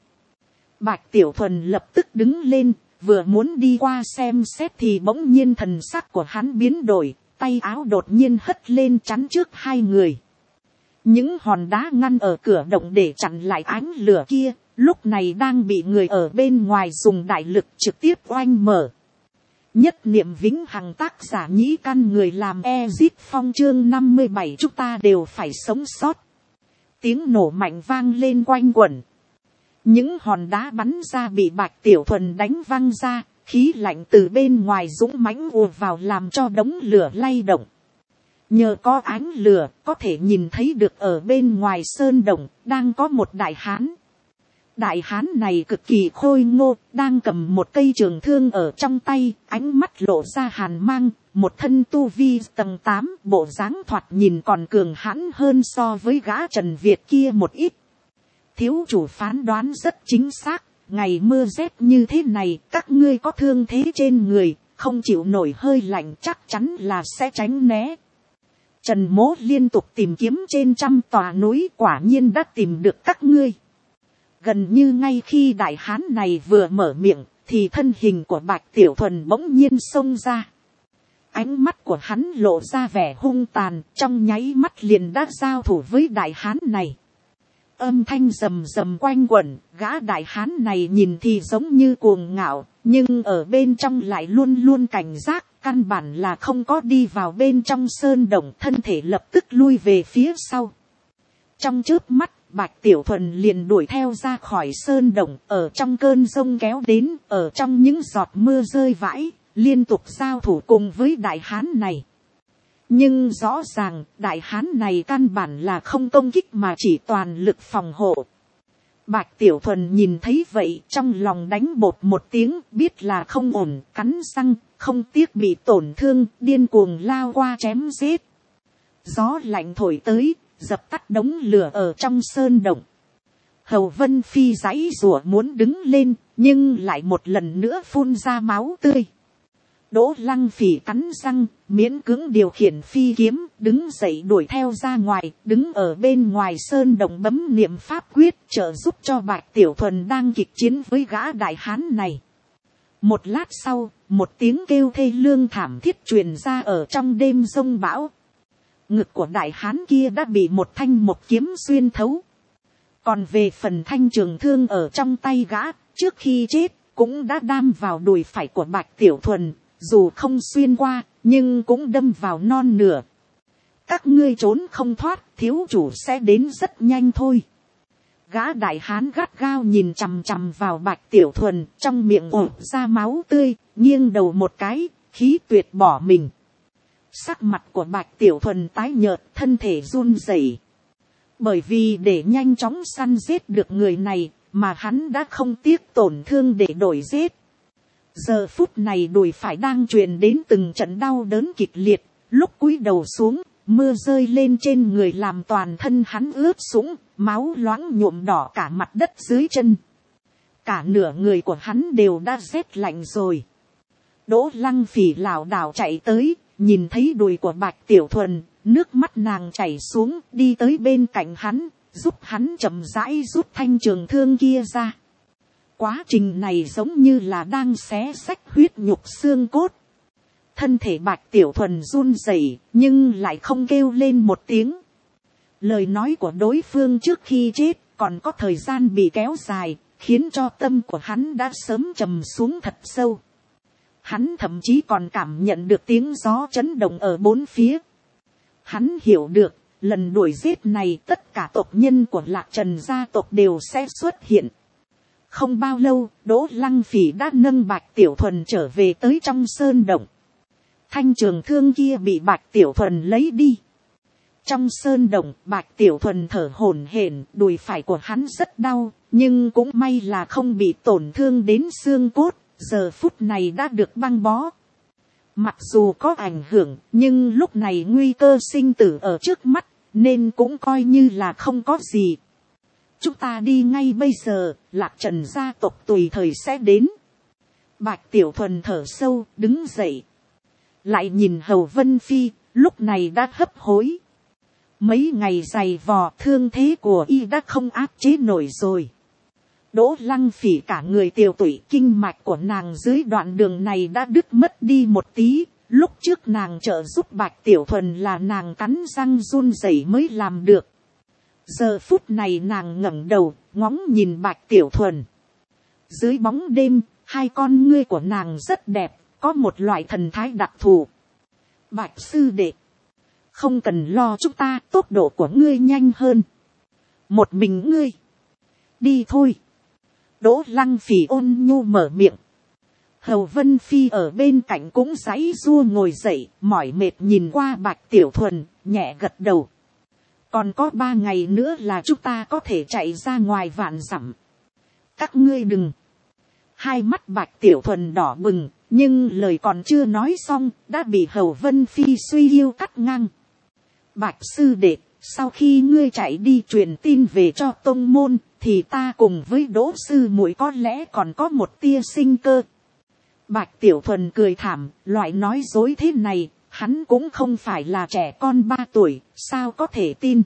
Bạch Tiểu Thuần lập tức đứng lên, vừa muốn đi qua xem xét thì bỗng nhiên thần sắc của hắn biến đổi, tay áo đột nhiên hất lên chắn trước hai người. Những hòn đá ngăn ở cửa động để chặn lại ánh lửa kia, lúc này đang bị người ở bên ngoài dùng đại lực trực tiếp oanh mở. Nhất niệm vĩnh hằng, tác giả Nhĩ Căn, người làm Ezip Phong, chương 57 chúng ta đều phải sống sót. Tiếng nổ mạnh vang lên quanh quẩn. Những hòn đá bắn ra bị Bạch Tiểu Thuần đánh văng ra, khí lạnh từ bên ngoài dũng mãnh ùa vào làm cho đống lửa lay động. Nhờ có ánh lửa, có thể nhìn thấy được ở bên ngoài sơn động, đang có một đại hán. Đại hán này cực kỳ khôi ngô, đang cầm một cây trường thương ở trong tay, ánh mắt lộ ra hàn mang, một thân tu vi tầng 8, bộ dáng thoạt nhìn còn cường hãn hơn so với gã Trần Việt kia một ít. Thiếu chủ phán đoán rất chính xác, ngày mưa rét như thế này, các ngươi có thương thế trên người, không chịu nổi hơi lạnh chắc chắn là sẽ tránh né. Trần Mỗ liên tục tìm kiếm trên 100 tòa núi, quả nhiên đã tìm được các ngươi. Gần như ngay khi đại hán này vừa mở miệng, thì thân hình của Bạch Tiểu Thuần bỗng nhiên xông ra. Ánh mắt của hắn lộ ra vẻ hung tàn, trong nháy mắt liền đã giao thủ với đại hán này. Âm thanh rầm rầm quanh quẩn, gã đại hán này nhìn thì giống như cuồng ngạo, nhưng ở bên trong lại luôn luôn cảnh giác, căn bản là không có đi vào bên trong sơn động, thân thể lập tức lui về phía sau. Trong chớp mắt, Bạch Tiểu Thuần liền đuổi theo ra khỏi sơn động, ở trong cơn giông kéo đến, ở trong những giọt mưa rơi vãi, liên tục giao thủ cùng với đại hán này. Nhưng rõ ràng, đại hán này căn bản là không công kích mà chỉ toàn lực phòng hộ. Bạch Tiểu Thuần nhìn thấy vậy, trong lòng đánh bột một tiếng, biết là không ổn, cắn răng, không tiếc bị tổn thương, điên cuồng lao qua chém giết. Gió lạnh thổi tới, dập tắt đống lửa ở trong sơn động. Hầu Vân Phi giãy giụa muốn đứng lên, nhưng lại một lần nữa phun ra máu tươi. Đỗ Lăng Phỉ cắn răng, miễn cưỡng điều khiển phi kiếm, đứng dậy đuổi theo ra ngoài, đứng ở bên ngoài sơn động bấm niệm pháp quyết, trợ giúp cho Bạch Tiểu Thuần đang kịch chiến với gã đại hán này. Một lát sau, một tiếng kêu thê lương thảm thiết truyền ra ở trong đêm giông bão. Ngực của đại hán kia đã bị một thanh một kiếm xuyên thấu. Còn về phần thanh trường thương ở trong tay gã, trước khi chết, cũng đã đâm vào đùi phải của Bạch Tiểu Thuần. Dù không xuyên qua, nhưng cũng đâm vào non nửa. Các ngươi trốn không thoát, thiếu chủ sẽ đến rất nhanh thôi. Gã đại hán gắt gao nhìn chằm chằm vào Bạch Tiểu Thuần, trong miệng ổ ra máu tươi, nghiêng đầu một cái, khí tuyệt bỏ mình. Sắc mặt của Bạch Tiểu Thuần tái nhợt, thân thể run rẩy. Bởi vì để nhanh chóng săn giết được người này, mà hắn đã không tiếc tổn thương để đổi giết. Giờ phút này đùi phải đang truyền đến từng trận đau đớn kịch liệt, lúc cúi đầu xuống, mưa rơi lên trên người làm toàn thân hắn ướt sũng, máu loãng nhuộm đỏ cả mặt đất dưới chân. Cả nửa người của hắn đều đã rét lạnh rồi. Đỗ Lăng Phỉ lảo đảo chạy tới, nhìn thấy đùi của Bạch Tiểu Thuần, nước mắt nàng chảy xuống, đi tới bên cạnh hắn, giúp hắn chậm rãi rút thanh trường thương kia ra. Quá trình này giống như là đang xé xách huyết nhục xương cốt. Thân thể Bạch Tiểu Thuần run rẩy, nhưng lại không kêu lên một tiếng. Lời nói của đối phương trước khi chết còn có thời gian bị kéo dài, khiến cho tâm của hắn đã sớm trầm xuống thật sâu. Hắn thậm chí còn cảm nhận được tiếng gió chấn động ở bốn phía. Hắn hiểu được, lần đuổi giết này tất cả tộc nhân của Lạc Trần gia tộc đều sẽ xuất hiện. Không bao lâu, Đỗ Lăng Phỉ đã nâng Bạch Tiểu Thuần trở về tới trong sơn động. Thanh trường thương kia bị Bạch Tiểu Thuần lấy đi. Trong sơn động, Bạch Tiểu Thuần thở hổn hển, đùi phải của hắn rất đau, nhưng cũng may là không bị tổn thương đến xương cốt, giờ phút này đã được băng bó. Mặc dù có ảnh hưởng, nhưng lúc này nguy cơ sinh tử ở trước mắt, nên cũng coi như là không có gì. Chúng ta đi ngay bây giờ, Lạc Trần gia tộc tùy thời sẽ đến. Bạch Tiểu Thuần thở sâu, đứng dậy. Lại nhìn Hầu Vân Phi, lúc này đã hấp hối. Mấy ngày dày vò, thương thế của y đã không áp chế nổi rồi. Đỗ Lăng Phỉ cả người tiều tụy, kinh mạch của nàng dưới đoạn đường này đã đứt mất đi một tí. Lúc trước nàng trợ giúp Bạch Tiểu Thuần là nàng cắn răng run rẩy mới làm được. Giờ phút này nàng ngẩng đầu, ngóng nhìn Bạch Tiểu Thuần. Dưới bóng đêm, hai con ngươi của nàng rất đẹp, có một loại thần thái đặc thù. Bạch sư đệ, không cần lo, chúng ta tốc độ của ngươi nhanh hơn. Một mình ngươi. Đi thôi. Đỗ Lăng Phỉ ôn nhu mở miệng. Hầu Vân Phi ở bên cạnh cũng giãy giụa ngồi dậy, mỏi mệt nhìn qua Bạch Tiểu Thuần, nhẹ gật đầu. Còn có 3 ngày nữa là chúng ta có thể chạy ra ngoài vạn dặm. Các ngươi đừng. Hai mắt Bạch Tiểu Thuần đỏ bừng, nhưng lời còn chưa nói xong, đã bị Hầu Vân Phi suy yêu cắt ngang. Bạch sư đệ, sau khi ngươi chạy đi truyền tin về cho tông môn, thì ta cùng với Đỗ sư muội có lẽ còn có một tia sinh cơ. Bạch Tiểu Thuần cười thảm, loại nói dối thế này, hắn cũng không phải là trẻ con 3 tuổi, sao có thể tin.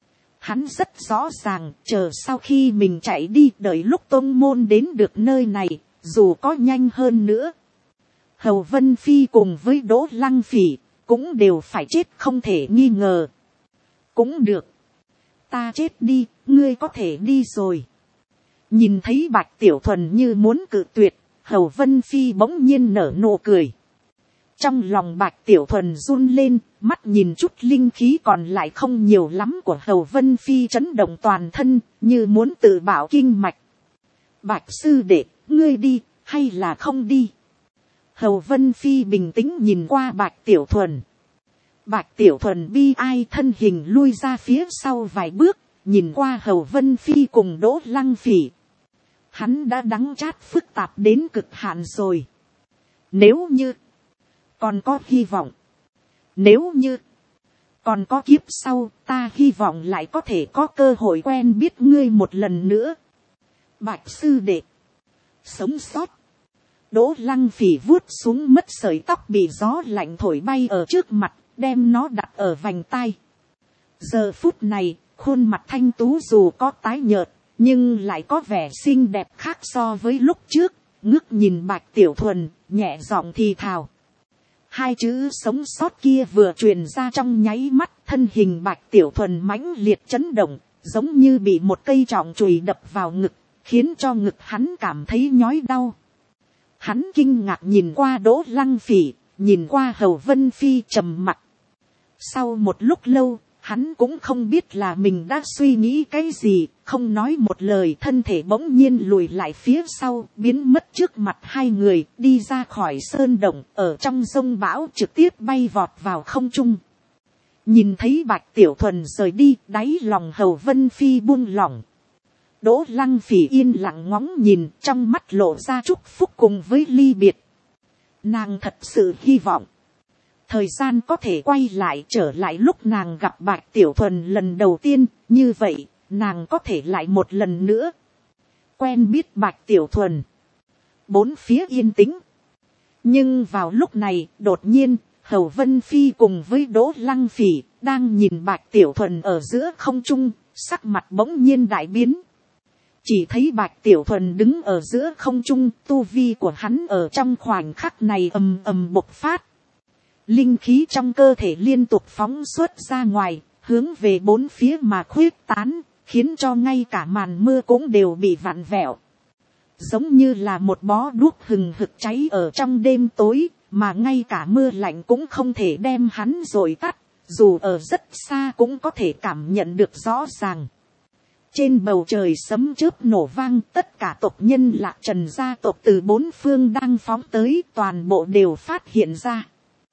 Hắn rất rõ ràng, chờ sau khi mình chạy đi, đợi lúc tông môn đến được nơi này, dù có nhanh hơn nữa. Hầu Vân Phi cùng với Đỗ Lăng Phỉ, cũng đều phải chết không thể nghi ngờ. Cũng được. Ta chết đi, ngươi có thể đi rồi. Nhìn thấy Bạch Tiểu Thuần như muốn cự tuyệt, Hầu Vân Phi bỗng nhiên nở nụ cười. Trong lòng Bạch Tiểu Thuần run lên, mắt nhìn chút linh khí còn lại không nhiều lắm của Hầu Vân Phi chấn động toàn thân, như muốn tự bảo kinh mạch. Bạch sư đệ, ngươi đi, hay là không đi? Hầu Vân Phi bình tĩnh nhìn qua Bạch Tiểu Thuần. Bạch Tiểu Thuần bi ai thân hình lui ra phía sau vài bước, nhìn qua Hầu Vân Phi cùng Đỗ Lăng Phỉ. Hắn đã đắng chát phức tạp đến cực hạn rồi. Nếu như còn có hy vọng, nếu như còn có kiếp sau, ta hy vọng lại có thể có cơ hội quen biết ngươi một lần nữa. Bạch sư đệ, sống sót. Đỗ Lăng Phỉ vuốt xuống mất sợi tóc bị gió lạnh thổi bay ở trước mặt, đem nó đặt ở vành tai. Giờ phút này, khuôn mặt thanh tú dù có tái nhợt, nhưng lại có vẻ xinh đẹp khác so với lúc trước. Ngước nhìn Bạch Tiểu Thuần, nhẹ giọng thì thào. Hai chữ sống sót kia vừa truyền ra trong nháy mắt, thân hình Bạch Tiểu Thuần mãnh liệt chấn động, giống như bị một cây trọng chùy đập vào ngực, khiến cho ngực hắn cảm thấy nhói đau. Hắn kinh ngạc nhìn qua Đỗ Lăng Phỉ, nhìn qua Hầu Vân Phi trầm mặc. Sau một lúc lâu, hắn cũng không biết là mình đã suy nghĩ cái gì, không nói một lời, thân thể bỗng nhiên lùi lại phía sau, biến mất trước mặt hai người, đi ra khỏi sơn động, ở trong giông bão trực tiếp bay vọt vào không trung. Nhìn thấy Bạch Tiểu Thuần rời đi, đáy lòng Hầu Vân Phi buông lỏng. Đỗ Lăng Phỉ yên lặng ngóng nhìn, trong mắt lộ ra chúc phúc cùng với ly biệt. Nàng thật sự hy vọng thời gian có thể quay lại, trở lại lúc nàng gặp Bạch Tiểu Thuần lần đầu tiên, như vậy nàng có thể lại một lần nữa quen biết Bạch Tiểu Thuần. Bốn phía yên tĩnh. Nhưng vào lúc này, đột nhiên, Hầu Vân Phi cùng với Đỗ Lăng Phỉ đang nhìn Bạch Tiểu Thuần ở giữa không trung, sắc mặt bỗng nhiên đại biến. Chỉ thấy Bạch Tiểu Thuần đứng ở giữa không trung, tu vi của hắn ở trong khoảnh khắc này ầm ầm bộc phát. Linh khí trong cơ thể liên tục phóng xuất ra ngoài, hướng về bốn phía mà khuyết tán, khiến cho ngay cả màn mưa cũng đều bị vặn vẹo. Giống như là một bó đuốc hừng hực cháy ở trong đêm tối, mà ngay cả mưa lạnh cũng không thể đem hắn dội tắt, dù ở rất xa cũng có thể cảm nhận được rõ ràng. Trên bầu trời sấm chớp nổ vang, tất cả tộc nhân Lạc Trần gia tộc từ bốn phương đang phóng tới, toàn bộ đều phát hiện ra.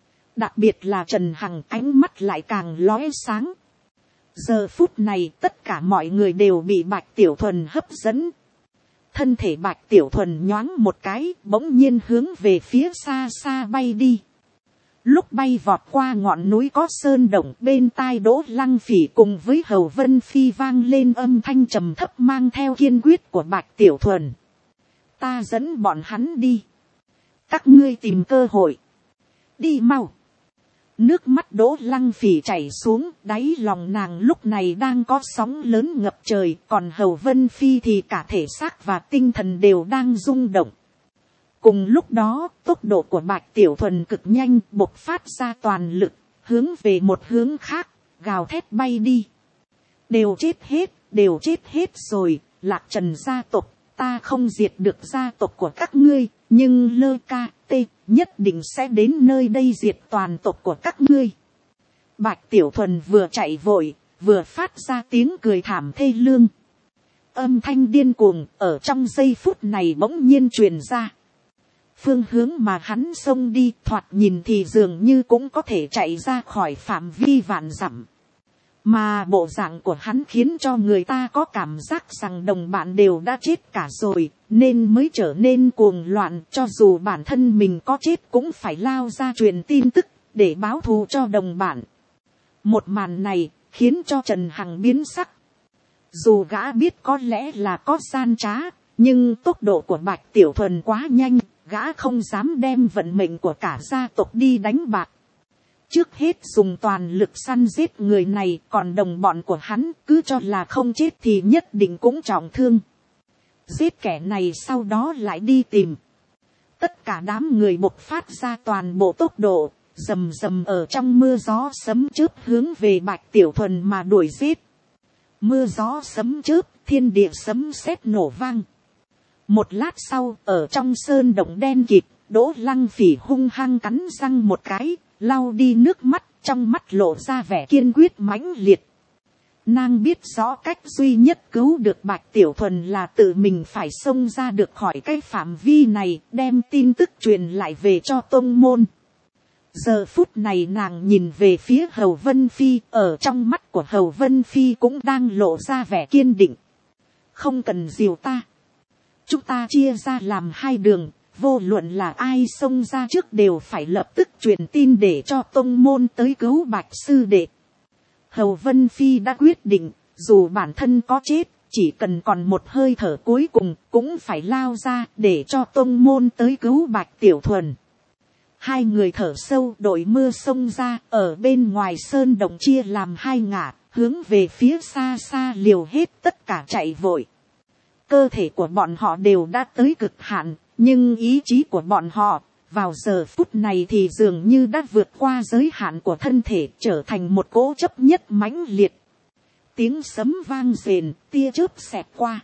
Đặc biệt là Trần Hằng, ánh mắt lại càng lóe sáng. Giờ phút này tất cả mọi người đều bị Bạch Tiểu Thuần hấp dẫn. Thân thể Bạch Tiểu Thuần nhoáng một cái, bỗng nhiên hướng về phía xa xa bay đi. Lúc bay vọt qua ngọn núi có sơn động, bên tai Đỗ Lăng Phỉ cùng với Hầu Vân Phi vang lên âm thanh trầm thấp mang theo kiên quyết của Bạch Tiểu Thuần. Ta dẫn bọn hắn đi. Các ngươi tìm cơ hội. Đi mau. Nước mắt Đỗ Lăng Phỉ chảy xuống, đáy lòng nàng lúc này đang có sóng lớn ngập trời, còn Hầu Vân Phi thì cả thể xác và tinh thần đều đang rung động. Cùng lúc đó, tốc độ của Bạch Tiểu Thuần cực nhanh, bộc phát ra toàn lực, hướng về một hướng khác, gào thét bay đi. Đều chết hết rồi, Lạc Trần gia tộc, ta không diệt được gia tộc của các ngươi, nhưng Lơ Ca Tê nhất định sẽ đến nơi đây diệt toàn tộc của các ngươi. Bạch Tiểu Thuần vừa chạy vội, vừa phát ra tiếng cười thảm thê lương. Âm thanh điên cuồng ở trong giây phút này bỗng nhiên truyền ra. Phương hướng mà hắn xông đi thoạt nhìn thì dường như cũng có thể chạy ra khỏi phạm vi vạn dặm. Mà bộ dạng của hắn khiến cho người ta có cảm giác rằng đồng bạn đều đã chết cả rồi, nên mới trở nên cuồng loạn, cho dù bản thân mình có chết cũng phải lao ra truyền tin tức, để báo thù cho đồng bạn. Một màn này, khiến cho Trần Hằng biến sắc. Dù gã biết có lẽ là có gian trá, nhưng tốc độ của Bạch Tiểu Thuần quá nhanh, gã không dám đem vận mệnh của cả gia tộc đi đánh bạc. Trước hết dùng toàn lực săn giết người này, còn đồng bọn của hắn cứ cho là không chết thì nhất định cũng trọng thương. Giết kẻ này sau đó lại đi tìm. Tất cả đám người bộc phát ra toàn bộ tốc độ, rầm rầm ở trong mưa gió sấm chớp hướng về Bạch Tiểu Thuần mà đuổi giết. Mưa gió sấm chớp, thiên địa sấm sét nổ vang. Một lát sau, ở trong sơn động đen kịt, Đỗ Lăng Phỉ hung hăng cắn răng một cái, lau đi nước mắt, trong mắt lộ ra vẻ kiên quyết mãnh liệt. Nàng biết rõ cách duy nhất cứu được Bạch Tiểu Thuần là tự mình phải xông ra được khỏi cái phạm vi này, đem tin tức truyền lại về cho tông môn. Giờ phút này nàng nhìn về phía Hầu Vân Phi, ở trong mắt của Hầu Vân Phi cũng đang lộ ra vẻ kiên định. Không cần dìu ta. Chúng ta chia ra làm hai đường, vô luận là ai xông ra trước đều phải lập tức truyền tin để cho tông môn tới cứu Bạch sư đệ. Hầu Vân Phi đã quyết định, dù bản thân có chết, chỉ cần còn một hơi thở cuối cùng, cũng phải lao ra để cho tông môn tới cứu Bạch Tiểu Thuần. Hai người thở sâu, đội mưa xông ra, ở bên ngoài sơn động chia làm hai ngả, hướng về phía xa xa liều hết tất cả chạy vội. Cơ thể của bọn họ đều đã tới cực hạn, nhưng ý chí của bọn họ, vào giờ phút này thì dường như đã vượt qua giới hạn của thân thể, trở thành một cố chấp nhất mãnh liệt. Tiếng sấm vang rền, tia chớp xẹt qua.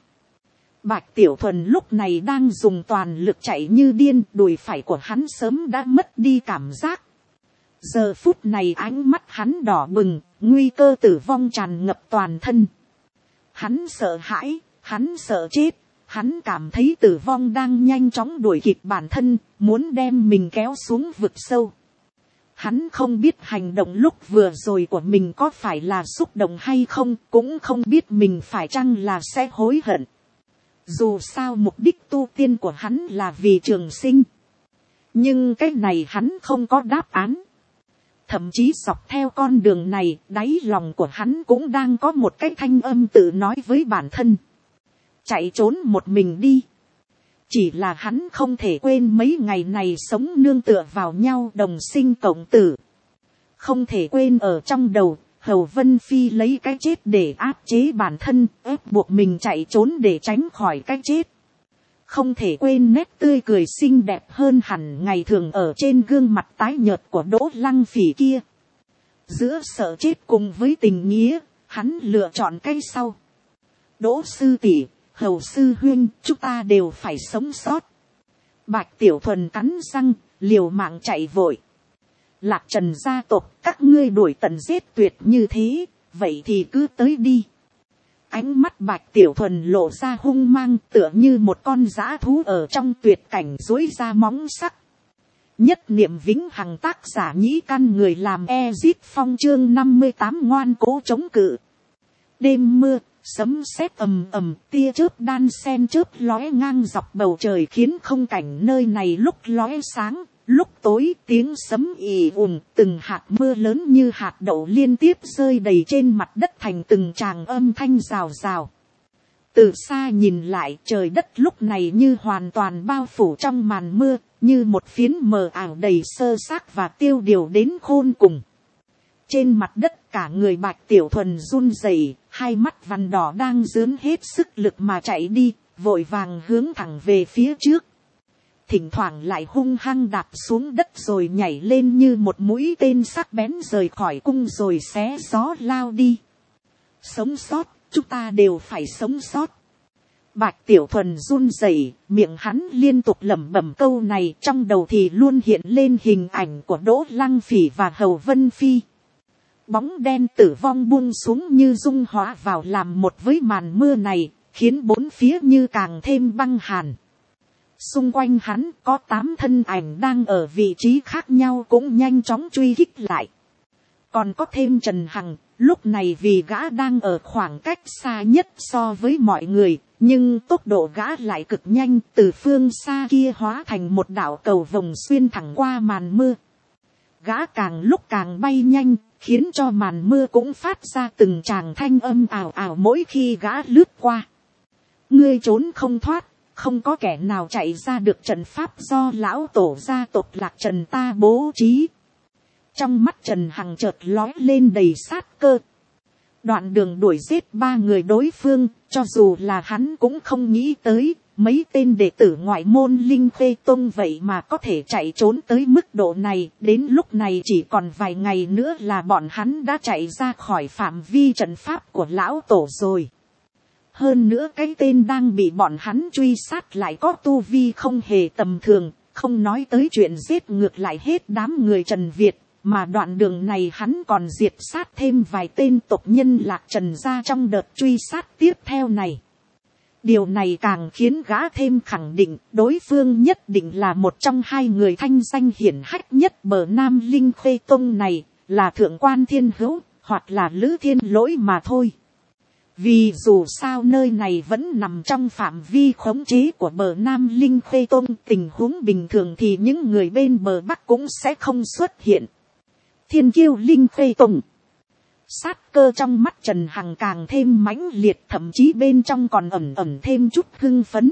Bạch Tiểu Thuần lúc này đang dùng toàn lực chạy như điên, đùi phải của hắn sớm đã mất đi cảm giác. Giờ phút này ánh mắt hắn đỏ bừng, nguy cơ tử vong tràn ngập toàn thân. Hắn sợ hãi, hắn sợ chết, hắn cảm thấy tử vong đang nhanh chóng đuổi kịp bản thân, muốn đem mình kéo xuống vực sâu. Hắn không biết hành động lúc vừa rồi của mình có phải là xúc động hay không, cũng không biết mình phải chăng là sẽ hối hận. Dù sao mục đích tu tiên của hắn là vì trường sinh. Nhưng cái này hắn không có đáp án. Thậm chí dọc theo con đường này, đáy lòng của hắn cũng đang có một cái thanh âm tự nói với bản thân. Chạy trốn một mình đi. Chỉ là hắn không thể quên mấy ngày này sống nương tựa vào nhau đồng sinh cộng tử. Không thể quên ở trong đầu, Hầu Vân Phi lấy cái chết để áp chế bản thân, ép buộc mình chạy trốn để tránh khỏi cái chết. Không thể quên nét tươi cười xinh đẹp hơn hẳn ngày thường ở trên gương mặt tái nhợt của Đỗ Lăng Phỉ kia. Giữa sợ chết cùng với tình nghĩa, hắn lựa chọn cái sau. Đỗ sư tỷ, Hầu sư huynh, chúng ta đều phải sống sót. Bạch Tiểu Thuần cắn răng, liều mạng chạy vội. Lạc Trần gia tộc, các ngươi đuổi tận giết tuyệt như thế, vậy thì cứ tới đi. Ánh mắt Bạch Tiểu Thuần lộ ra hung mang, tựa như một con dã thú ở trong tuyệt cảnh duỗi ra móng sắc. Nhất niệm vĩnh hằng, tác giả Nhĩ Căn, người làm Ezit Phong, chương 58 ngoan cố chống cự. Đêm mưa, sấm sét ầm ầm, tia chớp đan sen chớp lóe ngang dọc bầu trời, khiến không cảnh nơi này lúc lóe sáng, lúc tối. Tiếng sấm ì ùm, từng hạt mưa lớn như hạt đậu liên tiếp rơi đầy trên mặt đất thành từng tràng âm thanh rào rào. Từ xa nhìn lại, trời đất lúc này như hoàn toàn bao phủ trong màn mưa, như một phiến mờ ảo đầy sơ xác và tiêu điều đến khôn cùng. Trên mặt đất cả người Bạch Tiểu Thuần run rẩy, hai mắt vằn đỏ đang dướn hết sức lực mà chạy đi, vội vàng hướng thẳng về phía trước. Thỉnh thoảng lại hung hăng đạp xuống đất rồi nhảy lên như một mũi tên sắc bén rời khỏi cung rồi xé gió lao đi. Sống sót, chúng ta đều phải sống sót. Bạch Tiểu Thuần run rẩy, miệng hắn liên tục lẩm bẩm câu này, trong đầu thì luôn hiện lên hình ảnh của Đỗ Lăng Phỉ và Hầu Vân Phi. Bóng đen tử vong buông xuống như dung hóa vào làm một với màn mưa này, khiến bốn phía như càng thêm băng hàn. Xung quanh hắn có 8 thân ảnh đang ở vị trí khác nhau cũng nhanh chóng truy kích lại. Còn có thêm Trần Hằng, lúc này vì gã đang ở khoảng cách xa nhất so với mọi người, nhưng tốc độ gã lại cực nhanh, từ phương xa kia hóa thành một đạo cầu vồng xuyên thẳng qua màn mưa. Gã càng lúc càng bay nhanh, khiến cho màn mưa cũng phát ra từng tràng thanh âm ào ào mỗi khi gã lướt qua. Ngươi trốn không thoát, không có kẻ nào chạy ra được trận pháp do lão tổ gia tộc Lạc Trần ta bố trí. Trong mắt Trần Hằng chợt lóe lên đầy sát cơ. Đoạn đường đuổi giết 3 người đối phương, cho dù là hắn cũng không nghĩ tới, mấy tên đệ tử ngoại môn Linh Khê Tông vậy mà có thể chạy trốn tới mức độ này. Đến lúc này chỉ còn vài ngày nữa là bọn hắn đã chạy ra khỏi phạm vi trận pháp của lão tổ rồi. Hơn nữa cái tên đang bị bọn hắn truy sát lại có tu vi không hề tầm thường, không nói tới chuyện giết ngược lại hết đám người Trần Việt, mà đoạn đường này hắn còn diệt sát thêm vài tên tộc nhân Lạc Trần ra trong đợt truy sát tiếp theo này. Điều này càng khiến gã thêm khẳng định đối phương nhất định là một trong 2 người thanh danh hiển hách nhất bờ Nam Linh Khê Tông này, là Thượng Quan Thiên Hữu, hoặc là Lữ Thiên Lỗi mà thôi. Vì dù sao nơi này vẫn nằm trong phạm vi khống chế của bờ Nam Linh Khê Tông, tình huống bình thường thì những người bên bờ Bắc cũng sẽ không xuất hiện. Thiên Kiêu Linh Khê Tông. Sát cơ trong mắt Trần Hằng càng thêm mãnh liệt, thậm chí bên trong còn ẩn ẩn thêm chút hưng phấn.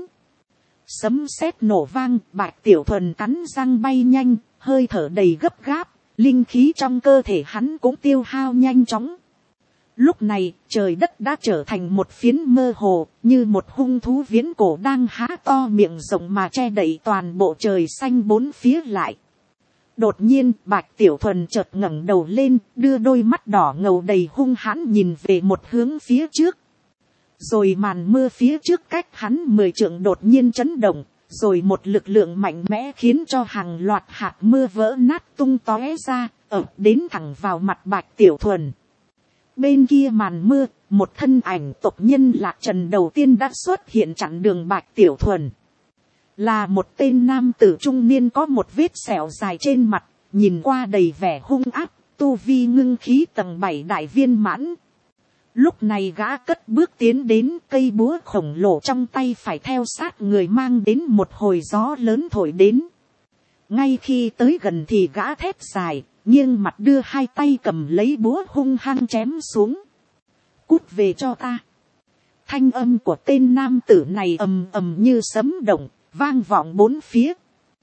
Sấm sét nổ vang, Bạch Tiểu Thuần cắn răng bay nhanh, hơi thở đầy gấp gáp, linh khí trong cơ thể hắn cũng tiêu hao nhanh chóng. Lúc này, trời đất đã trở thành một phiến mơ hồ, như một hung thú viễn cổ đang há to miệng rộng mà che đậy toàn bộ trời xanh bốn phía lại. Đột nhiên, Bạch Tiểu Thuần chợt ngẩng đầu lên, đưa đôi mắt đỏ ngầu đầy hung hãn nhìn về một hướng phía trước. Rồi màn mưa phía trước cách hắn 10 trượng đột nhiên chấn động, rồi một lực lượng mạnh mẽ khiến cho hàng loạt hạt mưa vỡ nát tung tóe ra, ập đến thẳng vào mặt Bạch Tiểu Thuần. Bên kia màn mưa, một thân ảnh tộc nhân Lạc Trần đầu tiên đã xuất hiện chặn đường Bạch Tiểu Thuần. Là một tên nam tử trung niên có một vết sẹo dài trên mặt, nhìn qua đầy vẻ hung áp, tu vi ngưng khí tầng 7 đại viên mãn. Lúc này gã cất bước tiến đến, cây búa khổng lồ trong tay phải theo sát người mang đến một hồi gió lớn thổi đến. Ngay khi tới gần thì gã thét dài, nghiêng mặt đưa hai tay cầm lấy búa hung hăng chém xuống. Cút về cho ta. Thanh âm của tên nam tử này ầm ầm như sấm động, vang vọng bốn phía.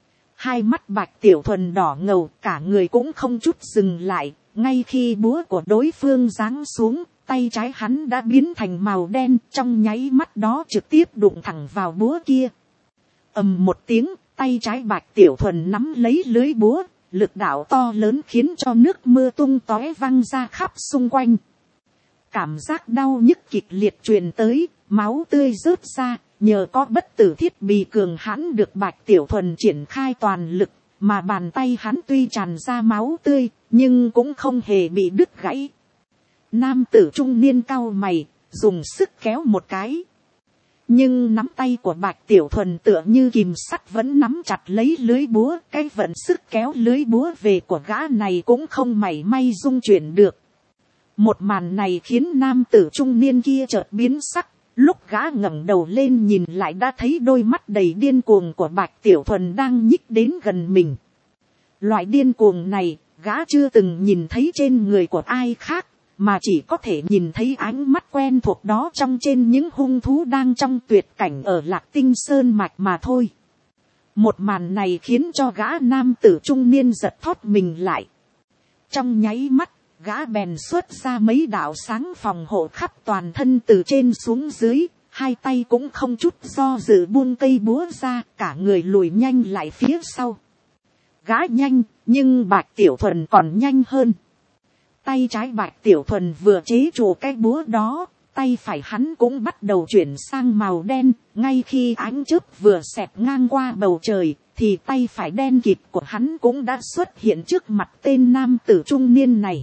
Hai mắt Bạch Tiểu Thuần đỏ ngầu, cả người cũng không chút dừng lại. Ngay khi búa của đối phương giáng xuống, tay trái hắn đã biến thành màu đen, trong nháy mắt đó trực tiếp đụng thẳng vào búa kia. Ầm một tiếng, tay trái Bạch Tiểu Thuần nắm lấy lưới búa, lực đạo to lớn khiến cho nước mưa tung tóe văng ra khắp xung quanh. Cảm giác đau nhức kịch liệt truyền tới, máu tươi rớt ra, nhờ có bất tử thiết bị cường hãn được Bạch Tiểu Thuần triển khai toàn lực, mà bàn tay hắn tuy tràn ra máu tươi, nhưng cũng không hề bị đứt gãy. Nam tử trung niên cau mày, dùng sức kéo một cái. Nhưng nắm tay của Bạch Tiểu Thuần tựa như kìm sắt vẫn nắm chặt lấy lưới búa, cái vận sức kéo lưới búa về của gã này cũng không mảy may rung chuyển được. Một màn này khiến nam tử trung niên kia chợt biến sắc, lúc gã ngẩng đầu lên nhìn lại đã thấy đôi mắt đầy điên cuồng của Bạch Tiểu Thuần đang nhích đến gần mình. Loại điên cuồng này, gã chưa từng nhìn thấy trên người của ai khác, mà chỉ có thể nhìn thấy ánh mắt quen thuộc đó trong trên những hung thú đang trong tuyệt cảnh ở Lạc Tinh Sơn Mạch mà thôi. Một màn này khiến cho gã nam tử trung niên giật thót mình lại. Trong nháy mắt, gã bèn xuất ra mấy đạo sáng phòng hộ khắp toàn thân từ trên xuống dưới, hai tay cũng không chút do dự buông cây búa ra, cả người lùi nhanh lại phía sau. Gã nhanh, nhưng Bạch Tiểu Thuần còn nhanh hơn. Tay trái Bạch Tiểu Thuần vừa chế trụ cái búa đó, tay phải hắn cũng bắt đầu chuyển sang màu đen. Ngay khi ánh chớp vừa xẹt ngang qua bầu trời, thì tay phải đen kịt của hắn cũng đã xuất hiện trước mặt tên nam tử trung niên này.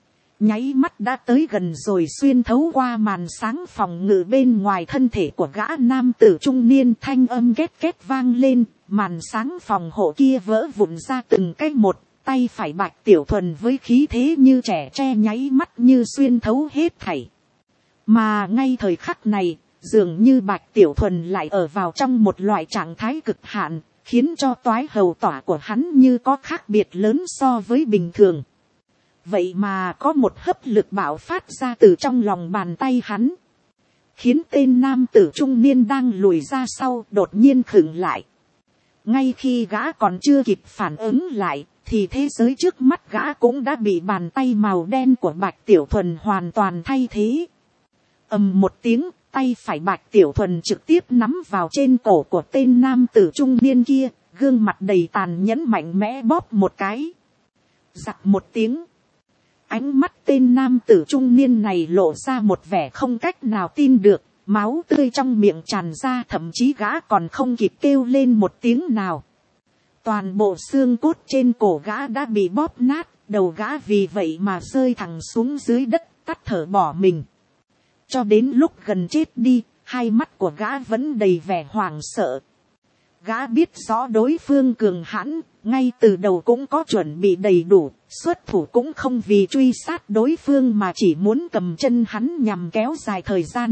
Nháy mắt đã tới gần rồi xuyên thấu qua màn sáng phòng ngự bên ngoài thân thể của gã nam tử trung niên, thanh âm két két vang lên, màn sáng phòng hộ kia vỡ vụn ra từng cái một. Tay phải Bạch Tiểu Thuần với khí thế như trẻ tre nháy mắt như xuyên thấu hết thảy. Mà ngay thời khắc này, dường như Bạch Tiểu Thuần lại ở vào trong một loại trạng thái cực hạn, khiến cho toái hầu tỏa của hắn như có khác biệt lớn so với bình thường. Vậy mà có một hấp lực bạo phát ra từ trong lòng bàn tay hắn, khiến tên nam tử trung niên đang lùi ra sau đột nhiên khựng lại. Ngay khi gã còn chưa kịp phản ứng lại, thì thế giới trước mắt gã cũng đã bị bàn tay màu đen của Bạch Tiểu Thuần hoàn toàn thay thế. Ầm một tiếng, tay phải Bạch Tiểu Thuần trực tiếp nắm vào trên cổ của tên nam tử trung niên kia, gương mặt đầy tàn nhẫn mạnh mẽ bóp một cái. Giặc một tiếng, ánh mắt tên nam tử trung niên này lộ ra một vẻ không cách nào tin được, máu tươi trong miệng tràn ra, thậm chí gã còn không kịp kêu lên một tiếng nào. Toàn bộ xương cốt trên cổ gã đã bị bóp nát, đầu gã vì vậy mà rơi thẳng xuống dưới đất, tắt thở bỏ mình. Cho đến lúc gần chết đi, hai mắt của gã vẫn đầy vẻ hoảng sợ. Gã biết rõ đối phương cường hãn, ngay từ đầu cũng có chuẩn bị đầy đủ, xuất thủ cũng không vì truy sát đối phương mà chỉ muốn cầm chân hắn nhằm kéo dài thời gian.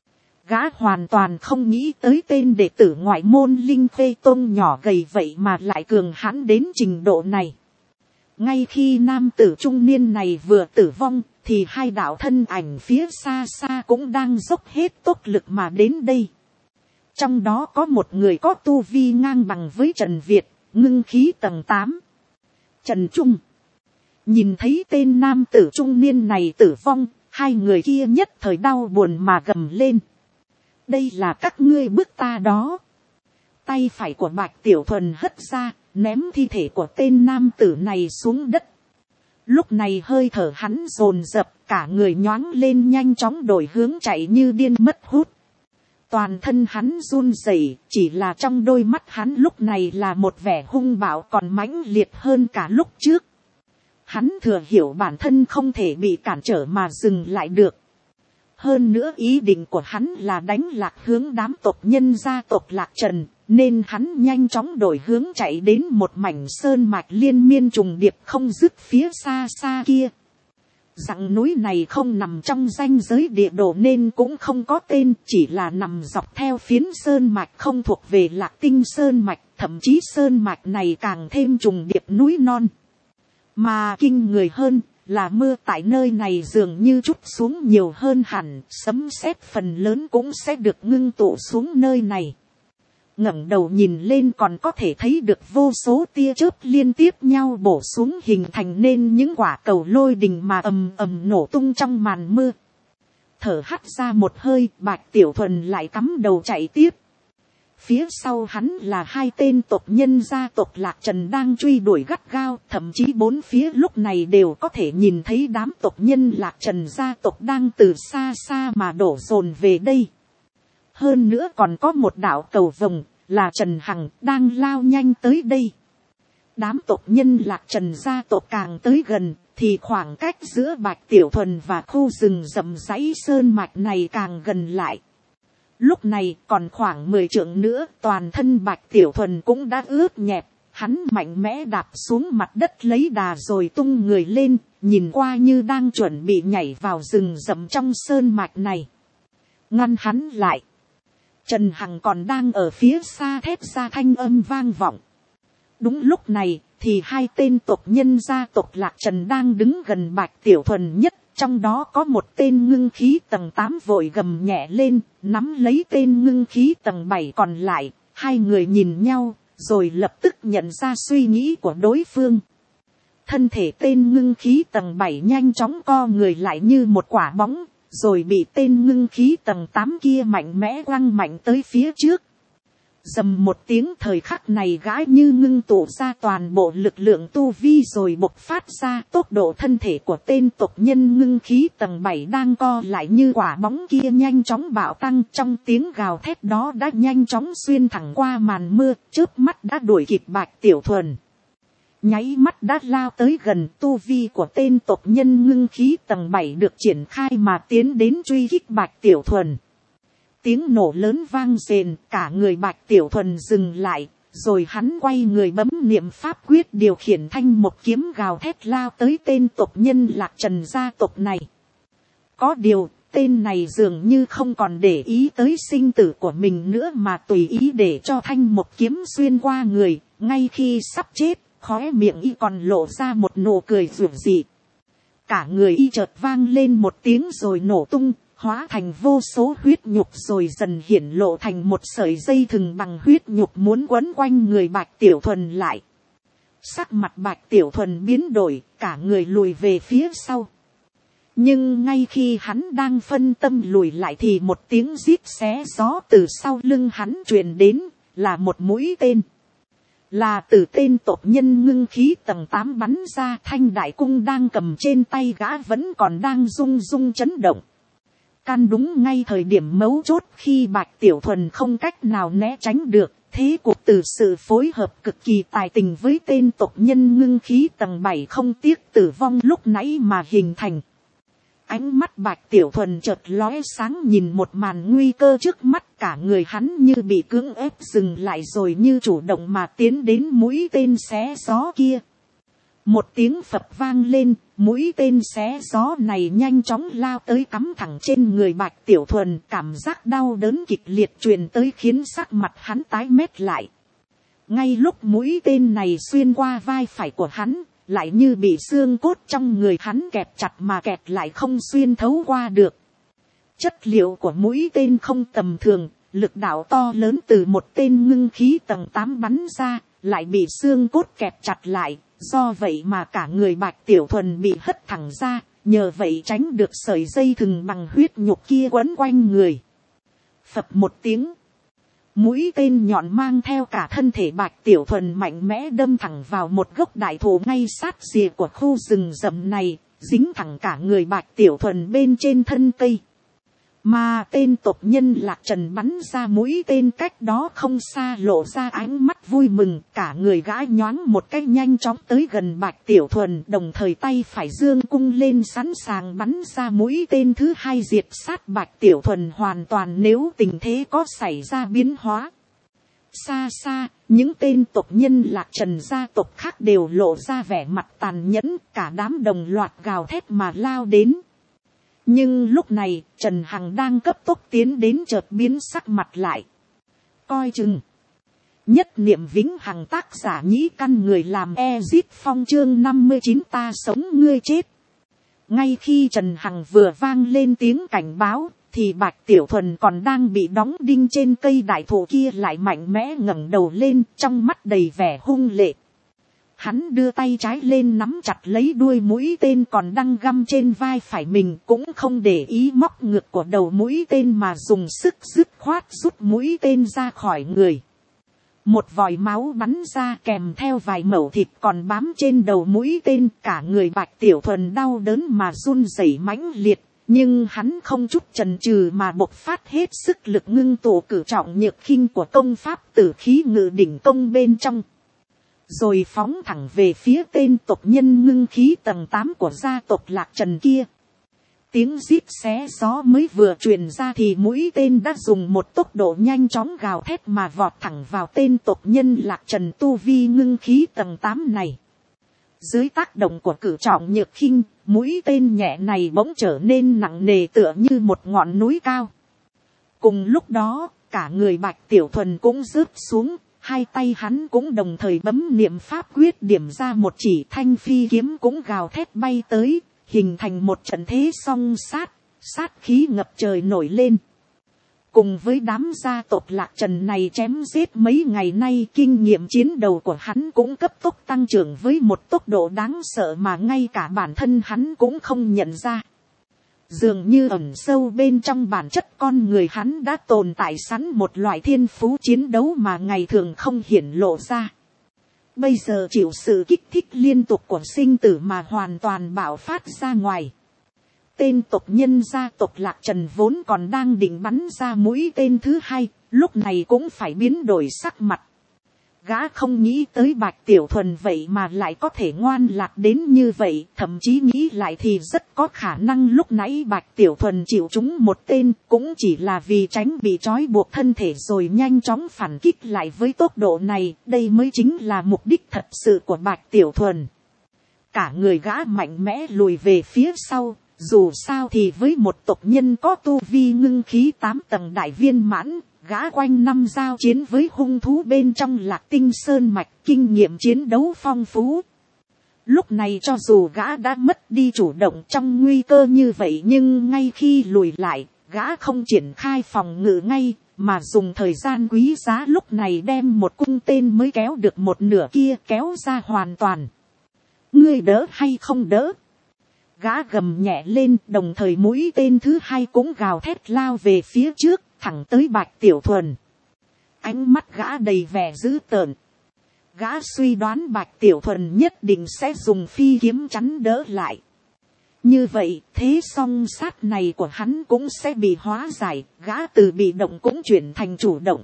Gã hoàn toàn không nghĩ tới tên đệ tử ngoại môn Linh Phê Tôn nhỏ gầy vậy mà lại cường hãn đến trình độ này. Ngay khi nam tử trung niên này vừa tử vong, thì hai đạo thân ảnh phía xa xa cũng đang dốc hết tốc lực mà đến đây. Trong đó có một người có tu vi ngang bằng với Trần Việt, ngưng khí tầng 8. Trần Trung. Nhìn thấy tên nam tử trung niên này tử vong, hai người kia nhất thời đau buồn mà gầm lên. Đây là các ngươi bức ta đó. Tay phải của Bạch Tiểu Thuần hất ra, ném thi thể của tên nam tử này xuống đất. Lúc này hơi thở hắn dồn dập, cả người nhoáng lên nhanh chóng đổi hướng chạy như điên mất hút. Toàn thân hắn run rẩy, chỉ là trong đôi mắt hắn lúc này là một vẻ hung bạo còn mãnh liệt hơn cả lúc trước. Hắn thừa hiểu bản thân không thể bị cản trở mà dừng lại được. Hơn nữa ý định của hắn là đánh lạc hướng đám tộc nhân gia tộc Lạc Trần, nên hắn nhanh chóng đổi hướng chạy đến một mảnh sơn mạch liên miên trùng điệp không dứt phía xa xa kia. Dặng núi này không nằm trong ranh giới địa đồ nên cũng không có tên, chỉ là nằm dọc theo phiến sơn mạch không thuộc về Lạc Tinh sơn mạch, thậm chí sơn mạch này càng thêm trùng điệp núi non. Mà kinh người hơn là mưa tại nơi này dường như trút xuống nhiều hơn hẳn, sấm sét phần lớn cũng sẽ được ngưng tụ xuống nơi này. Ngẩng đầu nhìn lên còn có thể thấy được vô số tia chớp liên tiếp nhau bổ xuống hình thành nên những quả cầu lôi đình mà ầm ầm nổ tung trong màn mưa. Thở hắt ra một hơi, Bạch Tiểu Thuần lại cắm đầu chạy tiếp. Phía sau hắn là hai tên tộc nhân gia tộc Lạc Trần đang truy đuổi gắt gao, thậm chí bốn phía lúc này đều có thể nhìn thấy đám tộc nhân Lạc Trần gia tộc đang từ xa xa mà đổ dồn về đây. Hơn nữa còn có một đạo cầu vồng là Trần Hằng đang lao nhanh tới đây. Đám tộc nhân Lạc Trần gia tộc càng tới gần thì khoảng cách giữa Bạch Tiểu Thuần và khu rừng rậm rẫy sơn mạch này càng gần lại. Lúc này còn khoảng 10 trượng nữa, toàn thân Bạch Tiểu Thuần cũng đã ướt nhẹp, hắn mạnh mẽ đạp xuống mặt đất lấy đà rồi tung người lên, nhìn qua như đang chuẩn bị nhảy vào rừng rậm trong sơn mạch này. Ngăn hắn lại. Trần Hằng còn đang ở phía xa thét ra thanh âm vang vọng. Đúng lúc này thì hai tên tộc nhân gia tộc Lạc Trần đang đứng gần Bạch Tiểu Thuần nhất. Trong đó có một tên ngưng khí tầng 8 vội gầm nhẹ lên, nắm lấy tên ngưng khí tầng 7 còn lại. Hai người nhìn nhau, rồi lập tức nhận ra suy nghĩ của đối phương. Thân thể tên ngưng khí tầng 7 nhanh chóng co người lại như một quả bóng, rồi bị tên ngưng khí tầng 8 kia mạnh mẽ quăng mạnh tới phía trước. Dầm một tiếng, thời khắc này gã như ngưng tụ ra toàn bộ lực lượng tu vi rồi bộc phát ra. Tốc độ thân thể của tên tộc nhân ngưng khí tầng 7 đang co lại như quả bóng kia nhanh chóng bạo tăng, trong tiếng gào thét đó đã nhanh chóng xuyên thẳng qua màn mưa, chớp mắt đã đuổi kịp Bạch Tiểu Thuần. Nháy mắt đã lao tới gần, tu vi của tên tộc nhân ngưng khí tầng 7 được triển khai mà tiến đến truy kích Bạch Tiểu Thuần. Tiếng nổ lớn vang rền, cả người Bạch Tiểu Thuần dừng lại, rồi hắn quay người bấm niệm pháp quyết điều khiển thanh một kiếm gào thét lao tới tên tộc nhân Lạc Trần gia tộc này. Có điều, tên này dường như không còn để ý tới sinh tử của mình nữa mà tùy ý để cho thanh một kiếm xuyên qua người, ngay khi sắp chết, khóe miệng y còn lộ ra một nụ cười rủi dị. Cả người y chợt vang lên một tiếng rồi nổ tung, hóa thành vô số huyết nhục rồi dần hiển lộ thành một sợi dây thừng bằng huyết nhục muốn quấn quanh người Bạch Tiểu Thuần lại. Sắc mặt Bạch Tiểu Thuần biến đổi, cả người lùi về phía sau. Nhưng ngay khi hắn đang phân tâm lùi lại thì một tiếng rít xé gió từ sau lưng hắn truyền đến, là một mũi tên. Là từ tên tộc nhân ngưng khí tầng 8 bắn ra, thanh đại cung đang cầm trên tay gã vẫn còn đang rung rung chấn động. Căn đúng ngay thời điểm mấu chốt khi Bạch Tiểu Thuần không cách nào né tránh được, thế cuộc từ sự phối hợp cực kỳ tài tình với tên tộc nhân ngưng khí tầng 7 không tiếc tử vong lúc nãy mà hình thành. Ánh mắt Bạch Tiểu Thuần chợt lóe sáng nhìn một màn nguy cơ trước mắt, cả người hắn như bị cưỡng ép dừng lại rồi như chủ động mà tiến đến mũi tên xé gió kia. Một tiếng phập vang lên, mũi tên xé gió này nhanh chóng lao tới cắm thẳng trên người Bạch Tiểu Thuần, cảm giác đau đớn kịch liệt truyền tới khiến sắc mặt hắn tái mét lại. Ngay lúc mũi tên này xuyên qua vai phải của hắn, lại như bị xương cốt trong người hắn kẹp chặt mà kẹt lại không xuyên thấu qua được. Chất liệu của mũi tên không tầm thường, lực đạo to lớn từ một tên ngưng khí tầng 8 bắn ra, lại bị xương cốt kẹp chặt lại. Do vậy mà cả người Bạch Tiểu Thuần bị hất thẳng ra, nhờ vậy tránh được sợi dây thừng bằng huyết nhục kia quấn quanh người. Phập một tiếng, mũi tên nhọn mang theo cả thân thể Bạch Tiểu Thuần mạnh mẽ đâm thẳng vào một gốc đại thụ ngay sát rìa của khu rừng rậm này, dính thẳng cả người Bạch Tiểu Thuần bên trên thân cây. Mà tên tộc nhân Lạc Trần bắn ra mũi tên cách đó không xa lộ ra ánh mắt vui mừng, cả người gã nhoáng một cách nhanh chóng tới gần Bạch Tiểu Thuần, đồng thời tay phải giương cung lên sẵn sàng bắn ra mũi tên thứ hai diệt sát Bạch Tiểu Thuần hoàn toàn nếu tình thế có xảy ra biến hóa. Xa xa, những tên tộc nhân Lạc Trần gia tộc khác đều lộ ra vẻ mặt tàn nhẫn, cả đám đồng loạt gào thét mà lao đến. Nhưng lúc này, Trần Hằng đang cấp tốc tiến đến chợt biến sắc mặt lại. Coi chừng. Nhất niệm vĩnh hằng, tác giả Nhĩ Căn, người làm Ezit Phong, chương 59, ta sống ngươi chết. Ngay khi Trần Hằng vừa vang lên tiếng cảnh báo, thì Bạch Tiểu Thuần còn đang bị đóng đinh trên cây đại thụ kia lại mạnh mẽ ngẩng đầu lên, trong mắt đầy vẻ hung lệ. Hắn đưa tay trái lên nắm chặt lấy đuôi mũi tên còn đang găm trên vai phải mình, cũng không để ý móc ngực của đầu mũi tên mà dùng sức dứt khoát rút mũi tên ra khỏi người. Một vòi máu bắn ra kèm theo vài mẩu thịt còn bám trên đầu mũi tên, cả người Bạch Tiểu Thuần đau đớn mà run rẩy mãnh liệt. Nhưng hắn không chút chần chừ mà bộc phát hết sức lực, ngưng tụ cử trọng nhược khinh của công pháp tử khí ngự đỉnh công bên trong. Rồi phóng thẳng về phía tên tộc nhân ngưng khí tầng 8 của gia tộc Lạc Trần kia. Tiếng rít xé gió mới vừa truyền ra thì mũi tên đã dùng một tốc độ nhanh chóng gào thét mà vọt thẳng vào tên tộc nhân Lạc Trần tu vi ngưng khí tầng 8 này. Dưới tác động của cử trọng nhược khinh, mũi tên nhẹ này bỗng trở nên nặng nề tựa như một ngọn núi cao. Cùng lúc đó, cả người Bạch Tiểu Thuần cũng rớt xuống, hai tay hắn cũng đồng thời bấm niệm pháp quyết điểm ra một chỉ, thanh phi kiếm cũng gào thét bay tới, hình thành một trận thế song sát, sát khí ngập trời nổi lên. Cùng với đám gia tộc Lạc Trần này chém giết mấy ngày nay, kinh nghiệm chiến đấu của hắn cũng cấp tốc tăng trưởng với một tốc độ đáng sợ mà ngay cả bản thân hắn cũng không nhận ra. Dường như ẩn sâu bên trong bản chất con người hắn đã tồn tại sẵn một loại thiên phú chiến đấu mà ngày thường không hiển lộ ra. Bây giờ chịu sự kích thích liên tục của sinh tử mà hoàn toàn bạo phát ra ngoài. Tên tộc nhân gia tộc Lạc Trần vốn còn đang định bắn ra mũi tên thứ hai, lúc này cũng phải biến đổi sắc mặt. Gã không nghĩ tới Bạch Tiểu Thuần vậy mà lại có thể ngoan lạc đến như vậy, thậm chí nghĩ lại thì rất có khả năng lúc nãy Bạch Tiểu Thuần chịu trúng một tên cũng chỉ là vì tránh bị trói buộc thân thể rồi nhanh chóng phản kích lại với tốc độ này, đây mới chính là mục đích thật sự của Bạch Tiểu Thuần. Cả người gã mạnh mẽ lùi về phía sau. Dù sao thì với một tộc nhân có tu vi ngưng khí 8 tầng đại viên mãn, gã quanh năm giao chiến với hung thú bên trong Lạc Tinh Sơn Mạch, kinh nghiệm chiến đấu phong phú. Lúc này cho dù gã đã mất đi chủ động trong nguy cơ như vậy, nhưng ngay khi lùi lại, gã không triển khai phòng ngự ngay, mà dùng thời gian quý giá lúc này đem một cung tên mới kéo được một nửa kia kéo ra hoàn toàn. Ngươi đỡ hay không đỡ? Gã gầm nhẹ lên, đồng thời mũi tên thứ hai cũng gào thét lao về phía trước, thẳng tới Bạch Tiểu Thuần. Ánh mắt gã đầy vẻ dữ tợn. Gã suy đoán Bạch Tiểu Thuần nhất định sẽ dùng phi kiếm chắn đỡ lại. Như vậy, thế song sát này của hắn cũng sẽ bị hóa giải, gã từ bị động cũng chuyển thành chủ động.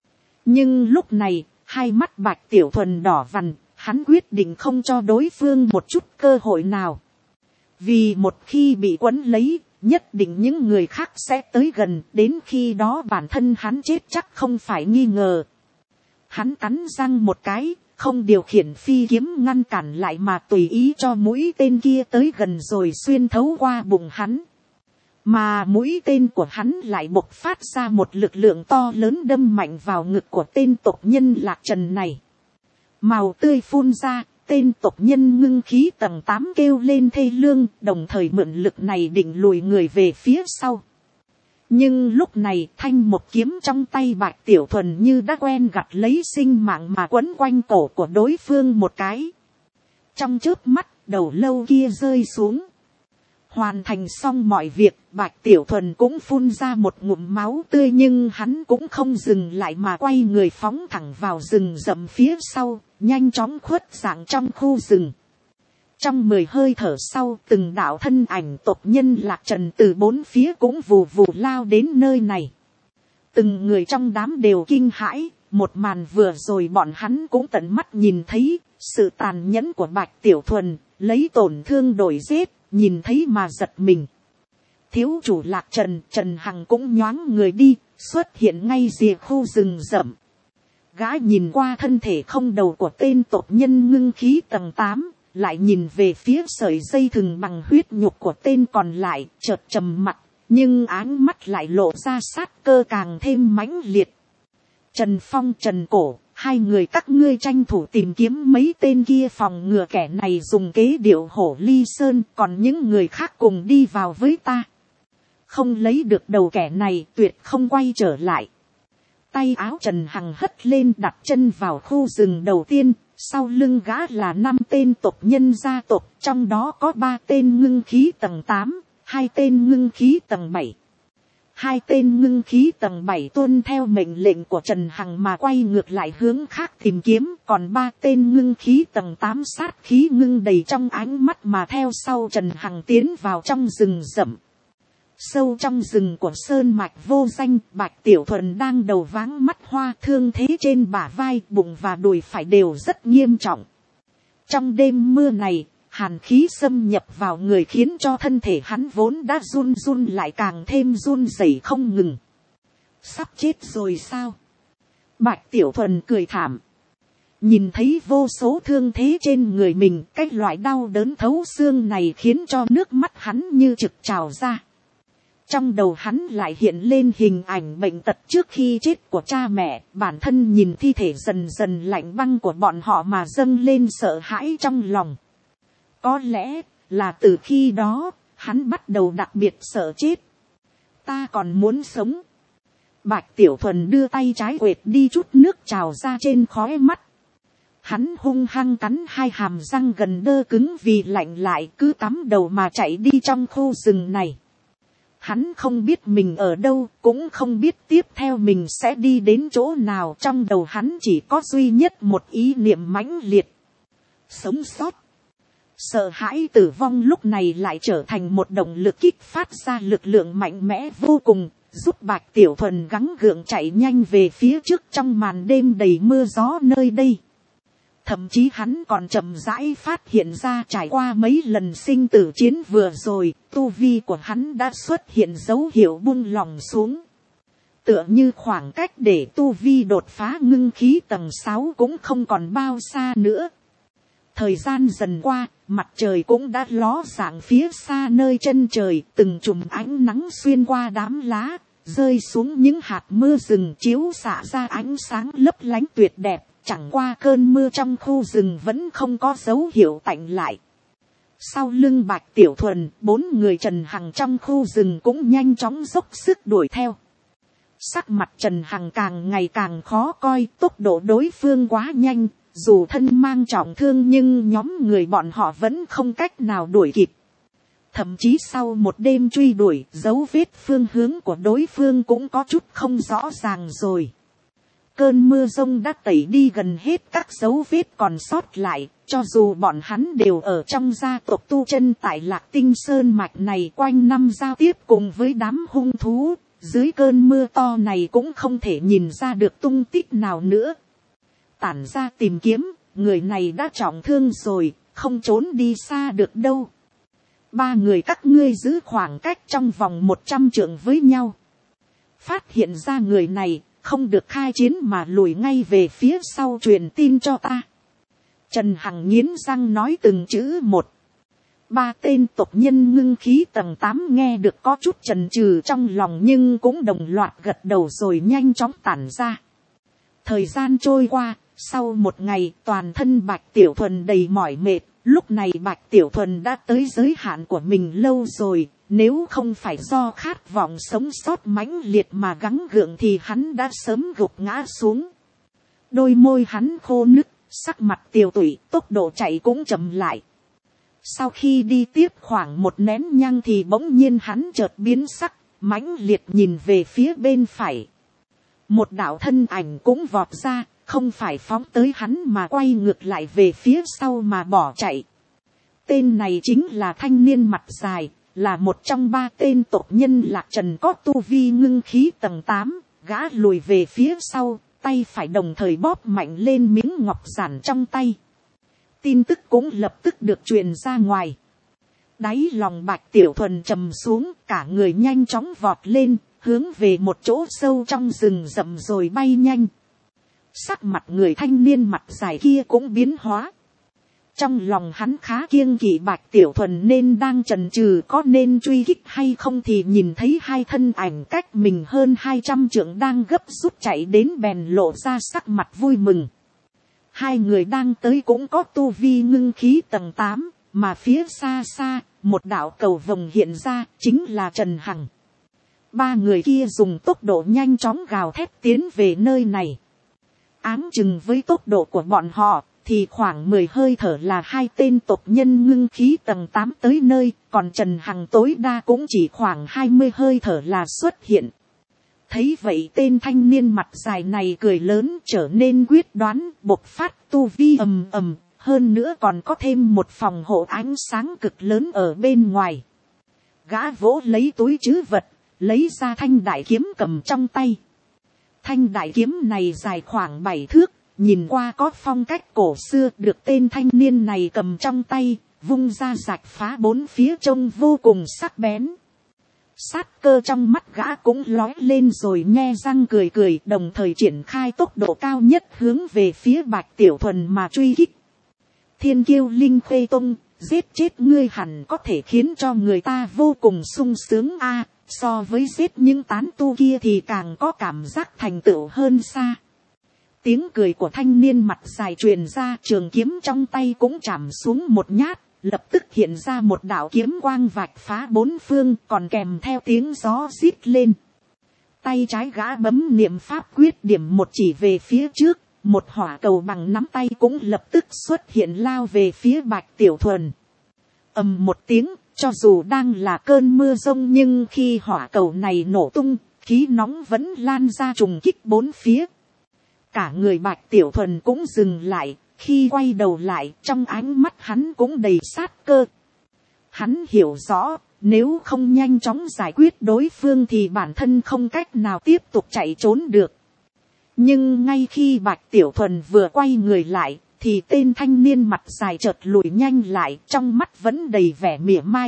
Nhưng lúc này, hai mắt Bạch Tiểu Thuần đỏ vằn, hắn quyết định không cho đối phương một chút cơ hội nào. Vì một khi bị quấn lấy, nhất định những người khác sẽ tới gần, đến khi đó bản thân hắn chết chắc không phải nghi ngờ. Hắn cắn răng một cái, không điều khiển phi kiếm ngăn cản lại mà tùy ý cho mũi tên kia tới gần rồi xuyên thấu qua bụng hắn. Mà mũi tên của hắn lại bộc phát ra một lực lượng to lớn đâm mạnh vào ngực của tên tộc nhân Lạc Trần này. Màu tươi phun ra. Tên tộc nhân ngưng khí tầng 8 kêu lên thê lương, đồng thời mượn lực này định lùi người về phía sau. Nhưng lúc này thanh một kiếm trong tay Bạch Tiểu Thuần như đã quen gặt lấy sinh mạng mà quấn quanh cổ của đối phương một cái. Trong chớp mắt, đầu lâu kia rơi xuống. Hoàn thành xong mọi việc, Bạch Tiểu Thuần cũng phun ra một ngụm máu tươi, nhưng hắn cũng không dừng lại mà quay người phóng thẳng vào rừng rậm phía sau, nhanh chóng khuất dạng trong khu rừng. Trong 10 hơi thở sau, từng đạo thân ảnh tộc nhân Lạc Trần từ bốn phía cũng vù vù lao đến nơi này. Từng người trong đám đều kinh hãi, một màn vừa rồi bọn hắn cũng tận mắt nhìn thấy, sự tàn nhẫn của Bạch Tiểu Thuần, lấy tổn thương đổi giết, nhìn thấy mà giật mình. Thiếu chủ Lạc Trần, Trần Hằng cũng nhoáng người đi, xuất hiện ngay rìa khu rừng rậm. Gã nhìn qua thân thể không đầu của tên tộc nhân ngưng khí tầng 8, lại nhìn về phía sợi dây thừng bằng huyết nhục của tên còn lại, chợt trầm mặt, nhưng áng mắt lại lộ ra sát cơ càng thêm mãnh liệt. Trần Phong, Trần Cổ, hai người các ngươi tranh thủ tìm kiếm mấy tên kia phòng ngừa kẻ này dùng kế điệu hổ ly sơn, còn những người khác cùng đi vào với ta. Không lấy được đầu kẻ này tuyệt không quay trở lại. Tay áo Trần Hằng hất lên đặt chân vào khu rừng đầu tiên, sau lưng gã là 5 tên tộc nhân gia tộc, trong đó có 3 tên ngưng khí tầng 8, 2 tên ngưng khí tầng 7. 2 tên ngưng khí tầng 7 tuân theo mệnh lệnh của Trần Hằng mà quay ngược lại hướng khác tìm kiếm, còn 3 tên ngưng khí tầng 8 sát khí ngưng đầy trong ánh mắt mà theo sau Trần Hằng tiến vào trong rừng rậm. Sâu trong rừng của sơn mạch vô danh, Bạch Tiểu Thuần đang đầu váng mắt hoa, thương thế trên bả vai, bụng và đùi phải đều rất nghiêm trọng. Trong đêm mưa này, hàn khí xâm nhập vào người khiến cho thân thể hắn vốn đã run run lại càng thêm run rẩy không ngừng. Sắp chết rồi sao? Bạch Tiểu Thuần cười thảm. Nhìn thấy vô số thương thế trên người mình, cái loại đau đớn thấu xương này khiến cho nước mắt hắn như trực trào ra. Trong đầu hắn lại hiện lên hình ảnh bệnh tật trước khi chết của cha mẹ, bản thân nhìn thi thể dần dần lạnh băng của bọn họ mà dâng lên sợ hãi trong lòng. Có lẽ là từ khi đó, hắn bắt đầu đặc biệt sợ chết. Ta còn muốn sống. Bạch Tiểu Thuần đưa tay trái quệt đi chút nước trào ra trên khóe mắt. Hắn hung hăng cắn hai hàm răng gần đơ cứng vì lạnh lại, cứ cắm đầu mà chạy đi trong khu rừng này. Hắn không biết mình ở đâu, cũng không biết tiếp theo mình sẽ đi đến chỗ nào. Trong đầu hắn chỉ có duy nhất một ý niệm mãnh liệt. Sống sót. Sợ hãi tử vong lúc này lại trở thành một động lực kích phát ra lực lượng mạnh mẽ vô cùng, giúp Bạch Tiểu Thuần gắng gượng chạy nhanh về phía trước trong màn đêm đầy mưa gió nơi đây. Thậm chí hắn còn chậm rãi phát hiện ra trải qua mấy lần sinh tử chiến vừa rồi, tu vi của hắn đã xuất hiện dấu hiệu buông lỏng xuống. Tựa như khoảng cách để tu vi đột phá ngưng khí tầng 6 cũng không còn bao xa nữa. Thời gian dần qua, mặt trời cũng đã ló dạng phía xa nơi chân trời, từng chùm ánh nắng xuyên qua đám lá, rơi xuống những hạt mưa rừng chiếu xạ ra ánh sáng lấp lánh tuyệt đẹp. Chẳng qua cơn mưa trong khu rừng vẫn không có dấu hiệu tạnh lại. Sau lưng Bạch Tiểu Thuần, 4 người Trần Hằng trong khu rừng cũng nhanh chóng dốc sức đuổi theo. Sắc mặt Trần Hằng càng ngày càng khó coi, tốc độ đối phương quá nhanh, dù thân mang trọng thương nhưng nhóm người bọn họ vẫn không cách nào đuổi kịp. Thậm chí sau một đêm truy đuổi, dấu vết phương hướng của đối phương cũng có chút không rõ ràng rồi. Cơn mưa rông đã tẩy đi gần hết các dấu vết còn sót lại, cho dù bọn hắn đều ở trong gia tộc tu chân tại Lạc Tinh Sơn mạch này quanh năm giao tiếp cùng với đám hung thú, dưới cơn mưa to này cũng không thể nhìn ra được tung tích nào nữa. Tản ra tìm kiếm, người này đã trọng thương rồi, không trốn đi xa được đâu. 3 người các ngươi giữ khoảng cách trong vòng 100 trượng với nhau. Phát hiện ra người này, không được khai chiến mà lùi ngay về phía sau truyền tin cho ta. Trần Hằng nghiến răng nói từng chữ một. 3 tên tộc nhân ngưng khí tầng 8 nghe được có chút chần chừ trong lòng nhưng cũng đồng loạt gật đầu rồi nhanh chóng tản ra. Thời gian trôi qua, sau một ngày toàn thân Bạch Tiểu Thuần đầy mỏi mệt. Lúc này Bạch Tiểu Thuần đã tới giới hạn của mình lâu rồi. Nếu không phải do khát vọng sống sót mãnh liệt mà gắng gượng thì hắn đã sớm gục ngã xuống. Đôi môi hắn khô nứt, sắc mặt tiều tụy, tốc độ chạy cũng chậm lại. Sau khi đi tiếp khoảng 1 nén nhang thì bỗng nhiên hắn chợt biến sắc, mãnh liệt nhìn về phía bên phải. Một đạo thân ảnh cũng vọt ra, không phải phóng tới hắn mà quay ngược lại về phía sau mà bỏ chạy. Tên này chính là thanh niên mặt dài. Là một trong 3 tên tộc nhân Lạc Trần có tu vi ngưng khí tầng 8, gã lùi về phía sau, tay phải đồng thời bóp mạnh lên miếng ngọc giản trong tay. Tin tức cũng lập tức được truyền ra ngoài. Đáy lòng Bạch Tiểu Thuần trầm xuống, cả người nhanh chóng vọt lên, hướng về một chỗ sâu trong rừng rậm rồi bay nhanh. sắc mặt người thanh niên mặt dài kia cũng biến hóa. Trong lòng hắn khá kiêng kỵ Bạch Tiểu Thuần nên đang chần chừ có nên truy kích hay không, thì nhìn thấy hai thân ảnh cách mình hơn 200 trượng đang gấp rút chạy đến, bèn lộ ra sắc mặt vui mừng. Hai người đang tới cũng có tu vi ngưng khí tầng 8, mà phía xa xa, một đạo cầu vồng hiện ra, chính là Trần Hằng. Ba người kia dùng tốc độ nhanh chóng gào thét tiến về nơi này. Áng chừng với tốc độ của bọn họ, thì khoảng 10 hơi thở là hai tên tộc nhân ngưng khí tầng 8 tới nơi, còn Trần Hằng tối đa cũng chỉ khoảng 20 hơi thở là xuất hiện. Thấy vậy tên thanh niên mặt dài này cười lớn, trở nên quyết đoán, bộc phát tu vi ầm ầm, hơn nữa còn có thêm một phòng hộ ánh sáng cực lớn ở bên ngoài. Gã vỗ lấy túi trữ vật, lấy ra thanh đại kiếm cầm trong tay. Thanh đại kiếm này dài khoảng 7 thước, nhìn qua có phong cách cổ xưa, được tên thanh niên này cầm trong tay, vung ra rạch phá bốn phía trông vô cùng sắc bén. Sát cơ trong mắt gã cũng lói lên rồi nhe răng cười cười, đồng thời triển khai tốc độ cao nhất hướng về phía Bạch Tiểu Thuần mà truy kích. Thiên Kiêu Linh Khuê Tông, giết chết ngươi hẳn có thể khiến cho người ta vô cùng sung sướng a, so với giết những tán tu kia thì càng có cảm giác thành tựu hơn xa. Tiếng cười của thanh niên mặt dài truyền ra, trường kiếm trong tay cũng chạm xuống một nhát, lập tức hiện ra một đạo kiếm quang vạch phá bốn phương, còn kèm theo tiếng gió rít lên. Tay trái gã bấm niệm pháp quyết điểm một chỉ về phía trước, một hỏa cầu bằng nắm tay cũng lập tức xuất hiện lao về phía Bạch Tiểu Thuần. Ầm một tiếng, cho dù đang là cơn mưa rông nhưng khi hỏa cầu này nổ tung, khí nóng vẫn lan ra trùng kích bốn phía. Cả người Bạch Tiểu Thuần cũng dừng lại, khi quay đầu lại trong ánh mắt hắn cũng đầy sát cơ. Hắn hiểu rõ, nếu không nhanh chóng giải quyết đối phương thì bản thân không cách nào tiếp tục chạy trốn được. Nhưng ngay khi Bạch Tiểu Thuần vừa quay người lại, thì tên thanh niên mặt dài chợt lùi nhanh lại, trong mắt vẫn đầy vẻ mỉa mai.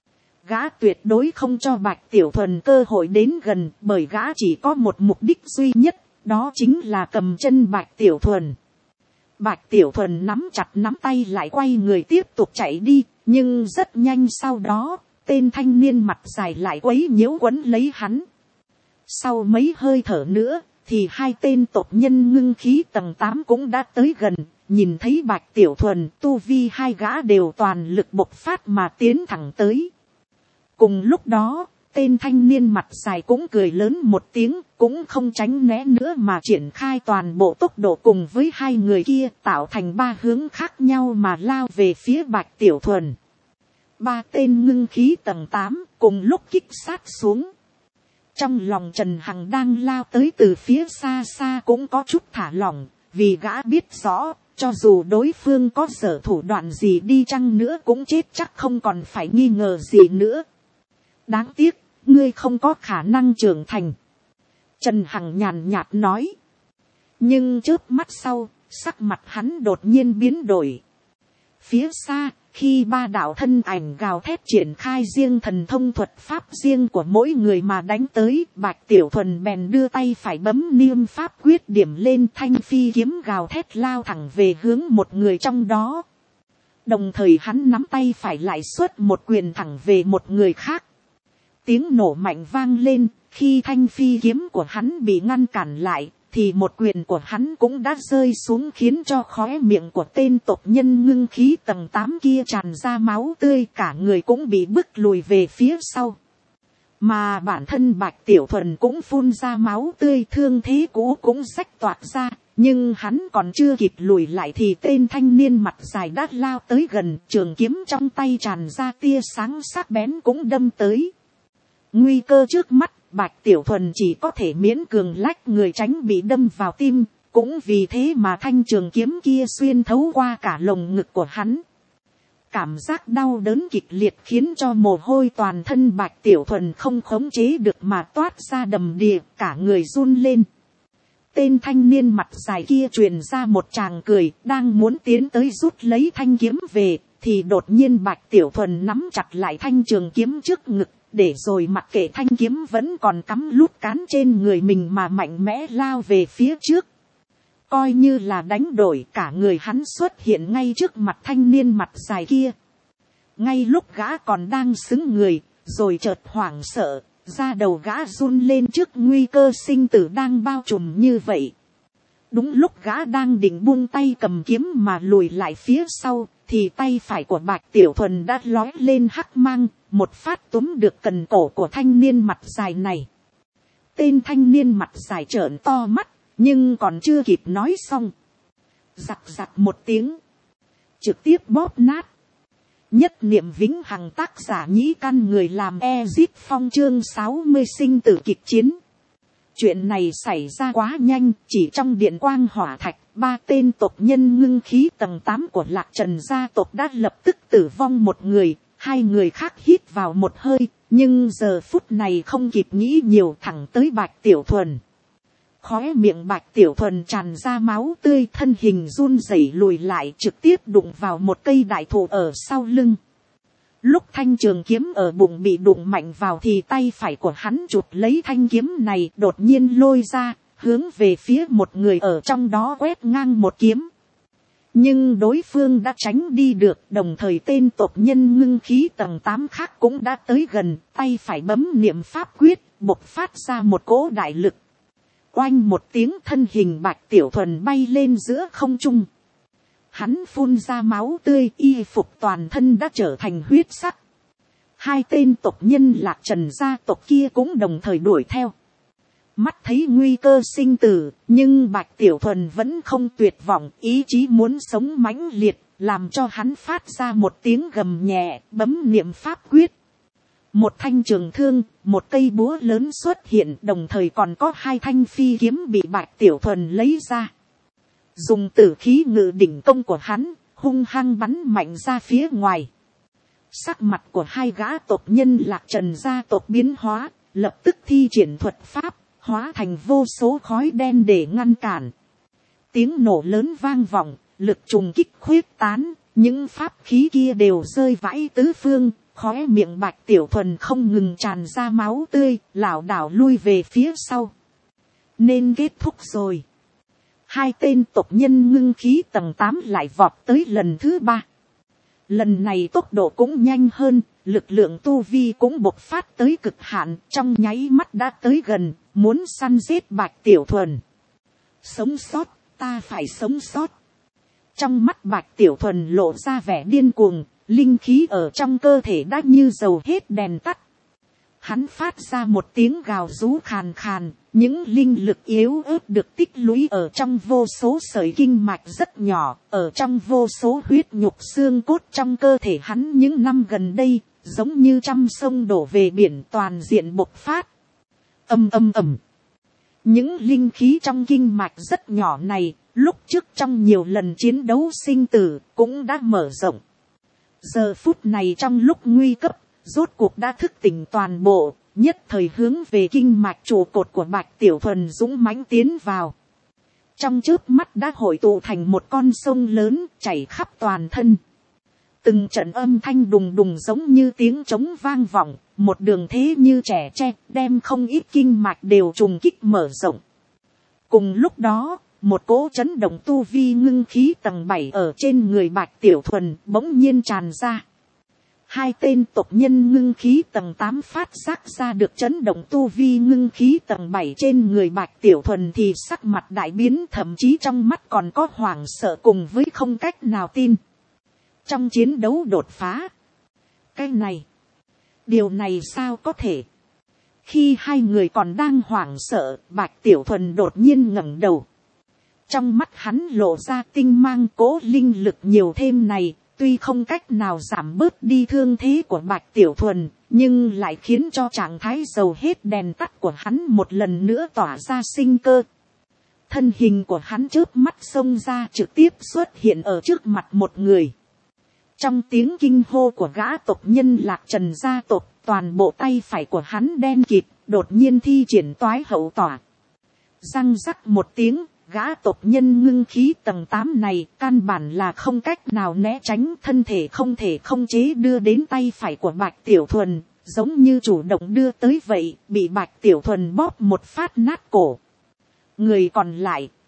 Gã tuyệt đối không cho Bạch Tiểu Thuần cơ hội đến gần, bởi gã chỉ có một mục đích duy nhất, đó chính là cầm chân Bạch Tiểu Thuần. Bạch Tiểu Thuần nắm chặt nắm tay lại quay người tiếp tục chạy đi, nhưng rất nhanh sau đó, tên thanh niên mặt dài lại quấy nhiễu quấn lấy hắn. Sau mấy hơi thở nữa, thì hai tên tộc nhân ngưng khí tầng 8 cũng đã tới gần, nhìn thấy Bạch Tiểu Thuần, tu vi hai gã đều toàn lực bộc phát mà tiến thẳng tới. Cùng lúc đó, tên thanh niên mặt dài cũng cười lớn một tiếng, cũng không tránh né nữa mà triển khai toàn bộ tốc độ cùng với hai người kia, tạo thành ba hướng khác nhau mà lao về phía Bạch Tiểu Thuần. Ba tên ngưng khí tầng 8 cùng lúc kích sát xuống. Trong lòng Trần Hằng đang lao tới từ phía xa xa cũng có chút thả lỏng, vì gã biết rõ, cho dù đối phương có giở thủ đoạn gì đi chăng nữa cũng chết chắc không còn phải nghi ngờ gì nữa. Đáng tiếc, ngươi không có khả năng trưởng thành. Trần Hằng nhàn nhạt nói. Nhưng chớp mắt sau, sắc mặt hắn đột nhiên biến đổi. Phía xa, khi ba đạo thân ảnh gào thét triển khai riêng thần thông thuật pháp riêng của mỗi người mà đánh tới, Bạch Tiểu Thuần bèn đưa tay phải bấm niệm pháp quyết điểm lên, thanh phi kiếm gào thét lao thẳng về hướng một người trong đó. Đồng thời hắn nắm tay phải lại xuất một quyền thẳng về một người khác. Tiếng nổ mạnh vang lên, khi thanh phi kiếm của hắn bị ngăn cản lại, thì một quyền của hắn cũng đã rơi xuống khiến cho khóe miệng của tên tộc nhân ngưng khí tầng 8 kia tràn ra máu tươi, cả người cũng bị bức lùi về phía sau. Mà bản thân Bạch Tiểu Thuần cũng phun ra máu tươi, thương thế cũ cũng rách toạc ra, nhưng hắn còn chưa kịp lùi lại thì tên thanh niên mặt dài đã lao tới gần, trường kiếm trong tay tràn ra tia sáng sắc bén cũng đâm tới. Nguy cơ trước mắt, Bạch Tiểu Thuần chỉ có thể miễn cường lách người tránh bị đâm vào tim, cũng vì thế mà thanh trường kiếm kia xuyên thấu qua cả lồng ngực của hắn. Cảm giác đau đớn kịch liệt khiến cho mồ hôi toàn thân Bạch Tiểu Thuần không khống chế được mà toát ra đầm đìa, cả người run lên. Tên thanh niên mặt dài kia truyền ra một tràng cười, đang muốn tiến tới rút lấy thanh kiếm về, thì đột nhiên Bạch Tiểu Thuần nắm chặt lại thanh trường kiếm trước ngực, để rồi mặc kệ thanh kiếm vẫn còn cắm lút cán trên người mình mà mạnh mẽ lao về phía trước. Coi như là đánh đổi, cả người hắn xuất hiện ngay trước mặt thanh niên mặt dài kia. Ngay lúc gã còn đang xứng người, rồi chợt hoảng sợ, da đầu gã run lên trước nguy cơ sinh tử đang bao trùm như vậy. Đúng lúc gã đang định buông tay cầm kiếm mà lùi lại phía sau, thì tay phải của Bạch Tiểu Thuần đã lói lên hắc mang, một phát túm được cần cổ của thanh niên mặt dài này. Tên thanh niên mặt dài trợn to mắt, nhưng còn chưa kịp nói xong. Giặc giặc một tiếng, trực tiếp bóp nát. Nhất niệm vĩnh hằng, tác giả Nhĩ Căn, người làm Ezip Phong, chương 60 sinh tử kịch chiến. Chuyện này xảy ra quá nhanh, chỉ trong điện quang hỏa thạch, 3 tên tộc nhân ngưng khí tầng 8 của Lạc Trần gia tộc đã lập tức tử vong một người, 2 người khác hít vào một hơi, nhưng giờ phút này không kịp nghĩ nhiều, thẳng tới Bạch Tiểu Thuần. Khóe miệng Bạch Tiểu Thuần tràn ra máu tươi, thân hình run rẩy lùi lại, trực tiếp đụng vào một cây đại thụ ở sau lưng. Lúc thanh trường kiếm ở bụng bị đụng mạnh vào thì tay phải của hắn chụp lấy thanh kiếm này, đột nhiên lôi ra, hướng về phía một người ở trong đó quét ngang một kiếm. Nhưng đối phương đã tránh đi được, đồng thời tên tộc nhân ngưng khí tầng 8 khác cũng đã tới gần, tay phải bấm niệm pháp quyết, bộc phát ra một cỗ đại lực. Oanh một tiếng, thân hình Bạch Tiểu Thuần bay lên giữa không trung. Hắn phun ra máu tươi, y phục toàn thân đã trở thành huyết sắc. 2 tên tộc nhân Lạc Trần gia tộc kia cũng đồng thời đuổi theo. Mắt thấy nguy cơ sinh tử, nhưng Bạch Tiểu Thuần vẫn không tuyệt vọng, ý chí muốn sống mãnh liệt, làm cho hắn phát ra một tiếng gầm nhẹ, bấm niệm pháp quyết. Một thanh trường thương, một cây búa lớn xuất hiện, đồng thời còn có 2 thanh phi kiếm bị Bạch Tiểu Thuần lấy ra. Dùng tử khí ngự đỉnh công của hắn, hung hăng bắn mạnh ra phía ngoài. Sắc mặt của 2 gã tộc nhân Lạc Trần gia tộc biến hóa, lập tức thi triển thuật pháp, hóa thành vô số khói đen để ngăn cản. Tiếng nổ lớn vang vọng, lực trùng kích khuyết tán, những pháp khí kia đều rơi vãi tứ phương. Khóe miệng Bạch Tiểu Thuần không ngừng tràn ra máu tươi, lảo đảo lui về phía sau. Nên kết thúc rồi. 2 tên tộc nhân ngưng khí tầng 8 lại vọt tới lần thứ 3. Lần này tốc độ cũng nhanh hơn, lực lượng tu vi cũng bộc phát tới cực hạn, trong nháy mắt đã tới gần, muốn săn giết Bạch Tiểu Thuần. Sống sót, ta phải sống sót. Trong mắt Bạch Tiểu Thuần lộ ra vẻ điên cuồng, linh khí ở trong cơ thể đã như dầu hết đèn tắt. Hắn phát ra một tiếng gào rú khàn khàn, những linh lực yếu ớt được tích lũy ở trong vô số sợi kinh mạch rất nhỏ, ở trong vô số huyết nhục xương cốt trong cơ thể hắn những năm gần đây, giống như trăm sông đổ về biển, toàn diện bộc phát. Ầm ầm ầm. Những linh khí trong kinh mạch rất nhỏ này, lúc trước trong nhiều lần chiến đấu sinh tử, cũng đã mở rộng. Giờ phút này trong lúc nguy cấp, rốt cuộc đã thức tỉnh toàn bộ, nhất thời hướng về kinh mạch trụ cột của Bạch Tiểu Thuần dũng mãnh tiến vào. Trong chớp mắt đã hội tụ thành một con sông lớn, chảy khắp toàn thân. Từng trận âm thanh đùng đùng giống như tiếng trống vang vọng, một đường thế như trẻ tre, đem không ít kinh mạch đều trùng kích mở rộng. Cùng lúc đó, một cỗ chấn động tu vi ngưng khí tầng 7 ở trên người Bạch Tiểu Thuần bỗng nhiên tràn ra. 2 tên tộc nhân ngưng khí tầng 8 phát giác ra được chấn động tu vi ngưng khí tầng 7 trên người Bạch Tiểu Thuần thì sắc mặt đại biến, thậm chí trong mắt còn có hoảng sợ cùng với không cách nào tin. Trong chiến đấu đột phá. Cái này. Điều này sao có thể? Khi 2 người còn đang hoảng sợ, Bạch Tiểu Thuần đột nhiên ngẩng đầu. Trong mắt hắn lộ ra tinh mang, cố linh lực nhiều thêm này, tuy không cách nào giảm bớt đi thương thế của Bạch Tiểu Thuần, nhưng lại khiến cho trạng thái dầu hết đèn tắt của hắn một lần nữa tỏa ra sinh cơ. Thân hình của hắn chớp mắt xông ra, trực tiếp xuất hiện ở trước mặt một người. Trong tiếng kinh hô của gã tộc nhân Lạc Trần gia tộc, toàn bộ tay phải của hắn đen kịt, đột nhiên thi triển toái hậu tỏa. Răng rắc một tiếng, gã tộc nhân ngưng khí tầng 8 này căn bản là không cách nào né tránh, thân thể không thể không chế đưa đến tay phải của Bạch Tiểu Thuần, giống như chủ động đưa tới vậy, bị Bạch Tiểu Thuần bóp một phát nát cổ. Người còn lại,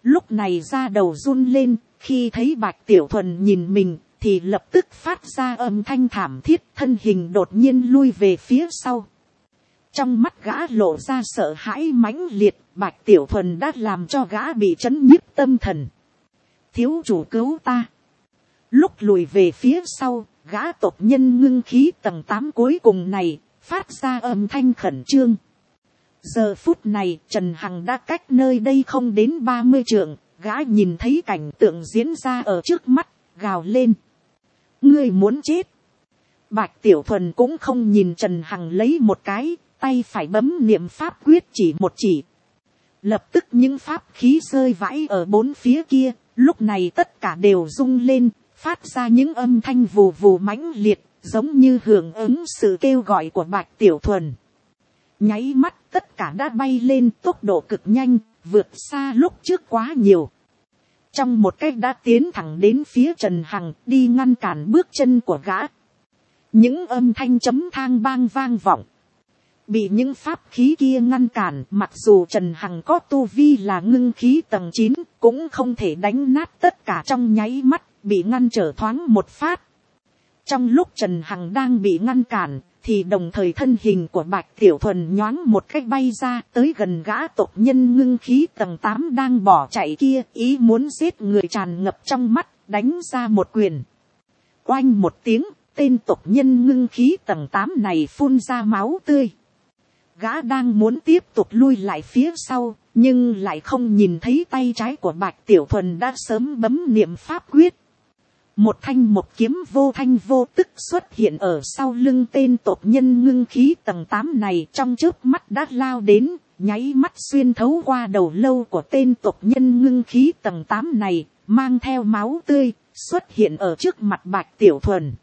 lúc này ra đầu run lên, khi thấy Bạch Tiểu Thuần nhìn mình, thì lập tức phát ra âm thanh thảm thiết, thân hình đột nhiên lui về phía sau. Trong mắt gã lộ ra sợ hãi mãnh liệt, Bạch Tiểu Thuần đã làm cho gã bị chấn nhiếp tâm thần. Thiếu chủ cứu ta. Lúc lùi về phía sau, gã tộc nhân ngưng khí tầng 8 cuối cùng này, phát ra âm thanh khẩn trương. Giờ phút này, Trần Hằng đã cách nơi đây không đến 30 trượng, gã nhìn thấy cảnh tượng diễn ra ở trước mắt, gào lên. Ngươi muốn chết. Bạch Tiểu Thuần cũng không nhìn Trần Hằng lấy một cái, tay phải bấm niệm pháp quyết chỉ một chỉ. Lập tức những pháp khí rơi vãi ở bốn phía kia, lúc này tất cả đều rung lên, phát ra những âm thanh vù vù mãnh liệt, giống như hưởng ứng sự kêu gọi của Bạch Tiểu Thuần. Nháy mắt tất cả đã bay lên tốc độ cực nhanh, vượt xa lúc trước quá nhiều. Trong một cách đã tiến thẳng đến phía Trần Hằng, đi ngăn cản bước chân của gã. Những âm thanh chấm thang bang vang vọng. Bị những pháp khí kia ngăn cản, mặc dù Trần Hằng có tu vi là ngưng khí tầng 9, cũng không thể đánh nát tất cả trong nháy mắt, bị ngăn trở thoáng một phát. Trong lúc Trần Hằng đang bị ngăn cản, thì đồng thời thân hình của Bạch Tiểu Thuần nhoáng một cách bay ra tới gần gã tộc nhân ngưng khí tầng 8 đang bỏ chạy kia, ý muốn giết người tràn ngập trong mắt, đánh ra một quyền. Oanh một tiếng, tên tộc nhân ngưng khí tầng 8 này phun ra máu tươi. Gã đang muốn tiếp tục lui lại phía sau, nhưng lại không nhìn thấy tay trái của Bạch Tiểu Thuần đã sớm bấm niệm pháp quyết. Một thanh một kiếm vô thanh vô tức xuất hiện ở sau lưng tên tộc nhân ngưng khí tầng 8 này, trong chớp mắt đã lao đến, nháy mắt xuyên thấu qua đầu lâu của tên tộc nhân ngưng khí tầng 8 này, mang theo máu tươi, xuất hiện ở trước mặt Bạch Tiểu Thuần.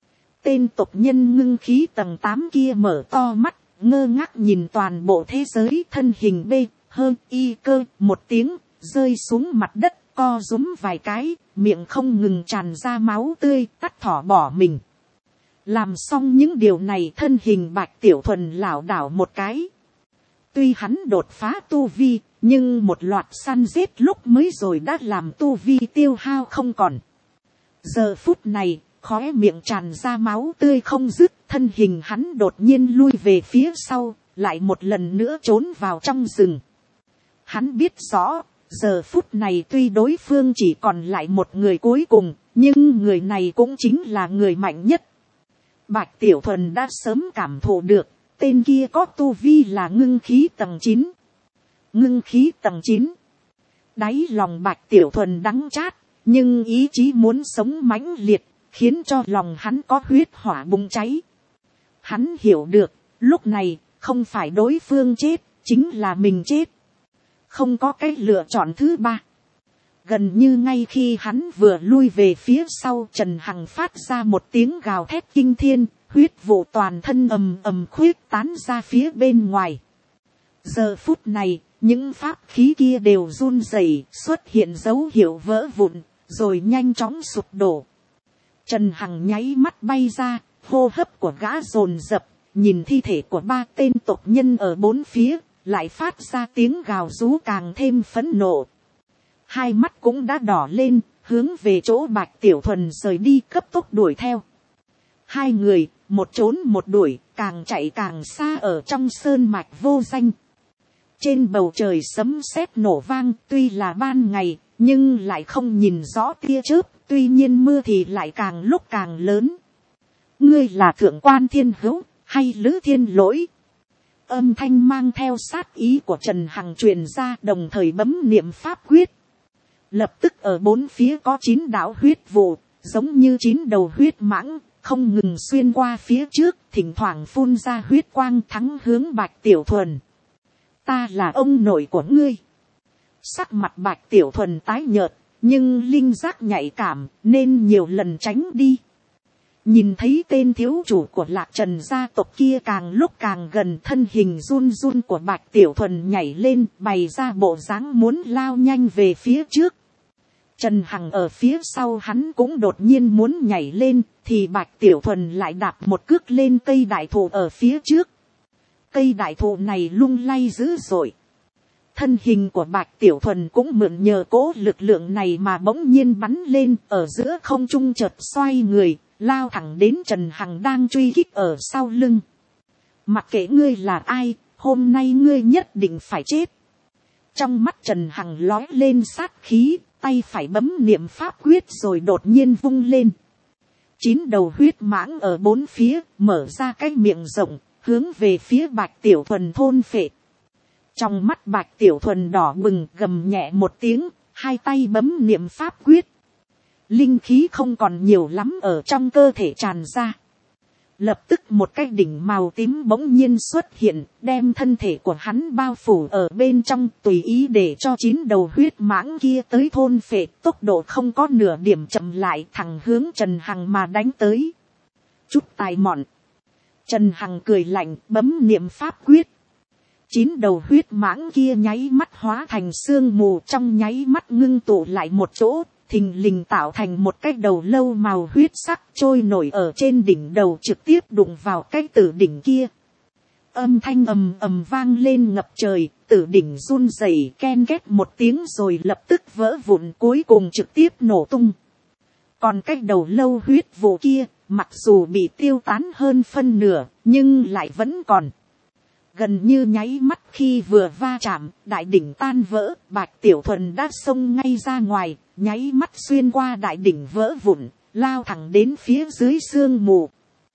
Tên tộc nhân ngưng khí tầng 8 kia mở to mắt, ngơ ngác nhìn toàn bộ thế giới, thân hình bê, hơn y cơ, một tiếng, rơi xuống mặt đất, co rúm vài cái, miệng không ngừng tràn ra máu tươi, tắt thỏ bỏ mình. Làm xong những điều này, thân hình Bạch Tiểu Thuần lảo đảo một cái. Tuy hắn đột phá tu vi, nhưng một loạt săn giết lúc mới rồi đã làm tu vi tiêu hao không còn. Giờ phút này, khóe miệng tràn ra máu tươi không dứt, thân hình hắn đột nhiên lui về phía sau, lại một lần nữa trốn vào trong rừng. Hắn biết rõ, giờ phút này tuy đối phương chỉ còn lại một người cuối cùng, nhưng người này cũng chính là người mạnh nhất. Bạch Tiểu Thuần đã sớm cảm thụ được, tên kia có tu vi là ngưng khí tầng 9. Ngưng khí tầng 9. Đáy lòng Bạch Tiểu Thuần đắng chát, nhưng ý chí muốn sống mãnh liệt, khiến cho lòng hắn có huyết hỏa bùng cháy. Hắn hiểu được, lúc này, không phải đối phương chết, chính là mình chết. Không có cái lựa chọn thứ ba. Gần như ngay khi hắn vừa lui về phía sau, Trần Hằng phát ra một tiếng gào thét kinh thiên, huyết vụ toàn thân ầm ầm khuyết tán ra phía bên ngoài. Giờ phút này, những pháp khí kia đều run rẩy, xuất hiện dấu hiệu vỡ vụn, rồi nhanh chóng sụp đổ. Trần Hằng nháy mắt bay ra, hô hấp của gã dồn dập, nhìn thi thể của 3 tên tộc nhân ở bốn phía, lại phát ra tiếng gào rú càng thêm phẫn nộ. Hai mắt cũng đã đỏ lên, hướng về chỗ Bạch Tiểu Thuần rời đi cấp tốc đuổi theo. Hai người, một trốn một đuổi, càng chạy càng xa ở trong sơn mạch vô danh. Trên bầu trời sấm sét nổ vang, tuy là ban ngày, nhưng lại không nhìn rõ tia chớp, tuy nhiên mưa thì lại càng lúc càng lớn. Ngươi là Thượng Quan Thiên Hữu, hay Lữ Thiên Lỗi? Âm thanh mang theo sát ý của Trần Hằng truyền ra, đồng thời bấm niệm pháp quyết. Lập tức ở bốn phía có 9 đạo huyết vụ, giống như 9 đầu huyết mãng, không ngừng xuyên qua phía trước, thỉnh thoảng phun ra huyết quang thắng hướng Bạch Tiểu Thuần. Ta là ông nội của ngươi. Sắc mặt Bạch Tiểu Thuần tái nhợt, nhưng linh giác nhạy cảm, nên nhiều lần tránh đi. Nhìn thấy tên thiếu chủ của Lạc Trần gia tộc kia càng lúc càng gần, thân hình run run của Bạch Tiểu Thuần nhảy lên, bày ra bộ dáng muốn lao nhanh về phía trước. Trần Hằng ở phía sau hắn cũng đột nhiên muốn nhảy lên, thì Bạch Tiểu Thuần lại đạp một cước lên cây đại thụ ở phía trước. Cây đại thụ này lung lay dữ dội. Thân hình của Bạch Tiểu Thuần cũng mượn nhờ cố lực lượng này mà bỗng nhiên bắn lên, ở giữa không trung chợt xoay người, lao thẳng đến Trần Hằng đang truy kích ở sau lưng. Mặc kệ ngươi là ai, hôm nay ngươi nhất định phải chết. Trong mắt Trần Hằng lói lên sát khí, tay phải bấm niệm pháp quyết rồi đột nhiên vung lên. 9 đầu huyết mãng ở bốn phía, mở ra cái miệng rộng, hướng về phía Bạch Tiểu Thuần thôn phệ. Trong mắt Bạch Tiểu Thuần đỏ bừng, gầm nhẹ một tiếng, hai tay bấm niệm pháp quyết. Linh khí không còn nhiều lắm ở trong cơ thể tràn ra. Lập tức một cái đỉnh màu tím bỗng nhiên xuất hiện, đem thân thể của hắn bao phủ ở bên trong, tùy ý để cho 9 đầu huyết mãng kia tới thôn phệ, tốc độ không có nửa điểm chậm lại, thẳng hướng Trần Hằng mà đánh tới. Chút tài mọn. Trần Hằng cười lạnh, bấm niệm pháp quyết. 9 đầu huyết mãng kia nháy mắt hóa thành sương mù, trong nháy mắt ngưng tụ lại một chỗ, thình lình tạo thành một cái đầu lâu màu huyết sắc trôi nổi ở trên đỉnh đầu, trực tiếp đụng vào cái tử đỉnh kia. Âm thanh ầm ầm vang lên ngập trời, tử đỉnh run rẩy ken két một tiếng rồi lập tức vỡ vụn, cuối cùng trực tiếp nổ tung. Còn cái đầu lâu huyết vụ kia, mặc dù bị tiêu tán hơn phân nửa, nhưng lại vẫn còn. Gần như nháy mắt khi vừa va chạm, đại đỉnh tan vỡ, Bạch Tiểu Thuần đã xông ngay ra ngoài, nháy mắt xuyên qua đại đỉnh vỡ vụn, lao thẳng đến phía dưới sương mù.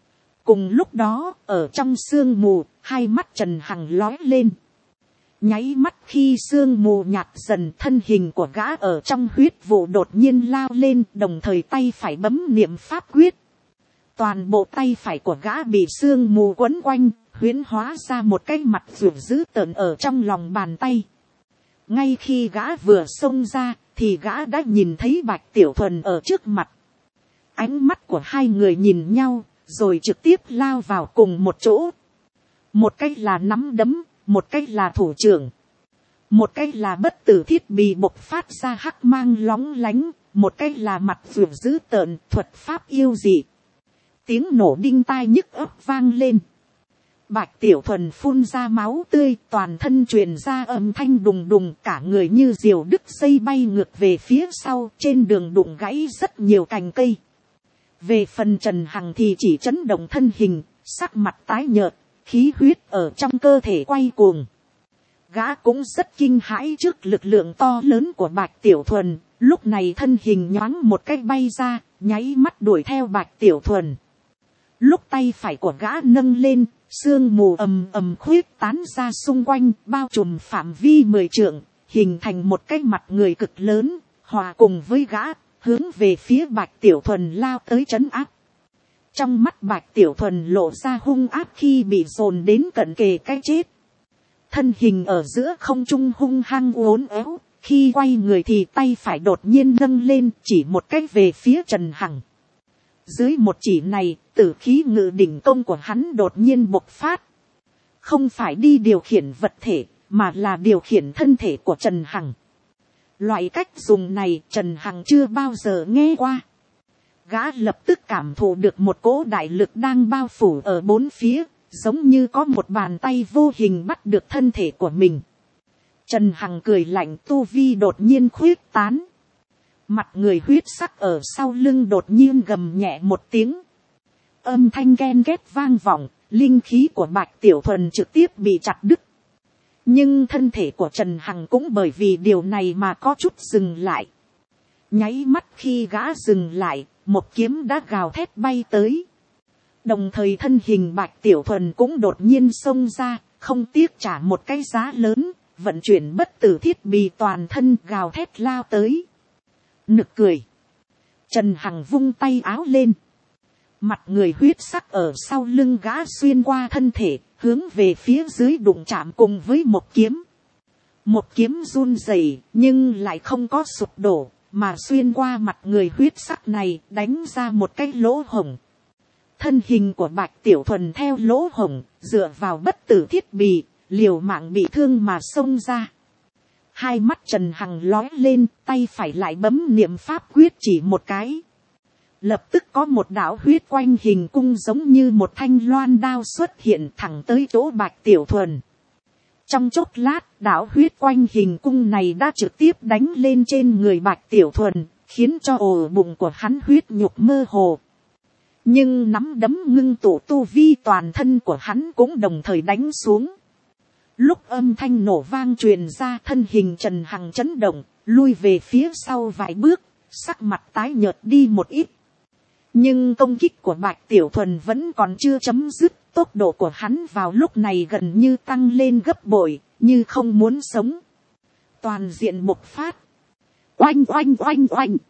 Cùng lúc đó, ở trong sương mù, hai mắt Trần Hằng lói lên. Nháy mắt khi sương mù nhạt dần, thân hình của gã ở trong huyết vụ đột nhiên lao lên, đồng thời tay phải bấm niệm pháp quyết. Toàn bộ tay phải của gã bị sương mù quấn quanh, huyễn hóa ra một cái mặt ruột dữ tợn ở trong lòng bàn tay. Ngay khi gã vừa xông ra, thì gã đã nhìn thấy Bạch Tiểu Thuần ở trước mặt. Ánh mắt của hai người nhìn nhau, rồi trực tiếp lao vào cùng một chỗ. Một cái là nắm đấm, một cái là thủ trưởng. Một cái là bất tử thiết bị bộc phát ra hắc mang lóng lánh, một cái là mặt ruột dữ tợn, thuật pháp yêu dị. Tiếng nổ đinh tai nhức óc vang lên. Bạch Tiểu Thuần phun ra máu tươi, toàn thân truyền ra âm thanh đùng đùng, cả người như diều đứt dây bay ngược về phía sau, trên đường đụng gãy rất nhiều cành cây. Về phần Trần Hằng thì chỉ chấn động thân hình, sắc mặt tái nhợt, khí huyết ở trong cơ thể quay cuồng. Gã cũng rất kinh hãi trước lực lượng to lớn của Bạch Tiểu Thuần, lúc này thân hình nhoáng một cái bay ra, nháy mắt đuổi theo Bạch Tiểu Thuần. Lúc tay phải của gã nâng lên, sương mù ầm ầm khuyết tán ra xung quanh, bao trùm phạm vi 10 trượng, hình thành một cái mặt người cực lớn, hòa cùng với gã, hướng về phía Bạch Tiểu Thuần lao tới trấn áp. Trong mắt Bạch Tiểu Thuần lộ ra hung ác khi bị dồn đến cận kề cái chết. Thân hình ở giữa không trung hung hăng uốn éo, khi quay người thì tay phải đột nhiên nâng lên, chỉ một cách về phía Trần Hằng. Dưới một chỉ này, tử khí ngự đỉnh công của hắn đột nhiên bộc phát. Không phải đi điều khiển vật thể, mà là điều khiển thân thể của Trần Hằng. Loại cách dùng này Trần Hằng chưa bao giờ nghe qua. Gã lập tức cảm thụ được một cỗ đại lực đang bao phủ ở bốn phía, giống như có một bàn tay vô hình bắt được thân thể của mình. Trần Hằng cười lạnh, tu vi đột nhiên khuyết tán. Mặt người huyết sắc ở sau lưng đột nhiên gầm nhẹ một tiếng. Âm thanh ken két vang vọng, linh khí của Bạch Tiểu Thuần trực tiếp bị chặt đứt. Nhưng thân thể của Trần Hằng cũng bởi vì điều này mà có chút dừng lại. Nháy mắt khi gã dừng lại, một kiếm đã gào thét bay tới. Đồng thời thân hình Bạch Tiểu Thuần cũng đột nhiên xông ra, không tiếc trả một cái giá lớn, vận chuyển bất tử thiết bị toàn thân gào thét lao tới. Nực cười. Trần Hằng vung tay áo lên. Mặt người huyết sắc ở sau lưng gã xuyên qua thân thể, hướng về phía dưới đụng chạm cùng với một kiếm. Một kiếm run rẩy nhưng lại không có sụp đổ, mà xuyên qua mặt người huyết sắc này, đánh ra một cái lỗ hổng. Thân hình của Bạch Tiểu Thuần theo lỗ hổng, dựa vào bất tử thiết bị, liều mạng bị thương mà xông ra. Hai mắt Trần Hằng lói lên, tay phải lại bấm niệm pháp quyết chỉ một cái. Lập tức có một đạo huyết quanh hình cung giống như một thanh loan đao xuất hiện thẳng tới chỗ Bạch Tiểu Thuần. Trong chốc lát, đạo huyết quanh hình cung này đã trực tiếp đánh lên trên người Bạch Tiểu Thuần, khiến cho ổ bụng của hắn huyết nhục mơ hồ. Nhưng nắm đấm ngưng tụ tu vi toàn thân của hắn cũng đồng thời đánh xuống. Lúc âm thanh nổ vang truyền ra, thân hình Trần Hằng chấn động, lui về phía sau vài bước, sắc mặt tái nhợt đi một ít. Nhưng công kích của Bạch Tiểu Thuần vẫn còn chưa chấm dứt, tốc độ của hắn vào lúc này gần như tăng lên gấp bội, như không muốn sống. Toàn diện bộc phát. Oanh oanh oanh oanh.